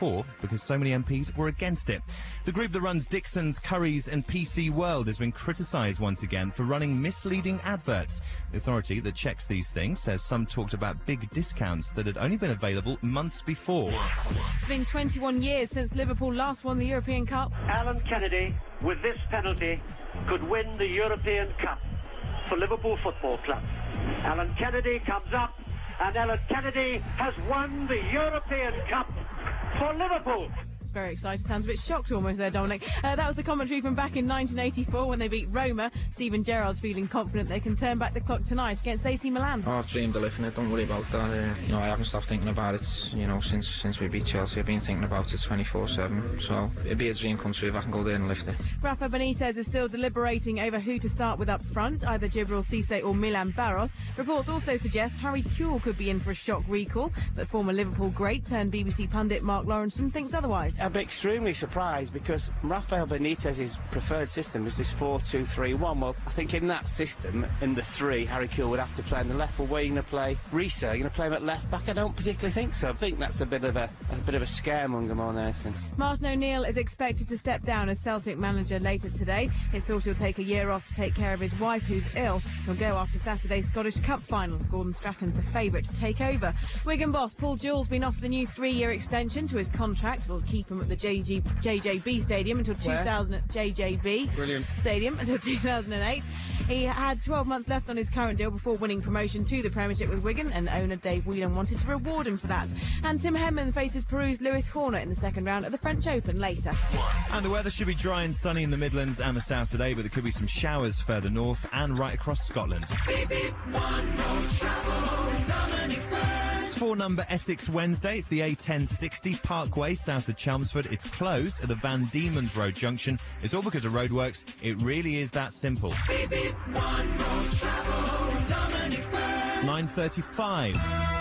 before because so many M Ps were against it. The group that runs Dixon's, Curry's and P C World has been criticised once again for running misleading adverts. The authority that checks these things says some talked about big discounts that had only been available months before. It's been twenty-one years since Liverpool last won the European Cup. Alan Kennedy, with this penalty, could win the European Cup for Liverpool Football Club. Alan Kennedy comes up, and Alan Kennedy has won the European Cup for Liverpool. It's very exciting. Sounds a bit shocked almost there, Dominic. Uh, that was the commentary from back in nineteen eighty-four when they beat Roma. Steven Gerrard's feeling confident they can turn back the clock tonight against A C Milan. Oh, I've dreamed of lifting it, don't worry about that. Uh, you know, I haven't stopped thinking about it, you know, since since we beat Chelsea. I've been thinking about it twenty-four seven, so it'd be a dream come true if I can go there and lift it. Rafa Benitez is still deliberating over who to start with up front, either Djibril Cissé or Milan Barros. Reports also suggest Harry Kewell could be in for a shock recall, but former Liverpool great turned B B C pundit Mark Lawrenson thinks otherwise. I'd be extremely surprised because Rafael Benitez's preferred system is this four two three one. Well, I think in that system, in the three, Harry Kewell would have to play on the left. Well, where are you going to play Reece? Are you going to play him at left back? I don't particularly think so. I think that's a bit of a, a bit of a scaremonger more than anything. Martin O'Neill is expected to step down as Celtic manager later today. It's thought he'll take a year off to take care of his wife, who's ill. He'll go after Saturday's Scottish Cup final. Gordon Strachan's the favourite to take over. Wigan boss Paul Jewell's been offered a new three-year extension to his contract. It'll keep him at the J G, J J B Stadium until two thousand. J J B Brilliant. Stadium until two thousand eight. He had twelve months left on his current deal before winning promotion to the Premiership with Wigan, and owner Dave Whelan wanted to reward him for that. And Tim Henman faces Peru's Lewis Horner in the second round at the French Open later. And the weather should be dry and sunny in the Midlands and the South today, but there could be some showers further north and right across Scotland. Beep, beep, one more travel, Dominic Byrne. It's for number Essex Wednesday. It's the A ten sixty Parkway south of Chelmsford. It's closed at the Van Diemen's Road junction. It's all because of roadworks. It really is that simple. Beep, beep, one more travel, Dominic Byrne. nine thirty-five.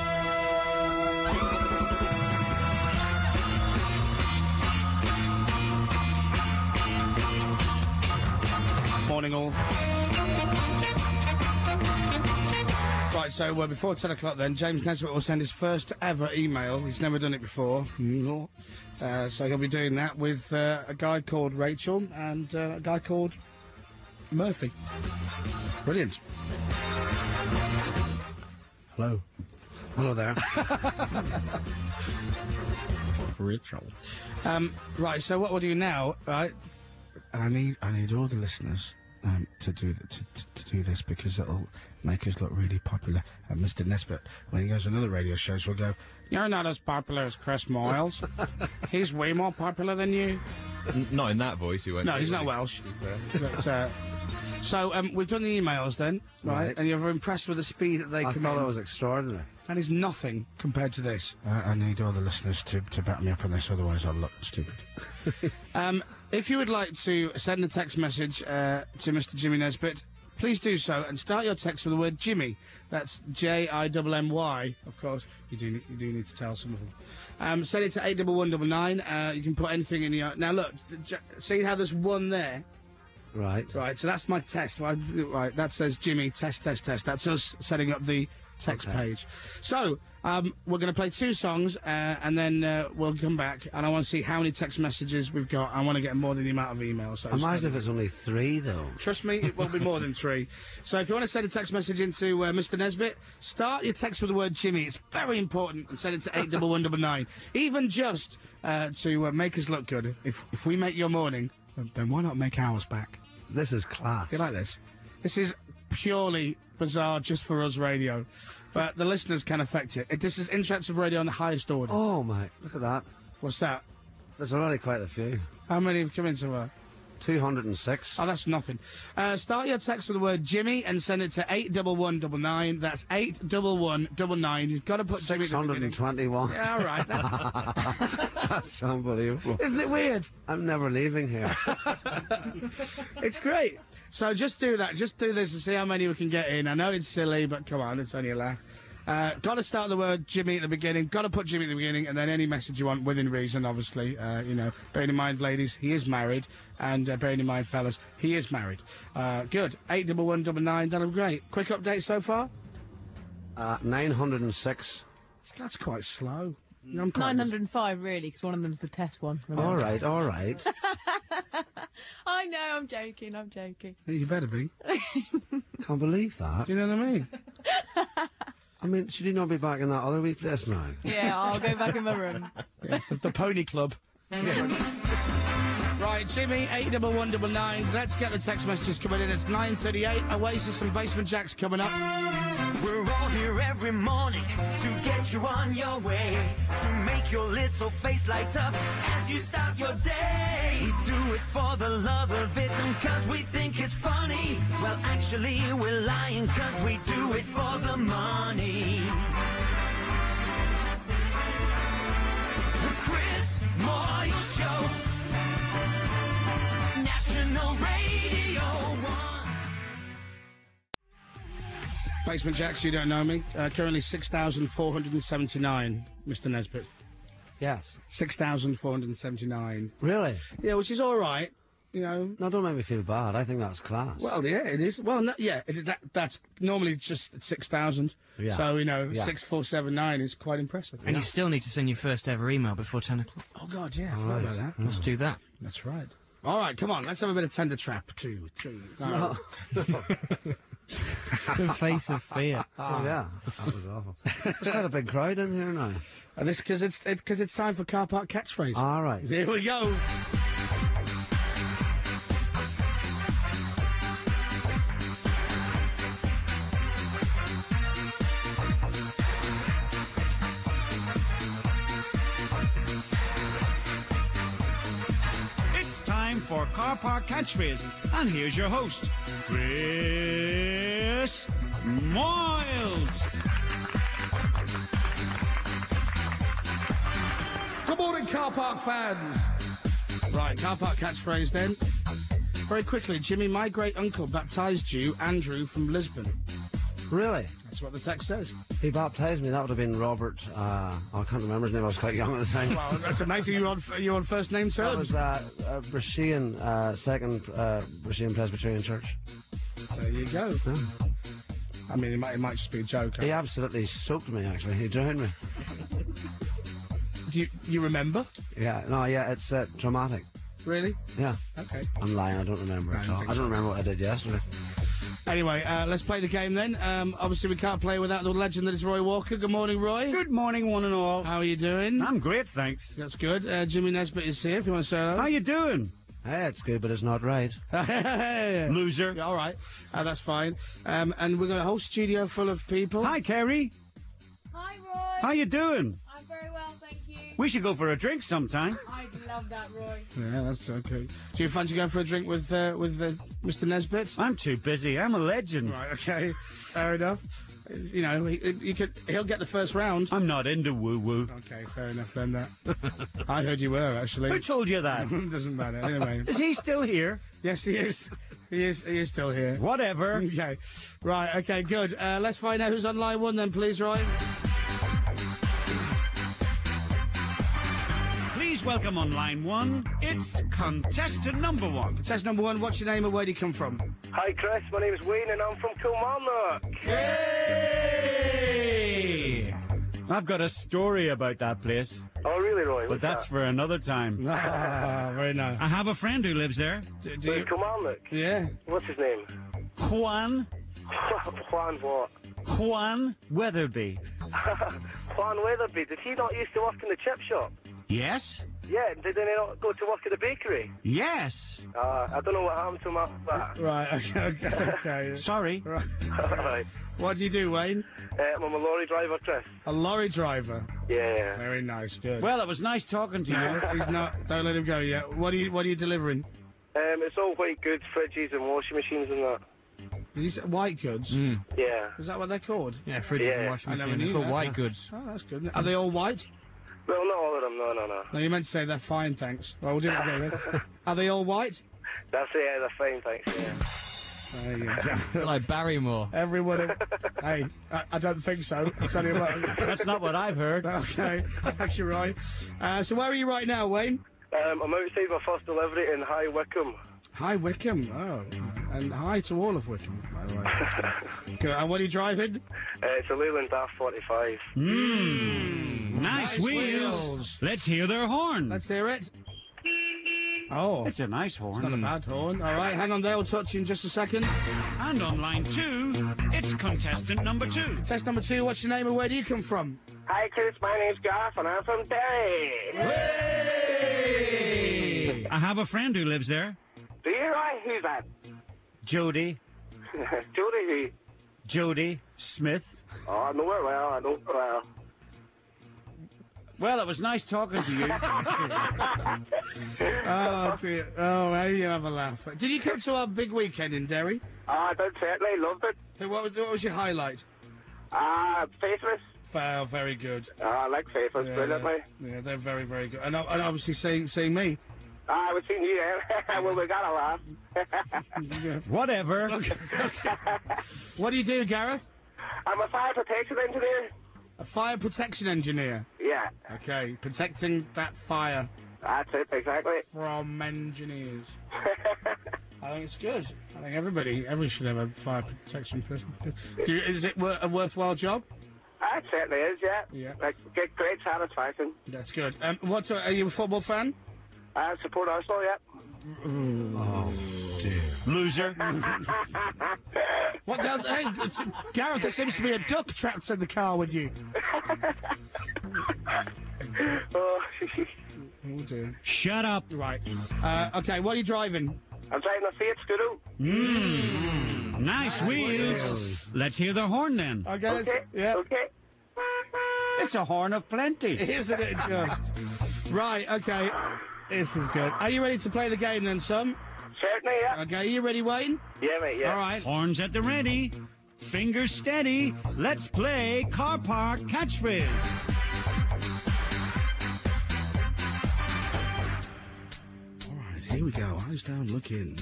Morning all. Right, so uh, before ten o'clock then, James Nesbitt will send his first ever email. He's never done it before. No. Uh, so he'll be doing that with uh, a guy called Rachel and uh, a guy called Murphy. Brilliant. Hello. Hello there. Rachel. Um, right, so what we'll do now, right? And I need, I need all the listeners um, to do th- to, to, to do this because it'll make us look really popular. And Mister Nesbitt, when he goes to another radio shows, will go, "You're not as popular as Chris Moyles. He's way more popular than you." N- not in that voice, he won't. No, be, he's will not he? Welsh. But, uh, so um, we've done the emails then, right? Right. And you're impressed with the speed that they I come thought in. it was extraordinary. That is nothing compared to this. Uh, I need all the listeners to, to back me up on this, otherwise I'll look stupid. um, if you would like to send a text message uh, to Mister Jimmy Nesbitt, please do so, and start your text with the word Jimmy. That's J I M M Y, of course. You do, you do need to tell some of them. Um, send it to eight one one nine nine. Uh, you can put anything in your... Now, look, j- see how there's one there? Right. Right, so that's my test. Right, right, that says Jimmy, test, test, test. That's us setting up the text Okay. page. So, um, we're going to play two songs, uh, and then uh, we'll come back, and I want to see how many text messages we've got. I want to get more than the amount of emails. So Imagine if it's only three, though. Trust me, it will be more than three. So if you want to send a text message into uh, Mister Nesbitt, start your text with the word Jimmy. It's very important, and send it to eight one one nine nine. Even just uh, to uh, make us look good. If if we make your morning, then why not make ours back? This is class. Do you like this? This is purely bizarre, just for us radio. But the listeners can affect it. it this is interactive radio on the highest order. Oh, my. Look at that. What's that? There's already quite a few. How many have come into her? two hundred six. Oh, that's nothing. Uh, start your text with the word Jimmy and send it to eight one one nine nine. That's eight one one nine nine. You've got to put Jimmy at the beginning. six hundred twenty-one. Yeah, all right. That's... That's unbelievable. Isn't it weird? I'm never leaving here. It's great. So just do that. Just do this and see how many we can get in. I know it's silly, but come on, it's only a laugh. Uh, got to start the word Jimmy at the beginning. Got to put Jimmy at the beginning, and then any message you want within reason, obviously. Uh, you know, bearing in mind, ladies, he is married, and uh, bearing in mind, fellas, he is married. Uh, good. eight one one nine nine. That'll be great. Quick update so far. Uh, nine hundred six. That's quite slow. I'm It's quite nine hundred and five, really, because one of them's the test one. remember? All right, all right. I know, I'm joking, I'm joking. You better be. Can't believe that. Do you know what I mean? I mean, should he not be back in that other wee place now? Yeah, I'll go back in my room. Yeah, the, the Pony Club. Right, Jimmy, eight double one double nine. Let's get the text messages coming in. It's nine thirty-eight. Oasis and Basement Jacks coming up. We're all here every morning to get you on your way, to make your little face light up as you start your day. We do it for the love of it and cause we think it's funny. Well, actually, we're lying cause we do it for the money. The Chris Moyle Show. National Radio one. Basement Jacks, you don't know me. Uh, currently six thousand four hundred seventy-nine, Mister Nesbitt. Yes. six thousand four hundred seventy-nine. Really? Yeah, which is all right. You know. No, don't make me feel bad. I think that's class. Well, yeah, it is. Well, no, yeah, it, that, that's normally just six thousand. Yeah. So, you know, Yeah. six four seven nine is quite impressive. And you still need to send your first ever email before ten o'clock. Oh, God, yeah, I All forgot right. about that. Let's do that. That's right. All right, come on, let's have a bit of Tender Trap. Two, two. No. The face of fear. Oh, yeah. That was awful. There's quite a big crowd in here now. And this because it's it's because it's time for car park catchphrase. All right. Here we go. It's time for Car Park Catchphrase, and here's your host, Chris Moyles. Good morning, car park fans. Right, car park catchphrase then. Very quickly, Jimmy, my great uncle baptised you, Andrew from Lisbon. Really? That's what the text says. He baptised me. That would have been Robert. Uh, I can't remember his name. I was quite young at the time. Well, that's amazing. You're on, you're on first name terms. That was uh, uh, Brishean, uh, second uh, Brishean Presbyterian Church. There you go. Yeah. I mean, it might, it might just be a joke. He absolutely soaked me, actually. He drowned me. Do you, you remember? Yeah, no, yeah, it's uh, dramatic. Really? Yeah. Okay. I'm lying, I don't remember No, at I don't all. think I don't so. remember what I did yesterday. Anyway, uh, let's play the game then. Um, obviously, we can't play without the legend that is Roy Walker. Good morning, Roy. Good morning, one and all. How are you doing? I'm great, thanks. That's good. Uh, Jimmy Nesbitt is here, if you want to say hello. How you doing? Hey, it's good, but it's not right. Loser. Yeah, all right. Uh, that's fine. Um, and we've got a whole studio full of people. Hi, Kerry. Hi, Roy. How you doing? I'm very well, thank you. We should go for a drink sometime. I'd love that, Roy. Yeah, that's okay. Do you fancy going for a drink with uh, with uh, Mister Nesbitt? I'm too busy. I'm a legend. Right, okay. Fair enough. You know, he, he could, he'll get the first round. I'm not into woo-woo. Okay, fair enough then. That I heard you were, actually. Who told you that? Doesn't matter. Anyway. Is he still here? Yes, he is. He is. He is still here. Whatever. Okay. Right. Okay. Good. Uh, let's find out who's on line one then, please, Roy. Please welcome on line one, it's contestant number one. Contestant number one, what's your name and where do you come from? Hi, Chris. My name is Wayne, and I'm from Kilmarnock. Hey! I've got a story about that place. Oh, really, Roy? But What's that's that? for another time. Ah, very nice. I have a friend who lives there. Do, do Wait, you, Kilmarnock? yeah. What's his name? Juan. Juan what? Juan Weatherby. Juan Weatherby. Did he not used to work in the chip shop? Yes? Yeah, did he not go to work at the bakery? Yes. Uh, I don't know what happened to him after that. Right. Okay. Okay. okay. Sorry. Right. Right. What do you do, Wayne? Uh, I'm a lorry driver, Chris. A lorry driver. Yeah. Very nice. Good. Well, it was nice talking to you. No, he's not. Don't let him go yet. What are you? What are you delivering? Um, it's all white goods, fridges and washing machines and that. Did you say white goods? Yeah. Is that what they're called? Yeah, fridges Yeah. and washing I never machine. knew They're called that. white goods. Oh, that's good. Are they all white? Well, not all of them, no, no, no. No, you meant to say they're fine, thanks. Well, we'll do that again. then. Are they all white? That's it, yeah, they're fine, thanks, yeah. There you go. Like Barrymore. Everyone. Hey, I, I don't think so. I'll tell you what. That's not what I've heard. Okay, that's your right. Uh, so where are you right now, Wayne? Um, I'm outside my first delivery in High Wycombe. Hi, Wickham. Oh, and hi to all of Wickham, by the way. Good. And what are you driving? Uh, it's a Leyland D A F forty-five. Mmm. Nice, wheels. Let's hear their horn. Let's hear it. Oh. It's a nice horn. It's not a bad horn. All right, hang on there. I'll touch you in just a second. And on line two, it's contestant number two. Test number two, what's your name and where do you come from? Hi, Chris. My name's Garth, and I'm from Derry. Hey! I have a friend who lives there. Do you right? Who's that? Jody. Jody who? Jody Smith. Oh, I know her well. I know her well. Well, it was nice talking to you. Oh, dear. Oh, how you have a laugh. Did you come to our big weekend in Derry? Oh, I did certainly. Loved it. Hey, what, was, what was your highlight? Ah, uh, Faithless. Oh, very good. Oh, I like Faithless Yeah, brilliantly. Yeah, they're very, very good. And, and obviously seeing, seeing me. Ah, I was seeing you then. Well, we got a laugh. Whatever. What do you do, Gareth? I'm a fire protection engineer. A fire protection engineer? Yeah. Okay, protecting that fire. That's it, exactly. From engineers. I think it's good. I think everybody, everybody should have a fire protection person. Do you, is it wor- a worthwhile job? That certainly is, yeah. Yeah. Like, get great satisfaction. That's good. Um, what's a, are you a football fan? I support Arsenal, yeah. Oh, dear. Loser. What the hell? Hey, it's, Gareth, there seems to be a duck trapped in the car with you. Oh, Oh, dear. Shut up. Right. Uh, okay, what are you driving? I'm driving a Fiat Scudo. Mmm. Nice wheels. Let's hear the horn then. Okay, let's- Okay, yeah. okay. It's a horn of plenty. Isn't it just? Right, okay. This is good. Are you ready to play the game then, son? Certainly, yeah. Okay, are you ready, Wayne? Yeah, mate, yeah. All right. Horns at the ready. Fingers steady. Let's play car park catchphrase. All right, here we go. Eyes down, look in.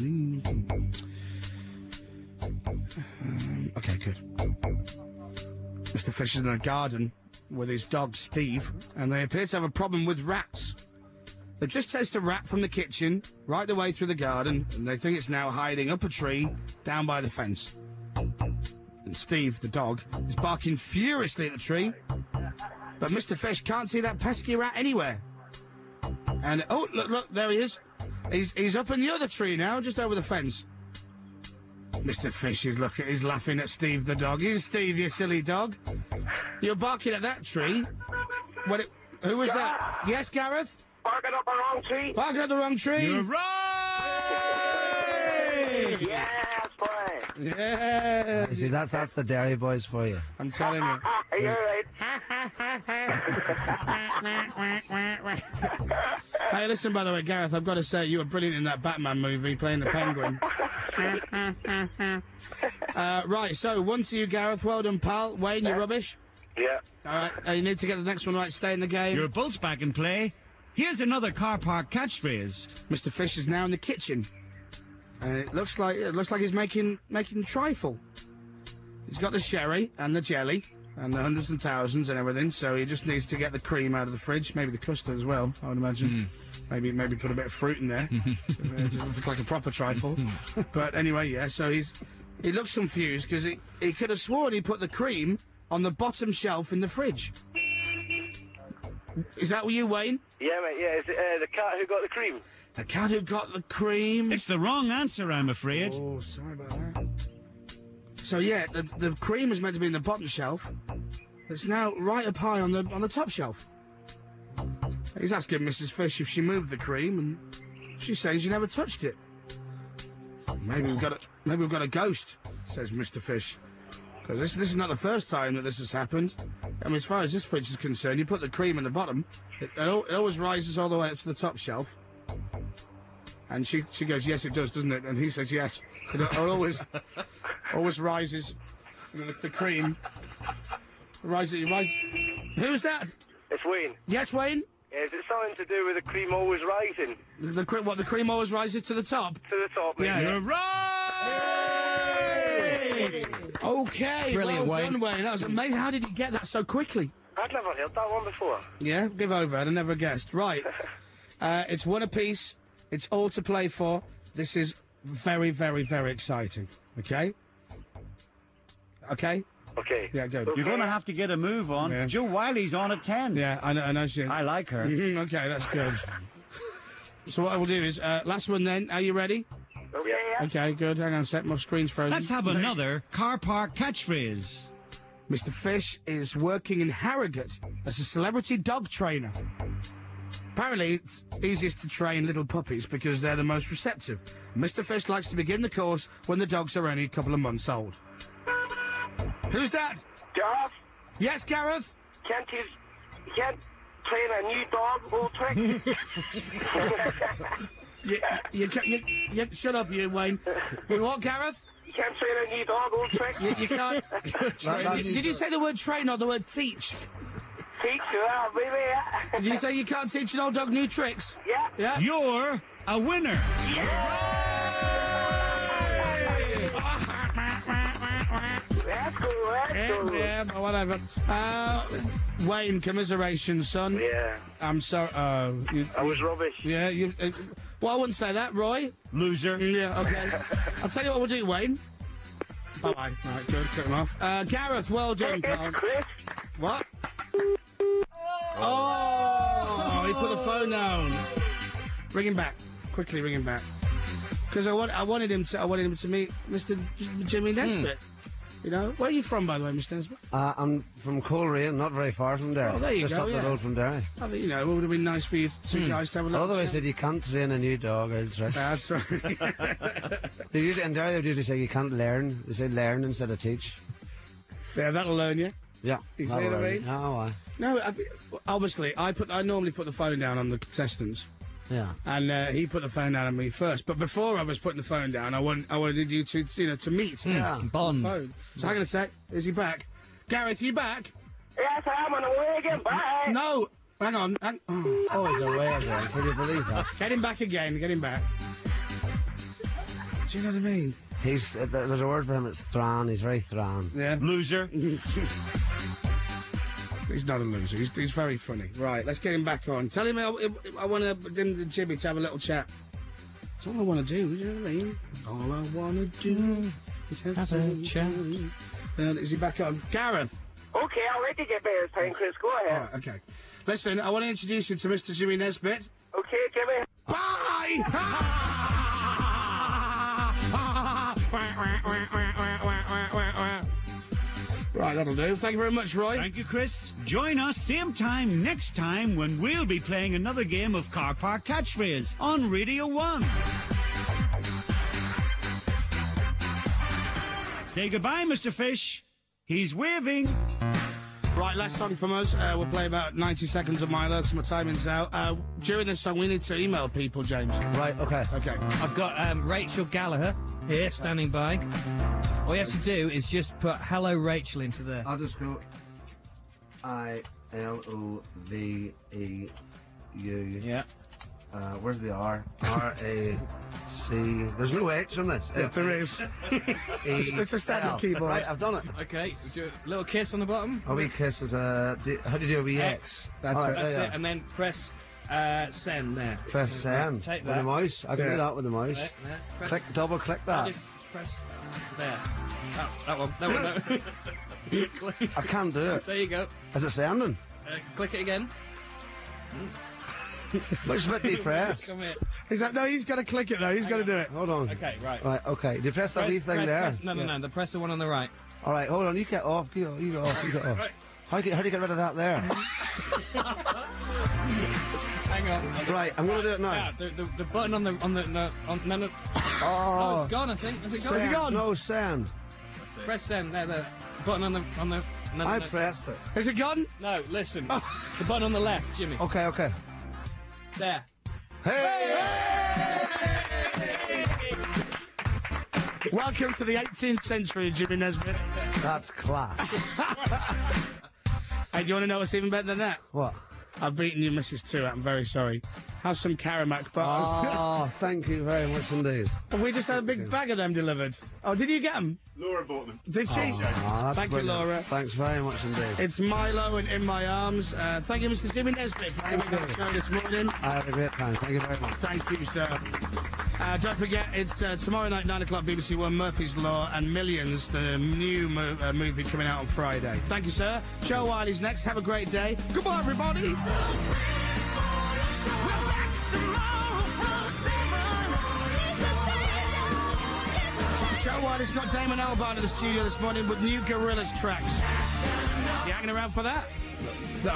Um, okay, good. Mister Fish is in a garden with his dog, Steve, and they appear to have a problem with rats. They've just chased a rat from the kitchen right the way through the garden, and they think it's now hiding up a tree down by the fence. And Steve, the dog, is barking furiously at the tree, but Mister Fish can't see that pesky rat anywhere. And, oh, look, look, there he is. He's, he's up in the other tree now, just over the fence. Mister Fish is looking, he's laughing at Steve the dog. Here's Steve, you silly dog. You're barking at that tree. What? It, who was that? Yes, Gareth? Barking up the wrong tree. Barking at the wrong tree. You're right! Yes, boy. Yeah. You see, that's, that's the Derry boys for you. I'm telling you. You're right. Hey, listen, by the way, Gareth, I've got to say, you were brilliant in that Batman movie, playing the Penguin. uh, right, so, one to you, Gareth. Well done, pal. Wayne, you're rubbish. Yeah. All right, uh, you need to get the next one right, stay in the game. You're both back in play. Here's another car park catchphrase. Mister Fish is now in the kitchen. And it looks like it looks like he's making making trifle. He's got the sherry and the jelly and the hundreds and thousands and everything, so he just needs to get the cream out of the fridge, maybe the custard as well, I would imagine. Mm. Maybe maybe put a bit of fruit in there. It's like a proper trifle. But anyway, yeah, so he's he looks confused because he, he could have sworn he put the cream on the bottom shelf in the fridge. Is that what you, Wayne? Yeah, mate, yeah. Is it uh, the cat who got the cream? The cat who got the cream. It's the wrong answer, I'm afraid. Oh, sorry about that. So yeah, the, the cream is meant to be in the bottom shelf. It's now right up high on the on the top shelf. He's asking Missus Fish if she moved the cream, and she's saying she never touched it. Maybe we've got a maybe we've got a ghost, says Mister Fish. Because this, this is not the first time that this has happened. I mean, as far as this fridge is concerned, you put the cream in the bottom, it, it, al- it always rises all the way up to the top shelf. And she she goes, yes, it does, doesn't it? And he says, yes. It, it always always rises. The, the cream rises. rises. Who's that? It's Wayne. Yes, Wayne? Is it something to do with the cream always rising? The, the cre- what, the cream always rises to the top? To the top, mate. Yeah. You're right! Okay, Brilliant, well Wayne. done, Wayne. That was amazing. How did you get that so quickly? I'd never heard that one before. Yeah, give over. I'd have never guessed. Right. uh, it's one apiece. It's all to play for. This is very, very, very exciting. Okay? Okay? Okay. Yeah, good. You're going to have to get a move on. Yeah. Joe Wiley's on at ten. Yeah, I know, I know she. I like her. Okay, that's good. So what I will do is, uh, last one then. Are you ready? Okay, yeah. Okay, good. Hang on a sec. My screen's frozen. Let's have another car park catchphrase. Mister Fish is working in Harrogate as a celebrity dog trainer. Apparently, it's easiest to train little puppies because they're the most receptive. Mister Fish likes to begin the course when the dogs are only a couple of months old. Who's that? Gareth, Yes, Gareth? can't you, you can't train a new dog, old trick? you, you, can't- you, you, shut up, you, Wayne. You what, Gareth? You can't train a new dog, old trick? You, you can't... did, did you say the word train or the word teach? Teach you out, baby, yeah. Did you say you can't teach an old dog new tricks? Yeah. Yeah? You're a winner. That's cool, that's cool. Yeah, yeah, whatever. Uh, Wayne, commiseration, son. Yeah. I'm sorry. Uh, you, I was rubbish. Yeah, you. Uh, well, I wouldn't say that, Roy. Loser. Yeah, okay. I'll tell you what we'll do, Wayne. Bye bye. All right, good. Cut him off. Uh, Gareth, well done, pal. Chris. What? Oh, he put the phone down. Ring him back. Quickly ring him back. Because I, want, I wanted him to I wanted him to meet Mister J- Jimmy Nesbitt. You know? Where are you from, by the way, Mister Nesbitt? Uh, I'm from Coleraine, not very far from there. Oh, there you Just go, up yeah. the road from Derry. I think, you know, it would have been nice for you two guys to have a little Although I chat. said you can't train a new dog, I'll try. That's right. They usually, in Derry, they would usually say you can't learn. They say learn instead of teach. Yeah, that'll learn you. Yeah. You see that'll what I learn mean? you. Oh, aye. No, I, obviously, I put I normally put the phone down on the contestants. Yeah. And uh, he put the phone down on me first. But before I was putting the phone down, I want, I wanted you to, you know, to meet. Yeah. Bond. Phone. So hang on a sec. Is he back? Gareth, you back? Yes, I'm on the way again, bye. No. Hang on. Hang, oh. Oh, he's away again. Can you believe that? Get him back again. Get him back. Do you know what I mean? He's, uh, there's a word for him, it's thran. He's very thran. Yeah. Loser. He's not a loser. He's, he's very funny. Right, let's get him back on. Tell him I, I want to, him and Jimmy to have a little chat. That's all I want to do. Do you know what I mean? All I want to do is have, Have a chat. Uh, is he back on? Gareth. Okay, I'll let you get better time, Chris. Go All ahead. right, okay. Listen, I want to introduce you to Mister Jimmy Nesbitt. Okay, Jimmy. Right, that'll do. Thank you very much, Roy. Thank you, Chris. Join us same time next time when we'll be playing another game of Car Park Catchphrase on Radio one. Say goodbye, Mister Fish. He's waving. Right, last song from us. Uh, we'll play about ninety seconds of Milo because my timing's out. Uh, during this song, we need to email people, James. Right, okay. Okay. I've got um, Rachel Gallagher here, standing by. All you have to do is just put hello Rachel into there. I'll just go I L O V E U. Yeah. Uh, where's the R? R A C. There's no H on this. If there is. It's a standard keyboard. Right, I've done it. Okay, we do a little kiss on the bottom. A wee kiss is a. D- how do you do a wee X? X. That's All it. right, That's there it, you are. and then press uh, send there. Press send Take with that. the mouse. I can Yeah. do that with the mouse. There, there. Press, Click, double click I that. just press there. That, that one. That one. That one. I can't do it. There you go. Is it sending? Uh, click it again. Which bit do you press? Come here. Is that no? He's got to click it though. He's got to do it. Hold on. Okay, right. Right, okay. Do you press that Press- wee thing press- there? press- no, no, no. The press the one on the right. All right, hold on. You get off. You, you get off. You get off. Right. How, do you, how do you get rid of that there? Hang on. Right, I'm going to do it now. Yeah, the, the, the button on the on the no, on no, no. Oh, Oh, it's gone. I think. Has it gone? send. No, send. Press send. There, the button on the on the. No, I no. pressed it. Is it gone? No, listen. The button on the left, Jimmy. Okay, okay. There. Hey! Welcome to the eighteenth century, Jimmy Nesbitt. That's class. Hey, do you want to know what's even better than that? What? I've beaten you, Missus Two. I'm very sorry. Have some Karamak bars. Oh, thank you very much indeed. we just had a big bag of them delivered. Oh, did you get them? Laura bought them. Did she? Oh, that's Thank brilliant. you, Laura. Thanks very much indeed. It's Milo and In My Arms. Uh, thank you, Mister Jimmy Nesbitt, for coming on the show this morning. I had a great time. Thank you very much. Thank you, sir. Uh, don't forget, it's uh, tomorrow night, nine o'clock, B B C One, Murphy's Law, and Millions, the new mo- uh, movie coming out on Friday. Thank you, sir. Joe Wiley's next. Have a great day. Goodbye, everybody. Joe Wiley's got Damon Albarn in the studio this morning with new Gorillaz tracks. You hanging around for that? No.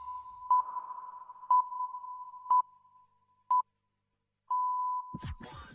One.